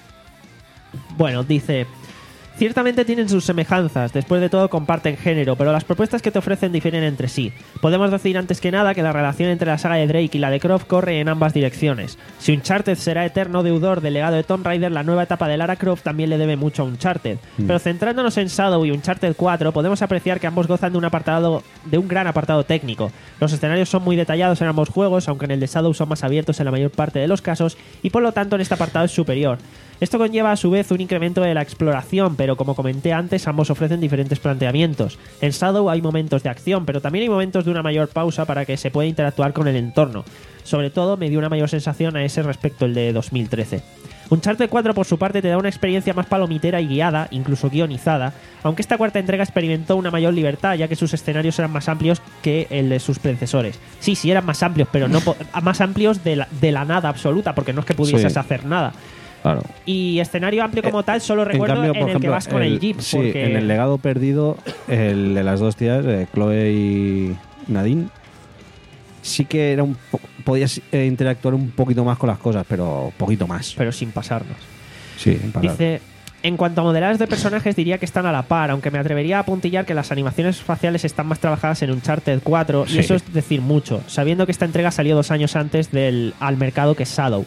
Bueno, dice... Ciertamente tienen sus semejanzas, después de todo comparten género, pero las propuestas que te ofrecen difieren entre sí. Podemos decir antes que nada que la relación entre la saga de Drake y la de Croft corre en ambas direcciones. Si Uncharted será eterno deudor del legado de Tomb Raider, la nueva etapa de Lara Croft también le debe mucho a Uncharted. Mm. Pero centrándonos en Shadow y Uncharted cuatro, podemos apreciar que ambos gozan de un apartado, de un gran apartado técnico. Los escenarios son muy detallados en ambos juegos, aunque en el de Shadow son más abiertos en la mayor parte de los casos, y por lo tanto en este apartado es superior. Esto conlleva a su vez un incremento de la exploración, pero como comenté antes, ambos ofrecen diferentes planteamientos. En Shadow hay momentos de acción, pero también hay momentos de una mayor pausa para que se pueda interactuar con el entorno. Sobre todo me dio una mayor sensación a ese respecto el de dos mil trece. Uncharted cuatro por su parte te da una experiencia más palomitera y guiada, incluso guionizada, aunque esta cuarta entrega experimentó una mayor libertad ya que sus escenarios eran más amplios que el de sus predecesores. Sí, sí eran más amplios, pero no po- más amplios de la, de la nada absoluta, porque no es que pudieses sí. hacer nada. Claro. Y escenario amplio como tal solo recuerdo en, cambio, en el ejemplo, que vas con el, el Jeep. Sí, porque... en el legado perdido, el de las dos tías, eh, Chloe y Nadine, sí que era un po- podías eh, interactuar un poquito más con las cosas, pero poquito más. Pero sin pasarnos. Sí, para Dice, en cuanto a modelajes de personajes diría que están a la par, aunque me atrevería a puntillar que las animaciones faciales están más trabajadas en Uncharted cuatro, Sí. y eso es decir mucho, sabiendo que esta entrega salió dos años antes del al mercado que Shadow.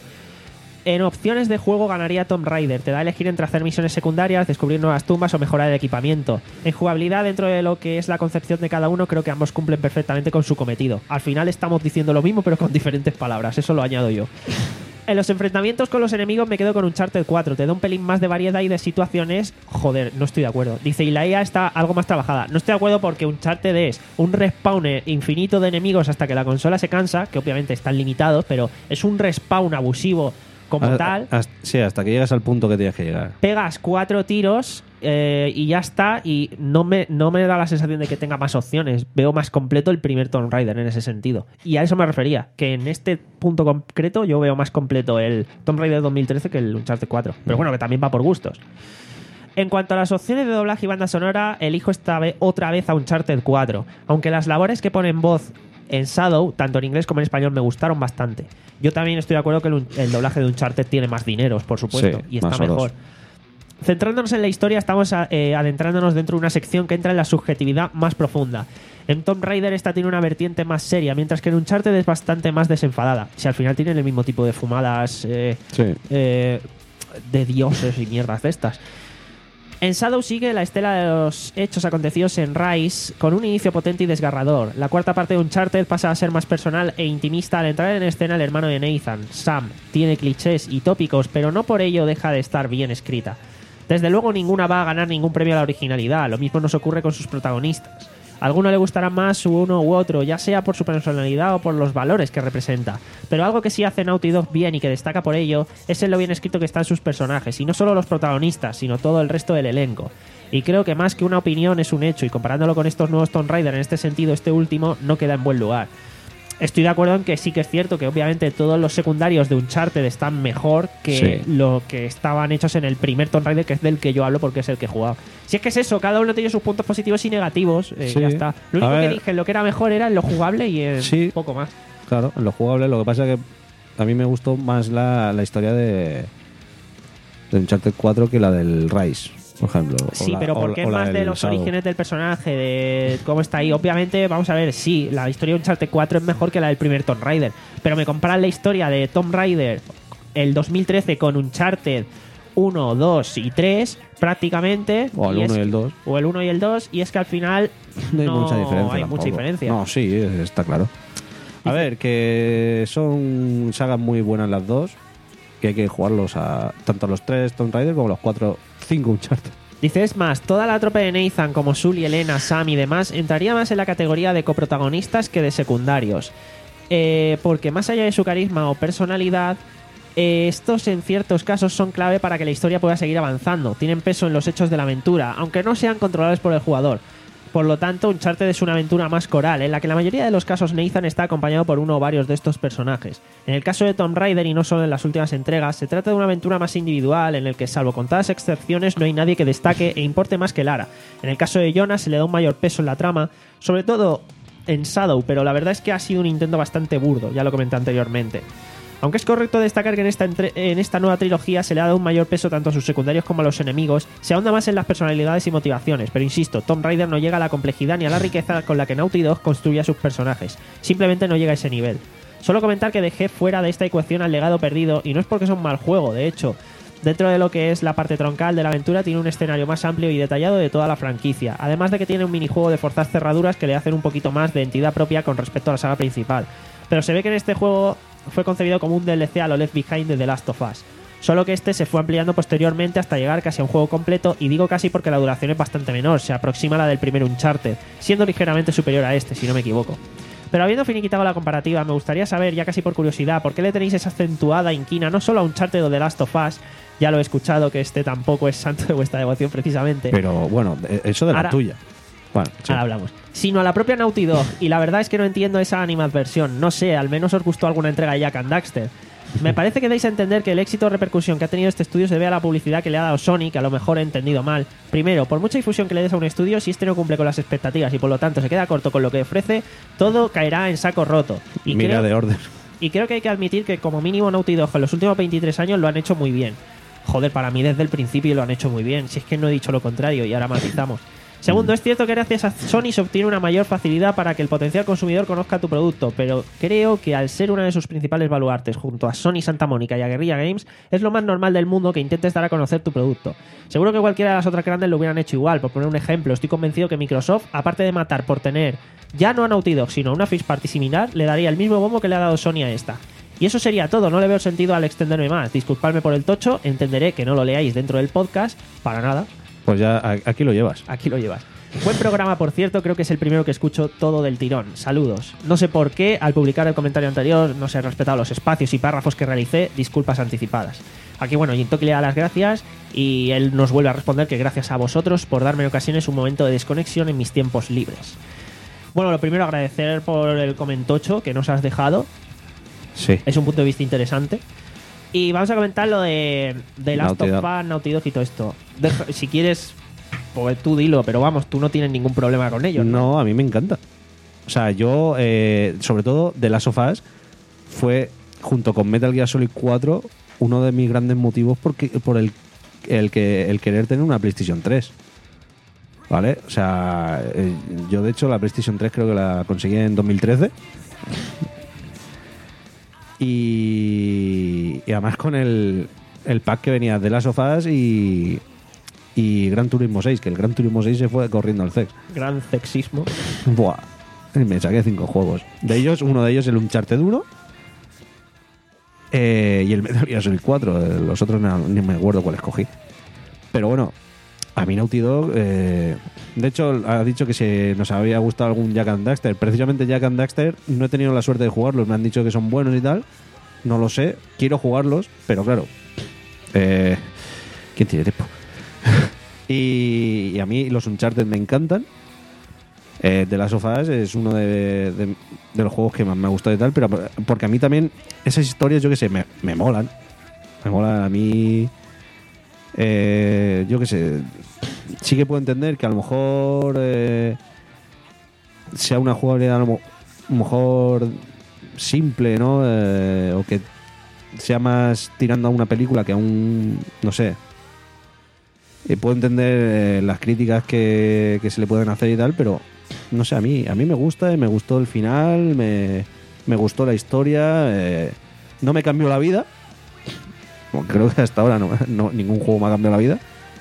En opciones de juego ganaría Tomb Raider, te da a elegir entre hacer misiones secundarias, descubrir nuevas tumbas o mejorar el equipamiento. En jugabilidad, dentro de lo que es la concepción de cada uno, creo que ambos cumplen perfectamente con su cometido. Al final estamos diciendo lo mismo pero con diferentes palabras, eso lo añado yo. En los enfrentamientos con los enemigos me quedo con Uncharted cuatro. Te da un pelín más de variedad y de situaciones. Joder, no estoy de acuerdo. Dice, y la I A está algo más trabajada. No estoy de acuerdo porque Uncharted es un respawn infinito de enemigos hasta que la consola se cansa, que obviamente están limitados, pero es un respawn abusivo como A- tal. hasta- sí, hasta que llegas al punto que tienes que llegar. Pegas cuatro tiros eh, y ya está, y no me, no me da la sensación de que tenga más opciones. Veo más completo el primer Tomb Raider en ese sentido. Y a eso me refería, que en este punto concreto yo veo más completo el Tomb Raider dos mil trece que el Uncharted cuatro. Pero bueno, que también va por gustos. En cuanto a las opciones de doblaje y banda sonora, elijo esta vez, otra vez a Uncharted cuatro. Aunque las labores que ponen voz en Shadow, tanto en inglés como en español, me gustaron bastante. Yo también estoy de acuerdo que el, el doblaje de Uncharted tiene más dineros, por supuesto, Sí, y está más oros. mejor. Centrándonos en la historia, estamos eh, adentrándonos dentro de una sección que entra en la subjetividad más profunda. En Tomb Raider esta tiene una vertiente más seria, mientras que en Uncharted es bastante más desenfadada. Si al final tienen el mismo tipo de fumadas eh, Sí. eh, de dioses y mierdas de estas. En Shadow sigue la estela de los hechos acontecidos en Rise con un inicio potente y desgarrador. La cuarta parte de Uncharted pasa a ser más personal e intimista al entrar en escena el hermano de Nathan, Sam. Tiene clichés y tópicos, pero no por ello deja de estar bien escrita. Desde luego ninguna va a ganar ningún premio a la originalidad, lo mismo nos ocurre con sus protagonistas. A alguno le gustará más uno u otro, ya sea por su personalidad o por los valores que representa. Pero algo que sí hace Naughty Dog bien y que destaca por ello es en lo bien escrito que están sus personajes, y no solo los protagonistas, sino todo el resto del elenco. Y creo que más que una opinión es un hecho, y comparándolo con estos nuevos Tomb Raider en este sentido, este último no queda en buen lugar. Estoy de acuerdo en que sí que es cierto que obviamente todos los secundarios de Uncharted están mejor que Sí. lo que estaban hechos en el primer Tomb Raider, que es del que yo hablo porque es el que he jugado. Si es que es eso, cada uno tiene sus puntos positivos y negativos, eh, Sí. ya está. Lo único A que ver. dije, lo que era mejor era en lo jugable y en Sí. poco más. Claro, en lo jugable. Lo que pasa es que a mí me gustó más la, la historia de, de Uncharted cuatro que la del Rise, por ejemplo. O Sí, la- pero o porque la- es o la más de del los Shadow. orígenes del personaje, de cómo está ahí. Obviamente, vamos a ver, sí, la historia de Uncharted cuatro es mejor que la del primer Tomb Raider, pero me comparan la historia de Tomb Raider el dos mil trece con Uncharted uno, dos y tres prácticamente. O el y es uno y el que- dos. O el uno y el dos, y es que al final No hay no mucha diferencia. hay tampoco. mucha diferencia. No, sí, está claro. A ver, que son sagas muy buenas las dos, que hay que jugarlos a tanto a los tres Tomb Raider como a los cuatro, cinco Uncharted. Dice, es más, toda la tropa de Nathan, como Sully, Elena, Sam y demás, entraría más en la categoría de coprotagonistas que de secundarios. Eh, porque más allá de su carisma o personalidad, eh, estos en ciertos casos son clave para que la historia pueda seguir avanzando. Tienen peso en los hechos de la aventura, aunque no sean controlables por el jugador. Por lo tanto, Uncharted es una aventura más coral, en la que en la mayoría de los casos Nathan está acompañado por uno o varios de estos personajes. En el caso de Tomb Raider, y no solo en las últimas entregas, se trata de una aventura más individual, en el que, salvo contadas excepciones, no hay nadie que destaque e importe más que Lara. En el caso de Jonas se le da un mayor peso en la trama, sobre todo en Shadow, pero la verdad es que ha sido un intento bastante burdo, ya lo comenté anteriormente. Aunque es correcto destacar que en esta, entre- en esta nueva trilogía se le ha dado un mayor peso tanto a sus secundarios como a los enemigos, se ahonda más en las personalidades y motivaciones, pero insisto, Tomb Raider no llega a la complejidad ni a la riqueza con la que Naughty Dog construye a sus personajes, simplemente no llega a ese nivel. Solo comentar que dejé fuera de esta ecuación al legado perdido, y no es porque es un mal juego, de hecho. Dentro de lo que es la parte troncal de la aventura, tiene un escenario más amplio y detallado de toda la franquicia, además de que tiene un minijuego de forzar cerraduras que le hacen un poquito más de entidad propia con respecto a la saga principal. Pero se ve que en este juego fue concebido como un D L C a lo Left Behind de The Last of Us, solo que este se fue ampliando posteriormente hasta llegar casi a un juego completo, y digo casi porque la duración es bastante menor, se aproxima a la del primer Uncharted, siendo ligeramente superior a este, si no me equivoco. Pero habiendo finiquitado la comparativa, me gustaría saber, ya casi por curiosidad, por qué le tenéis esa acentuada inquina no solo a Uncharted o The Last of Us. Ya lo he escuchado, que este tampoco es santo de vuestra devoción precisamente. Pero bueno, de- eso de la Ahora- tuya. Bueno, sí. Ahora hablamos. Sino a la propia Naughty Dog, y la verdad es que no entiendo esa animadversión. No sé, al menos os gustó alguna entrega de Jak and Daxter. Me parece que dais a entender que el éxito o repercusión que ha tenido este estudio se debe a la publicidad que le ha dado Sony, que a lo mejor he entendido mal. Primero, por mucha difusión que le des a un estudio, si este no cumple con las expectativas y por lo tanto se queda corto con lo que ofrece, todo caerá en saco roto. Y Mira creo, de orden. y creo que hay que admitir que como mínimo Naughty Dog en los últimos veintitrés años lo han hecho muy bien. Joder, para mí desde el principio lo han hecho muy bien, si es que no he dicho lo contrario y ahora matizamos. Segundo, es cierto que gracias a Sony se obtiene una mayor facilidad para que el potencial consumidor conozca tu producto, pero creo que al ser una de sus principales baluartes junto a Sony Santa Mónica y a Guerrilla Games, es lo más normal del mundo que intentes dar a conocer tu producto. Seguro que cualquiera de las otras grandes lo hubieran hecho igual. Por poner un ejemplo, estoy convencido que Microsoft, aparte de matar por tener ya no a Naughty Dog, sino a una First Party similar, le daría el mismo bombo que le ha dado Sony a esta. Y eso sería todo, no le veo sentido al extenderme más. Disculpadme por el tocho, entenderé que no lo leáis dentro del podcast, para nada. Pues ya a- aquí lo llevas. Aquí lo llevas. Buen programa, por cierto, creo que es el primero que escucho todo del tirón. Saludos. No sé por qué, al publicar el comentario anterior, no se han respetado los espacios y párrafos que realicé, disculpas anticipadas. Aquí, bueno, Jintoki le da las gracias y él nos vuelve a responder que gracias a vosotros por darme en ocasiones un momento de desconexión en mis tiempos libres. Bueno, lo primero, agradecer por el comentario que nos has dejado. Sí. Es un punto de vista interesante. Y vamos a comentar lo de, de Last Naughty of Dog. Us, Naughty Dog y todo esto. Deja- si quieres, pues tú dilo, pero vamos, tú no tienes ningún problema con ello, ¿no? No, a mí me encanta. O sea, yo, eh, sobre todo, The Last of Us fue, junto con Metal Gear Solid cuatro, uno de mis grandes motivos porque, por el, el, que, el querer tener una PlayStation tres. ¿Vale? O sea, eh, yo de hecho la PlayStation tres creo que la conseguí en dos mil trece. Y, y además con el, el pack que venía de Last of Us y, y Gran Turismo seis, que el Gran Turismo seis se fue corriendo al sex. Gran sexismo. Buah, me saqué cinco juegos. De ellos, uno de ellos el Uncharted uno eh, y el Metal Gear Solid cuatro. Eh, Los otros no, ni me acuerdo cuál escogí. Pero bueno, a mí Naughty Dog, eh, de hecho, ha dicho que si nos había gustado algún Jak and Daxter. Precisamente Jak and Daxter no he tenido la suerte de jugarlos. Me han dicho que son buenos y tal. No lo sé. Quiero jugarlos, pero claro. Eh, ¿Quién tiene tiempo? y, y a mí los Uncharted me encantan. Eh, The Last of Us es uno de, de, de los juegos que más me ha gustado y tal, pero porque a mí también esas historias, yo que sé, me, me molan. Me molan a mí. Eh, yo que sé, sí que puedo entender que a lo mejor eh, sea una jugabilidad a lo mo- mejor simple, ¿no? Eh, o que sea más tirando a una película que a un, no sé. Eh, puedo entender eh, las críticas que, que se le pueden hacer y tal, pero no sé, a mí a mí me gusta, y me gustó el final, me, me gustó la historia, eh, no me cambió la vida. Bueno, creo que hasta ahora no, no- ningún juego me ha cambiado la vida.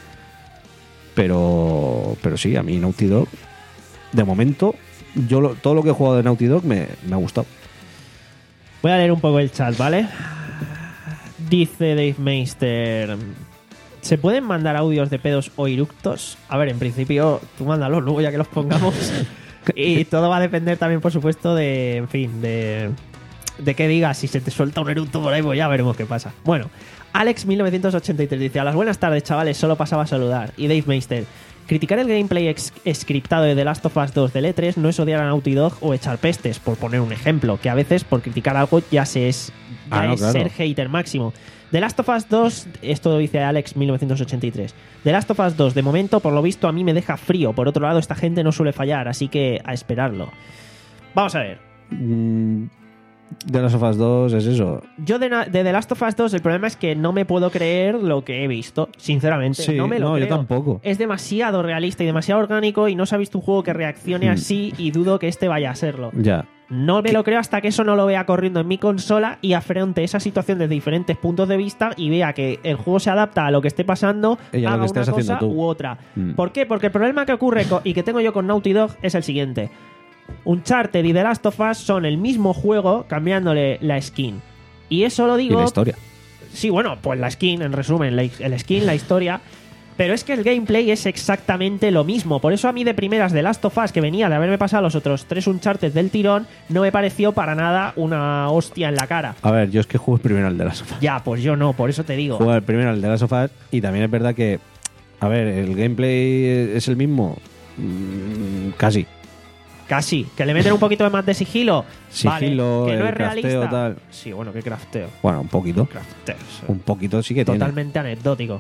Pero pero sí, a mí Naughty Dog, de momento, yo lo- todo lo que he jugado de Naughty Dog me, me ha gustado. Voy a leer un poco el chat, ¿vale? Dice Dave Meister: ¿se pueden mandar audios de pedos o eructos? A ver, en principio, tú mándalos, luego ya que los pongamos. Y todo va a depender también, por supuesto, de, en fin, de, de qué digas. Si se te suelta un eructo por ahí, pues ya veremos qué pasa. Bueno, Alex mil novecientos ochenta y tres dice: a las buenas tardes, chavales, solo pasaba a saludar. Y Dave Meister: criticar el gameplay ex- scriptado de The Last of Us dos del E tres no es odiar a Naughty Dog o echar pestes, por poner un ejemplo, que a veces por criticar algo ya se es, ya Ah, no, es claro. ser hater máximo. The Last of Us dos, esto dice Alex mil novecientos ochenta y tres. The Last of Us dos, de momento, por lo visto, a mí me deja frío. Por otro lado, esta gente no suele fallar, así que a esperarlo. Vamos a ver. Mm, The Last of Us dos es eso. Yo de, na- de The Last of Us dos, el problema es que no me puedo creer lo que he visto, sinceramente. Sí, no me lo no, yo creo. tampoco. Es demasiado realista y demasiado orgánico y no se ha visto un juego que reaccione Hmm. así y dudo que este vaya a serlo. Ya. No me lo creo hasta que eso no lo vea corriendo en mi consola y afronte esa situación desde diferentes puntos de vista y vea que el juego se adapta a lo que esté pasando, Y a lo haga que estés una cosa haciendo tú. u otra. Mm. ¿Por qué? Porque el problema que ocurre co- y que tengo yo con Naughty Dog es el siguiente. Uncharted y The Last of Us son el mismo juego cambiándole la skin. Y eso lo Y digo... la historia. Sí, bueno, pues la skin, en resumen, la- el skin, la historia. Pero es que el gameplay es exactamente lo mismo. Por eso a mí de primeras de Last of Us, que venía de haberme pasado los otros tres Uncharted del tirón, no me pareció para nada una hostia en la cara. A ver, yo es que juego primero al de Last of Us. Ya, pues yo no, por eso te digo. Juego el primero al de Last of Us y también es verdad que, a ver, el gameplay es el mismo. Mm, casi. Casi. ¿Que le meten un poquito de más de sigilo? Sigilo, vale. ¿Que no el es realista? crafteo, tal. Sí, bueno, que crafteo. Bueno, un poquito. Crafteo. sí. Un poquito sí que Totalmente anecdótico.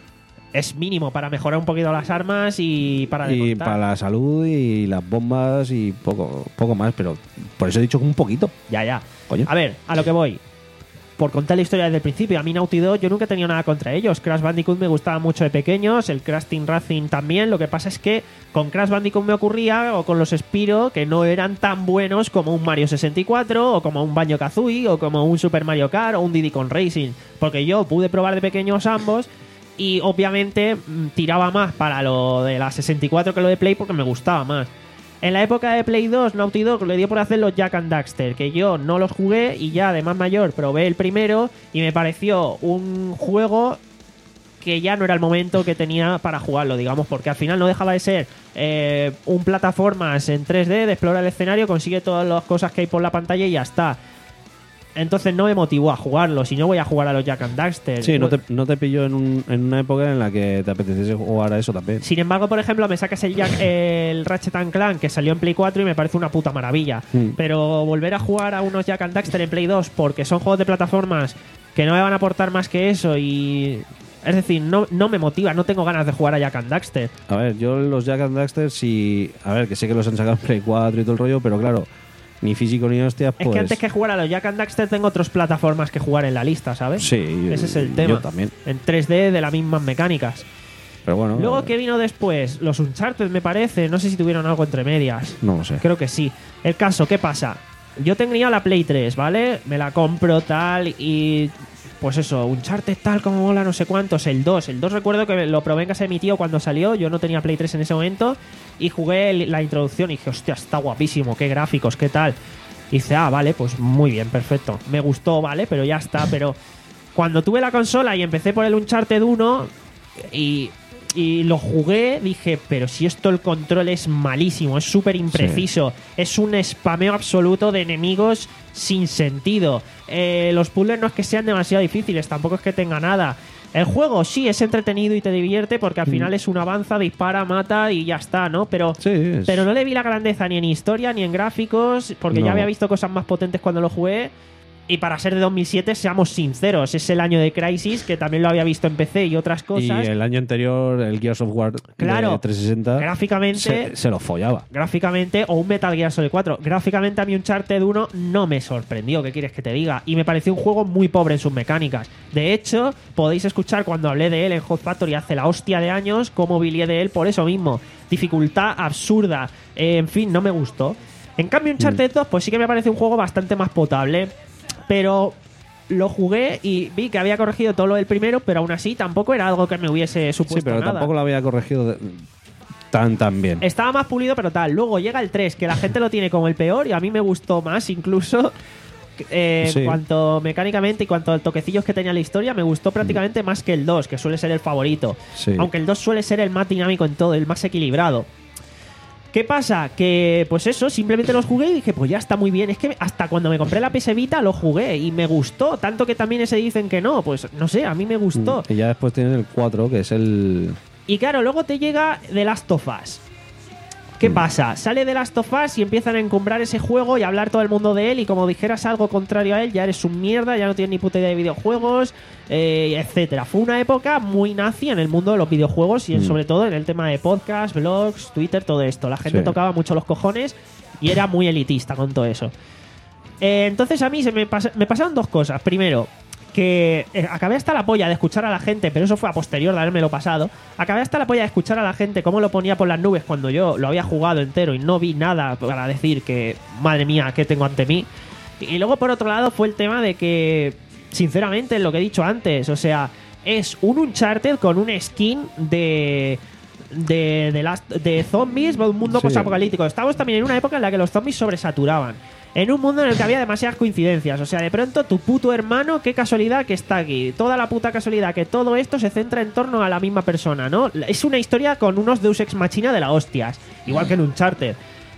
Es mínimo para mejorar un poquito las armas y para tiene. Y desmontar. para la salud y las bombas y poco, poco más, pero por eso he dicho que un poquito. Ya, ya. Coño. A ver, a lo que voy. Por contar la historia desde el principio, a mí Naughty Dog yo nunca he tenido nada contra ellos. Crash Bandicoot me gustaba mucho de pequeños, el Crash Team Racing también. Lo que pasa es que con Crash Bandicoot me ocurría, o con los Spyro, que no eran tan buenos como un Mario sesenta y cuatro, o como un Banjo-Kazooie, o como un Super Mario Kart, o un Diddy Kong Racing. Porque yo pude probar de pequeños ambos y obviamente mm, tiraba más para lo de la sesenta y cuatro que lo de Play porque me gustaba más. En la época de Play dos, Naughty Dog le dio por hacer los Jak and Daxter, que yo no los jugué y ya de más mayor probé el primero y me pareció un juego que ya no era el momento que tenía para jugarlo, digamos, porque al final no dejaba de ser eh, un plataformas en tres D, de explorar el escenario, consigue todas las cosas que hay por la pantalla y ya está. Entonces no me motivó a jugarlo, si no voy a jugar a los Jak and Daxter. Sí, no te, no te pilló en, un- en una época en la que te apeteciese jugar a eso también. Sin embargo, por ejemplo, me sacas el, Jack- el Ratchet and Clank que salió en Play cuatro y me parece una puta maravilla. Mm. Pero volver a jugar a unos Jak and Daxter en Play dos porque son juegos de plataformas que no me van a aportar más que eso y... Es decir, no, no me motiva, no tengo ganas de jugar a Jak and Daxter. A ver, yo los Jak and Daxter sí... A ver, que sé que los han sacado en Play cuatro y todo el rollo, pero claro, ni físico ni hostias, Es pues... que antes que jugar a los Jak and Daxter tengo otras plataformas que jugar en la lista, ¿sabes? Sí, Ese es el yo tema. también. En tres D de las mismas mecánicas. Pero bueno... Luego, eh, ¿qué vino después? Los Uncharted, me parece. No sé si tuvieron algo entre medias. No lo sé. Creo que sí. El caso, ¿qué pasa? Yo tenía la Play tres, ¿vale? Me la compro tal y... Pues eso, Uncharted tal como mola, no sé cuántos. El dos. El dos recuerdo que lo probé en casa de mi tío cuando salió. Yo no tenía Play tres en ese momento. Y jugué el- la introducción y dije, hostia, está guapísimo. Qué gráficos, qué tal. Y dice, ah, vale, pues muy bien, perfecto. Me gustó, vale, pero ya está. Pero cuando tuve la consola y empecé por el Uncharted uno y... Y lo jugué, dije, pero si esto el control es malísimo, es súper impreciso, es un spameo absoluto de enemigos sin sentido. Eh, los puzzles no es que sean demasiado difíciles, tampoco es que tenga nada. El juego sí es entretenido y te divierte porque al final es un avanza, dispara, mata y ya está, ¿no? Pero, Sí, es- pero no le vi la grandeza ni en historia ni en gráficos, porque No. ya había visto cosas más potentes cuando lo jugué. Y para ser de dos mil siete, seamos sinceros, es el año de Crysis, que también lo había visto en P C y otras Y cosas. el año anterior, el Gears of War Claro, de trescientos sesenta gráficamente, se, se lo follaba. gráficamente, o un Metal Gear Solid cuatro. Gráficamente a mí Uncharted uno no me sorprendió, ¿qué quieres que te diga? Y me pareció un juego muy pobre en sus mecánicas. De hecho, podéis escuchar cuando hablé de él en Hot Factory hace la hostia de años, cómo bilié de él por eso mismo. Dificultad absurda, eh, en fin, no me gustó. En cambio, Uncharted dos, pues sí que me parece un juego bastante más potable, pero... Lo jugué y vi que había corregido todo lo del primero, pero aún así tampoco era algo que me hubiese Sí, supuesto pero nada. tampoco lo había corregido de- tan tan bien. Estaba más pulido, pero tal. Luego llega el tres, que la gente lo tiene como el peor, y a mí me gustó más, incluso eh, Sí. en cuanto mecánicamente y cuanto a toquecillos que tenía la historia, me gustó prácticamente más que el dos, que suele ser el favorito. Sí. Aunque el dos suele ser el más dinámico en todo, el más equilibrado. ¿Qué pasa? Que, pues eso, simplemente los jugué y dije, pues ya está muy bien. Es que hasta cuando me compré la P S Vita lo jugué y me gustó. Tanto que también se dicen que no, pues no sé, a mí me gustó. Y ya después tienes el cuatro, que es el... Y claro, luego te llega The Last of Us. ¿Qué pasa? Sale The Last of Us y empiezan a encumbrar ese juego y a hablar todo el mundo de él, y como dijeras algo contrario a él, ya eres un mierda, ya no tienes ni puta idea de videojuegos, eh, etcétera. Fue una época muy nazi en el mundo de los videojuegos y en- Mm. sobre todo en el tema de podcast, blogs, Twitter, todo esto. La gente Sí. tocaba mucho los cojones y era muy elitista con todo eso. Eh, entonces a mí se me, pas- me pasaron dos cosas. Primero, que eh, acabé hasta la polla de escuchar a la gente, pero eso fue a posterior de habérmelo pasado. Acabé hasta la polla de escuchar a la gente cómo lo ponía por las nubes cuando yo lo había jugado entero y no vi nada para decir que, madre mía, ¿qué tengo ante mí? Y luego, por otro lado, fue el tema de que, sinceramente, lo que he dicho antes, o sea, es un Uncharted con un skin de... De, de, las, de zombies, un mundo Sí. posapocalíptico. Estamos también en una época en la que los zombies sobresaturaban. En un mundo en el que había demasiadas coincidencias. O sea, de pronto tu puto hermano, qué casualidad que está aquí. Toda la puta casualidad que todo esto se centra en torno a la misma persona, ¿no? Es una historia con unos Deus Ex Machina de la hostias. Igual que en Uncharted.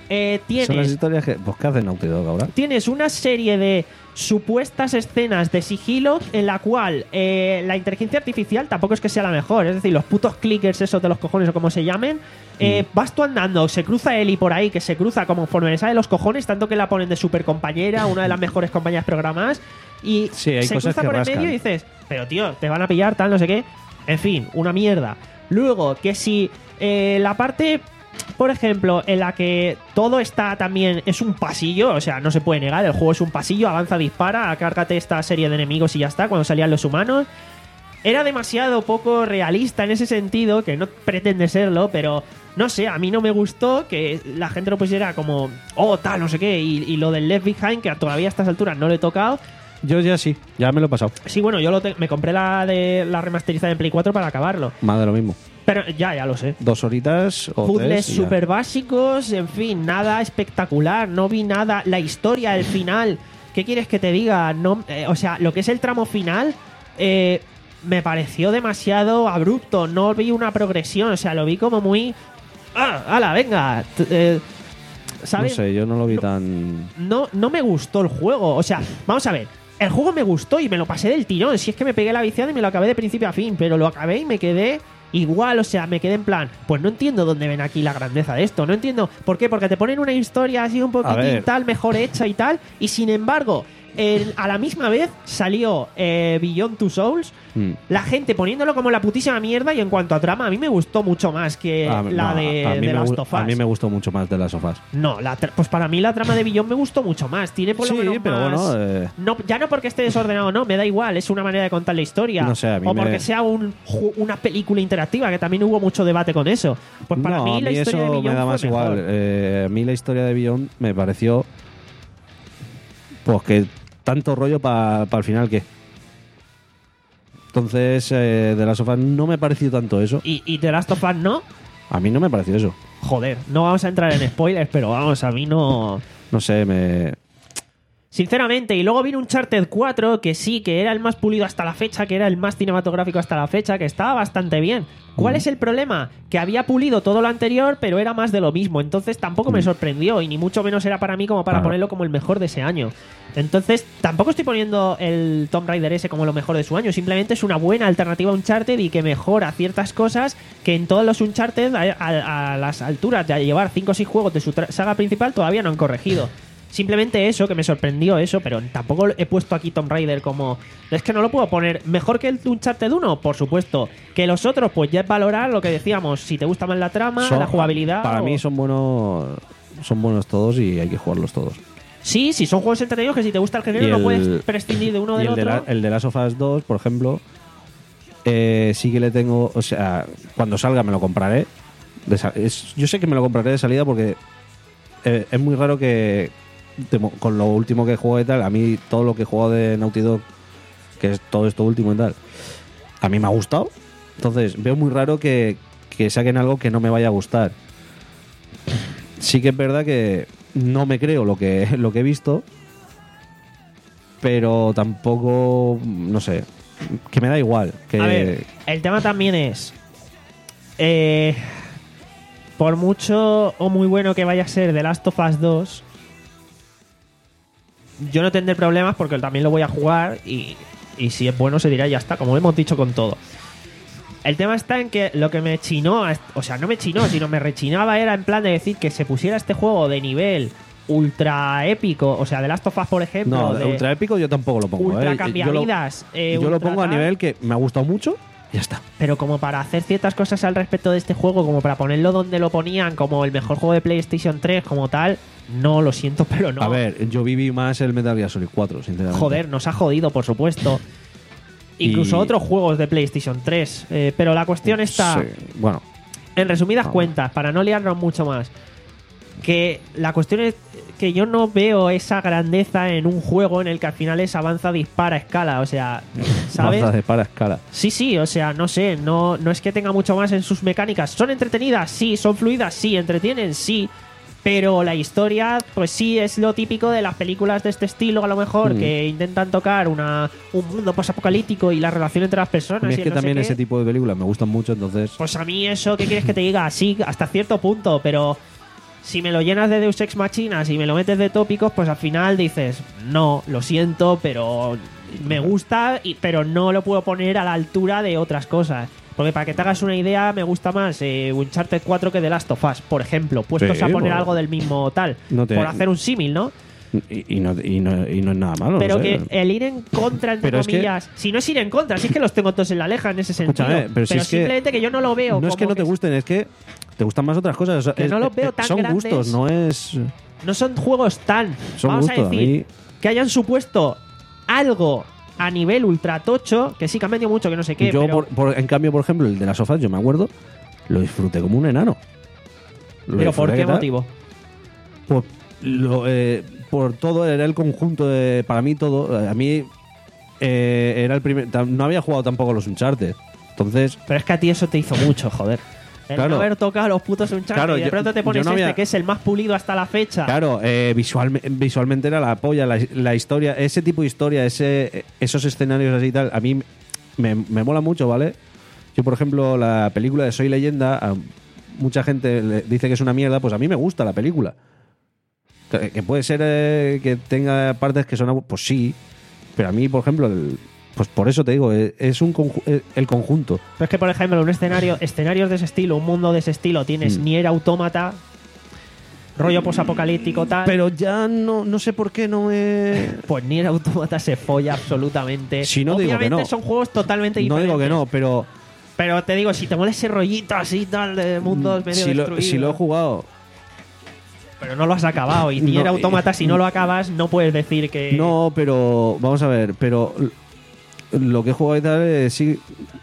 eh, tienes... Son las historias que... Pues ¿qué hacen Naughty Dog ahora? Tienes una serie de supuestas escenas de sigilo en la cual eh, la inteligencia artificial tampoco es que sea la mejor. Es decir, los putos clickers esos de los cojones o como se llamen, eh, Mm. vas tú andando, se cruza Eli por ahí, que se cruza como conforme le sale los cojones, tanto que la ponen de super compañera, una de las mejores compañías programadas, y Sí, hay se cosas cruza que por el rascan. medio y dices, pero tío, te van a pillar, tal, no sé qué. En fin, una mierda. Luego, que si eh, la parte... Por ejemplo, en la que todo está también es un pasillo, o sea, no se puede negar, el juego es un pasillo, avanza, dispara, cárgate esta serie de enemigos y ya está, cuando salían los humanos. Era demasiado poco realista en ese sentido, que no pretende serlo, pero no sé, a mí no me gustó que la gente lo pusiera como, oh, tal, no sé qué, y, y lo del Left Behind, que todavía a estas alturas no lo he tocado. Yo ya sí, ya me lo he pasado. Sí, bueno, yo lo te- me compré la de la remasterizada en Play cuatro para acabarlo. Más de lo mismo. Pero ya, ya lo sé. Dos horitas o Puzzles tres y ya. súper básicos, en fin, nada espectacular, no vi nada. La historia, el final, ¿qué quieres que te diga? No, eh, o sea, lo que es el tramo final, eh, me pareció demasiado abrupto, no vi una progresión, o sea, lo vi como muy... ¡Ah, hala, venga! T- eh, ¿Sabes? No sé, yo no lo vi tan... no, no me gustó el juego. O sea, vamos a ver. El juego me gustó y me lo pasé del tirón. Si es que me pegué la viciada y me lo acabé de principio a fin. Pero lo acabé y me quedé igual. O sea, me quedé en plan, pues no entiendo dónde ven aquí la grandeza de esto. No entiendo. ¿Por qué? Porque te ponen una historia así un poquitín ver. tal, mejor hecha y tal. Y sin embargo, el- a la misma vez salió eh, Beyond Two Souls. Mm. La gente poniéndolo como la putísima mierda. Y en cuanto a trama, a mí me gustó mucho más que A- la no, de, a mí de me Last gu- of A Us. mí me gustó mucho más de las sofás. No, la tra- pues para mí la trama de Beyond me gustó mucho más. Tiene por lo Sí, menos pero más- bueno, eh. no, ya no porque esté desordenado, no, me da igual. Es una manera de contar la historia. No sé, a mí o me- porque sea un, ju- una película interactiva, que también hubo mucho debate con eso. Pues para no, mí, a la mí historia de eso Beyond me da fue más mejor. igual. Eh, a mí la historia de Beyond me pareció... Pues que tanto rollo para el final que... Entonces, eh, de las sofás no me pareció tanto eso. Y, y The Last of Us no. A mí no me pareció eso. Joder, no vamos a entrar en spoilers, pero vamos, a mí no. No sé, me... Sinceramente, y luego vino Uncharted cuatro, que sí, que era el más pulido hasta la fecha, que era el más cinematográfico hasta la fecha, que estaba bastante bien. ¿Cuál Mm. es el problema? Que había pulido todo lo anterior, pero era más de lo mismo. Entonces tampoco me Mm. sorprendió, y ni mucho menos era para mí como para Claro. ponerlo como el mejor de ese año. Entonces, tampoco estoy poniendo el Tomb Raider ese como lo mejor de su año. Simplemente es una buena alternativa a Uncharted y que mejora ciertas cosas que en todos los Uncharted, a, a- a las alturas de llevar cinco o seis juegos de su tra- saga principal, todavía no han corregido. Simplemente eso, que me sorprendió eso, pero tampoco he puesto aquí Tomb Raider como... Es que no lo puedo poner mejor que el Uncharted uno, por supuesto. Que los otros, pues ya es valorar lo que decíamos, si te gusta más la trama, son- la jugabilidad... Para o- mí son buenos... Son buenos todos y hay que jugarlos todos. Sí, sí, son juegos entretenidos que si te gusta el género Y no el- puedes prescindir de uno y del el de, otro. la, el de Last of Us dos, por ejemplo, eh, sí que le tengo... O sea, cuando salga me lo compraré. De sa- es- yo sé que me lo compraré de salida porque eh, es muy raro que de mo- con lo último que juego y tal, a mí todo lo que he jugado de Naughty Dog, que es todo esto último y tal, a mí me ha gustado. Entonces veo muy raro que, que saquen algo que no me vaya a gustar. Sí que es verdad que no me creo lo que, lo que he visto, pero tampoco, no sé, que me da igual. Que, A ver, el tema también es... eh, por mucho o muy bueno que vaya a ser The Last of Us dos, yo no tendré problemas porque también lo voy a jugar y, y si es bueno se dirá ya está, como hemos dicho con todo. El tema está en que lo que me chinó, o sea, no me chinó, sino me rechinaba era en plan de decir que se pusiera este juego de nivel ultra épico, o sea, The Last of Us, por ejemplo, no, de ultra épico yo tampoco lo pongo. ultra ¿eh? cambiavidas, Yo, eh, lo, yo lo ultra pongo a tal. nivel que me ha gustado mucho y ya está. Pero como para hacer ciertas cosas al respecto de este juego, como para ponerlo donde lo ponían, como el mejor juego de PlayStation tres, como tal, no, lo siento, pero no. A ver, yo viví más el Metal Gear Solid cuatro, sinceramente. Joder, nos ha jodido, por supuesto. Incluso Y- otros juegos de PlayStation tres. Eh, pero la cuestión está, Sí, bueno, en resumidas Vamos. cuentas, para no liarnos mucho más, que la cuestión es que yo no veo esa grandeza en un juego en el que al final es avanza, dispara, escala. O sea, ¿sabes? mazas de para escala. Sí, sí, o sea, no sé, no, no es que tenga mucho más en sus mecánicas. ¿Son entretenidas? Sí. ¿Son fluidas? Sí. ¿Entretienen? Sí. Pero la historia, pues sí, es lo típico de las películas de este estilo, a lo mejor, Mm. que intentan tocar una, un mundo posapocalíptico y la relación entre las personas. A mí y es el que no sé también qué. ese tipo de películas me gustan mucho, entonces... Pues a mí eso, ¿qué quieres que te diga? Sí, hasta cierto punto, pero Si me lo llenas de Deus Ex Machina, si me lo metes de tópicos, pues al final dices, no, lo siento, pero me gusta, y, pero no lo puedo poner a la altura de otras cosas. Porque para que te hagas una idea, me gusta más eh, Uncharted cuatro que The Last of Us, por ejemplo, puestos Sí, a poner bueno. algo del mismo tal, No te- por hacer un símil, ¿no? Y, y no, y, no, y no es nada malo. Pero no sé. que el ir en contra, entre Pero es que- comillas, si no es ir en contra, si es que los tengo todos en la leja en ese sentido. Escúchame, pero si es que- simplemente que, yo no lo veo. No es como que no te gusten, es que te gustan más otras cosas. O sea, Que es- no los eh, veo tan Son grandes. gustos, no es... No son juegos tan. Son vamos gustos, a a decir mí- que hayan supuesto algo a nivel ultra tocho, que sí que han vendido mucho, que no sé qué. Yo, pero por, por- en cambio, por ejemplo, el de las sofás, yo me acuerdo, lo disfruté como un enano. Lo pero ¿por disfruté qué que tal. motivo? Por, lo, eh, por todo, era el conjunto de... Para mí todo, eh, a mí eh, era el primer... tam- No había jugado tampoco los Uncharted. Entonces, Pero es que a ti eso te hizo mucho, joder. El Claro. no haber tocado los putos Uncharted Claro, y de yo- pronto te yo pones no había- este, que es el más pulido hasta la fecha. claro, eh, visualme- visualmente era la polla, la, la historia, ese tipo de historia, ese, esos escenarios así y tal, a mí me, me mola mucho, ¿vale? Yo, por ejemplo, la película de Soy Leyenda, a mucha gente le dice que es una mierda, pues a mí me gusta la película. Que, que puede ser eh, que tenga partes que son... abu- Pues sí, pero a mí, por ejemplo, el- pues por eso te digo, eh, es un conju- eh, el conjunto. Pero es que, por ejemplo, un escenario, escenarios de ese estilo, un mundo de ese estilo, tienes Mm. Nier Automata, rollo posapocalíptico tal. Pero ya no, no sé por qué no me... Pues Nier Automata se folla absolutamente. Sí, no digo que Obviamente no. son juegos totalmente No diferentes. digo que no, pero... Pero te digo, si te mola ese rollito así tal de mundos medio si lo, destruidos, si lo he jugado... pero no lo has acabado. Y Nier No, Automata, y- si no lo acabas, no puedes decir que... No, pero vamos a ver, pero lo que he jugado y tal, eh, sí,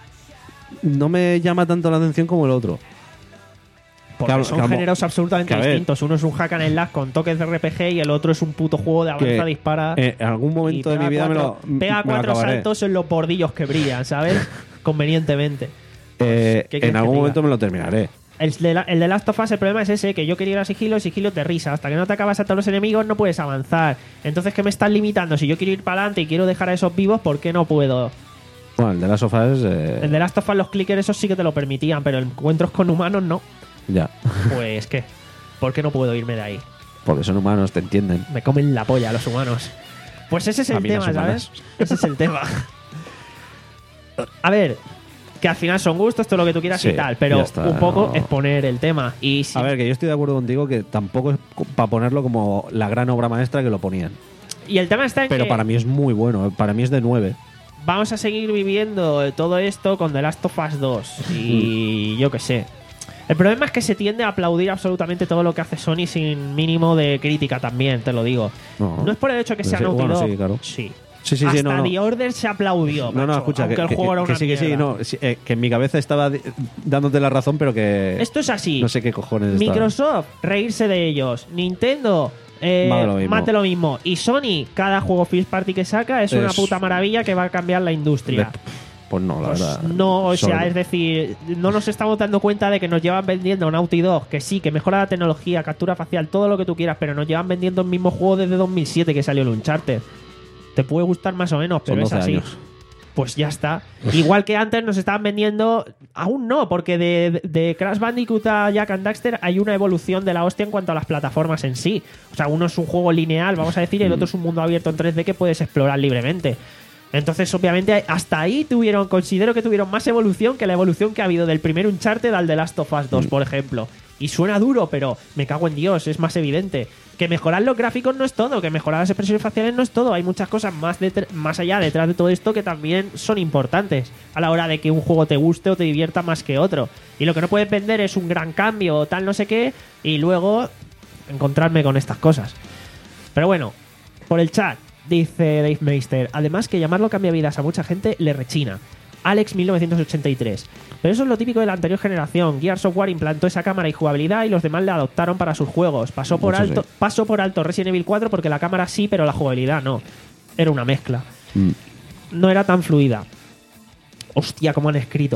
no me llama tanto la atención como el otro. Porque Claro, son claro, géneros absolutamente que a ver. distintos. Uno es un hack and slash con toques de R P G y el otro es un puto juego de avanza, Que, dispara. eh, en algún y momento de pega mi vida me lo, cuatro- Pega me lo cuatro acabaré. saltos en los bordillos que brillan, ¿sabes? Convenientemente. Eh, ¿qué quieres en que algún te momento diga? me lo terminaré. El de, la, el de Last of Us, el problema es ese, que yo quería ir a sigilo, el sigilo te risa. Hasta que no te acabas a todos los enemigos no puedes avanzar. Entonces, ¿qué me estás limitando? Si yo quiero ir para adelante y quiero dejar a esos vivos, ¿por qué no puedo? Bueno, el de las sofás, eh, El de Last of Us, los clickers, esos sí que te lo permitían, pero encuentros con humanos no. ya, Pues, ¿qué? ¿Por qué no puedo irme de ahí? porque son humanos, te entienden. Me comen la polla los humanos. Pues ese es A el mí tema, las ¿sabes? humanas. Ese es el tema. A ver, que al final son gustos, todo lo que tú quieras Sí, y tal, pero ya está, un poco no. exponer el tema. Y si- A ver, que yo estoy de acuerdo contigo que tampoco es para ponerlo como la gran obra maestra que lo ponían. y el tema está en Pero que para mí es muy bueno, eh, para mí es de nueve. vamos a seguir viviendo todo esto con The Last of Us dos. Mm. Y yo qué sé. El problema es que se tiende a aplaudir absolutamente todo lo que hace Sony sin mínimo de crítica también, te lo digo. No, No es por el hecho que sea Sí, Naughty bueno, Dog. sí, claro. Sí. Sí, sí, sí, Hasta no, no. The Order se aplaudió. No, no, macho, escucha, aunque que, el que- juego era que una sí, que sí, mierda. no, sí, eh, que en mi cabeza estaba di- dándote la razón, pero que Esto es así. no sé qué cojones estaba. Microsoft, reírse de ellos. Nintendo, eh, Más de lo mismo. más de lo mismo. Y Sony, cada juego first party que saca es, una Es- puta maravilla que va a cambiar la industria. De- Pues no, la Pues verdad. no, o sea, solo- es decir, no nos estamos dando cuenta de que nos llevan vendiendo Naughty Dog, que sí, que mejora la tecnología, captura facial, todo lo que tú quieras, pero nos llevan vendiendo el mismo juego desde dos mil siete que salió el Uncharted. Te puede gustar más o menos, pero Son es doce así. años. Pues ya está. Igual que antes nos estaban vendiendo, aún no, porque de, de Crash Bandicoot a Jack and Daxter hay una evolución de la hostia en cuanto a las plataformas en sí. O sea, uno es un juego lineal, vamos a decir, y el otro es un mundo abierto en tres D que puedes explorar libremente. Entonces, obviamente, hasta ahí tuvieron, considero que tuvieron más evolución que la evolución que ha habido del primer Uncharted al de Last of Us dos, por ejemplo. Y suena duro, pero me cago en Dios, es más evidente. Que mejorar los gráficos no es todo, que mejorar las expresiones faciales no es todo. Hay muchas cosas más, detr- más allá detrás de todo esto que también son importantes a la hora de que un juego te guste o te divierta más que otro. Y lo que no puedes vender es un gran cambio o tal no sé qué y luego encontrarme con estas cosas. Pero bueno, por el chat dice Dave Meister, además que llamarlo cambia vidas a mucha gente le rechina. Alex mil novecientos ochenta y tres. Pero eso es lo típico de la anterior generación. Gear Software implantó esa cámara y jugabilidad y los demás la adoptaron para sus juegos. Pasó por Mucho alto, sí. pasó por alto Resident Evil cuatro porque la cámara sí, pero la jugabilidad no. Era una mezcla. Mm. No era tan fluida. Hostia, cómo han escrito.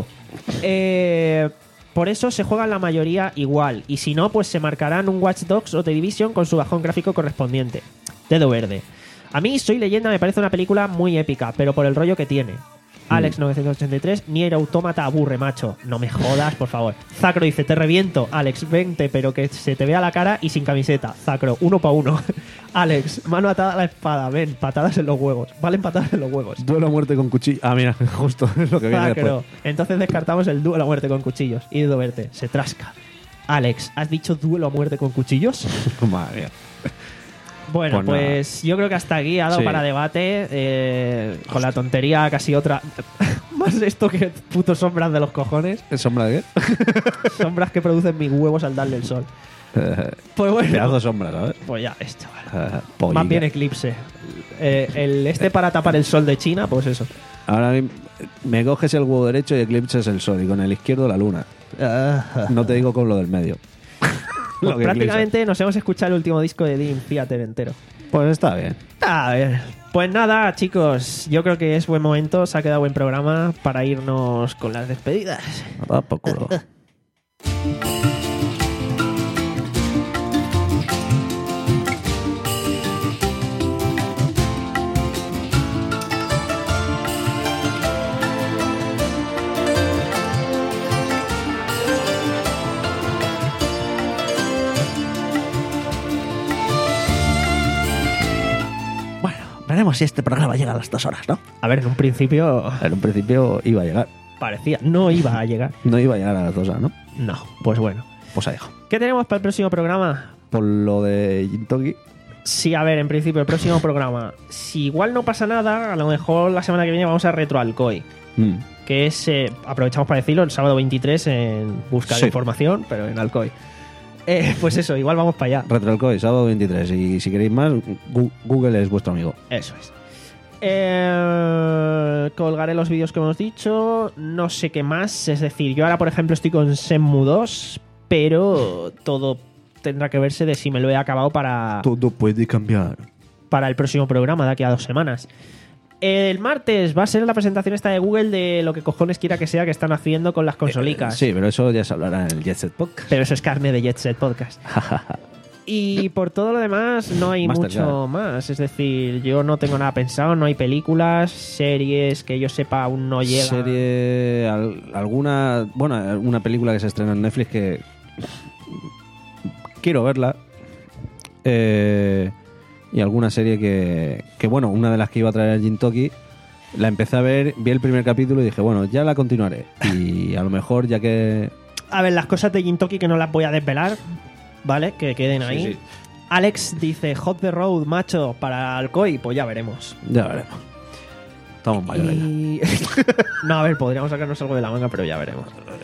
Eh, por eso se juegan la mayoría igual. Y si no, pues se marcarán un Watch Dogs o The Division con su bajón gráfico correspondiente. Dedo verde. A mí Soy Leyenda me parece una película muy épica, pero por el rollo que tiene. Alex novecientos ochenta y tres, Nier Automata aburre, macho. No me jodas, por favor. Zacro dice, te reviento. Alex, vente, pero que se te vea la cara y sin camiseta. Zacro, uno pa' uno. Alex, mano atada a la espada. Ven, patadas en los huevos. Valen patadas en los huevos. Duelo a muerte con cuchillo. Ah, mira, justo es lo que viene Zacro. después. Entonces descartamos el duelo a muerte con cuchillos. Y de verte, se trasca. Alex, ¿has dicho duelo a muerte con cuchillos? Madre mía. Bueno, Pues pues, nada. yo creo que hasta aquí ha dado Sí. para debate. eh, con la tontería casi otra. Más esto que putos sombras de los cojones. ¿Es sombra de Sombras que producen mis huevos al darle el sol. qué? Pues bueno. Pedazo de sombra, ¿sabes? Pues ya, ves, chaval. Eh, pollica. Más bien eclipse. Eh, el este para tapar el sol de China, pues eso. Ahora mismo me coges el huevo derecho y eclipses el sol y con el izquierdo la luna. No te digo con lo del medio. Pues Lo que prácticamente nos hemos escuchado el último disco de Dream Theater entero. eclipsa. Pues está bien. A ver. Pues nada, chicos, yo creo que es buen momento, se ha quedado buen programa para irnos con las despedidas. Va por culo. Bueno, veremos si este programa llega a las dos horas, ¿no? A ver, en un principio En un principio iba a llegar. parecía, no iba a llegar. No iba a llegar a las dos horas, ¿no? No, pues bueno. Pues ahí dejo. ¿Qué tenemos para el próximo programa? Por lo de Jintoki. Sí, a ver, en principio, el próximo programa. Si igual no pasa nada, a lo mejor la semana que viene vamos a Retro Alcoy. Mm. Que es, eh, aprovechamos para decirlo, el sábado veintitrés en busca de Sí. información, pero en Alcoy. Eh, pues eso, igual vamos para allá. Retroalcoy, sábado veintitrés. Y si queréis más, Gu- Google es vuestro amigo. Eso es. Eh, colgaré los vídeos que hemos dicho. No sé qué más. Es decir, yo ahora, por ejemplo, estoy con Shenmue dos, pero todo tendrá que verse de si me lo he acabado para, Todo puede cambiar. para el próximo programa de aquí a dos semanas. El martes va a ser la presentación esta de Google de lo que cojones quiera que sea que están haciendo con las consolicas. Sí, pero eso ya se hablará en el Jet Set Podcast. Pero eso es carne de Jet Set Podcast. Y por todo lo demás no hay Mastercard. mucho más. Es decir, yo no tengo nada pensado, no hay películas, series que yo sepa aún no llegan. Serie, al- alguna, bueno, alguna película que se estrena en Netflix que quiero verla. Eh, y alguna serie que, que, bueno, una de las que iba a traer el Jintoki, la empecé a ver, vi el primer capítulo y dije, bueno, ya la continuaré. Y a lo mejor, ya que... A ver, las cosas de Jintoki que no las voy a desvelar, ¿vale? Que queden ahí. Sí, sí. Alex dice, Hot the Road, macho, para Alcoy, pues ya veremos. Ya veremos. Estamos mayores ya. Y... no, a ver, podríamos sacarnos algo de la manga, pero ya veremos.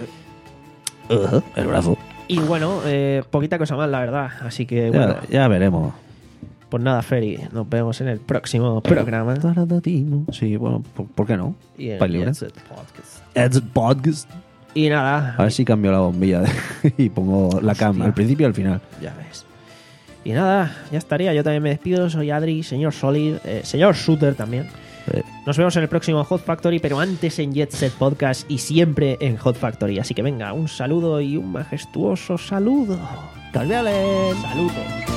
El brazo. Y bueno, eh, poquita cosa más, la verdad. Así que, Ya, bueno, ya veremos. pues nada, Feri, nos vemos en el próximo programa. Sí, bueno, ¿por, por qué no? Y en País libre. Jet Set Podcast. It's podcast. Y nada, A ver si cambio la bombilla de- y pongo la cam Hostia. al principio y al final. ya ves. Y nada, ya estaría. Yo también me despido. Soy Adri, señor Solid, eh, señor Shooter también. Eh, Nos vemos en el próximo Hot Factory, pero antes en Jet Set Podcast y siempre en Hot Factory. Así que venga, un saludo y un majestuoso saludo. ¡Cordiales! ¡Saludos!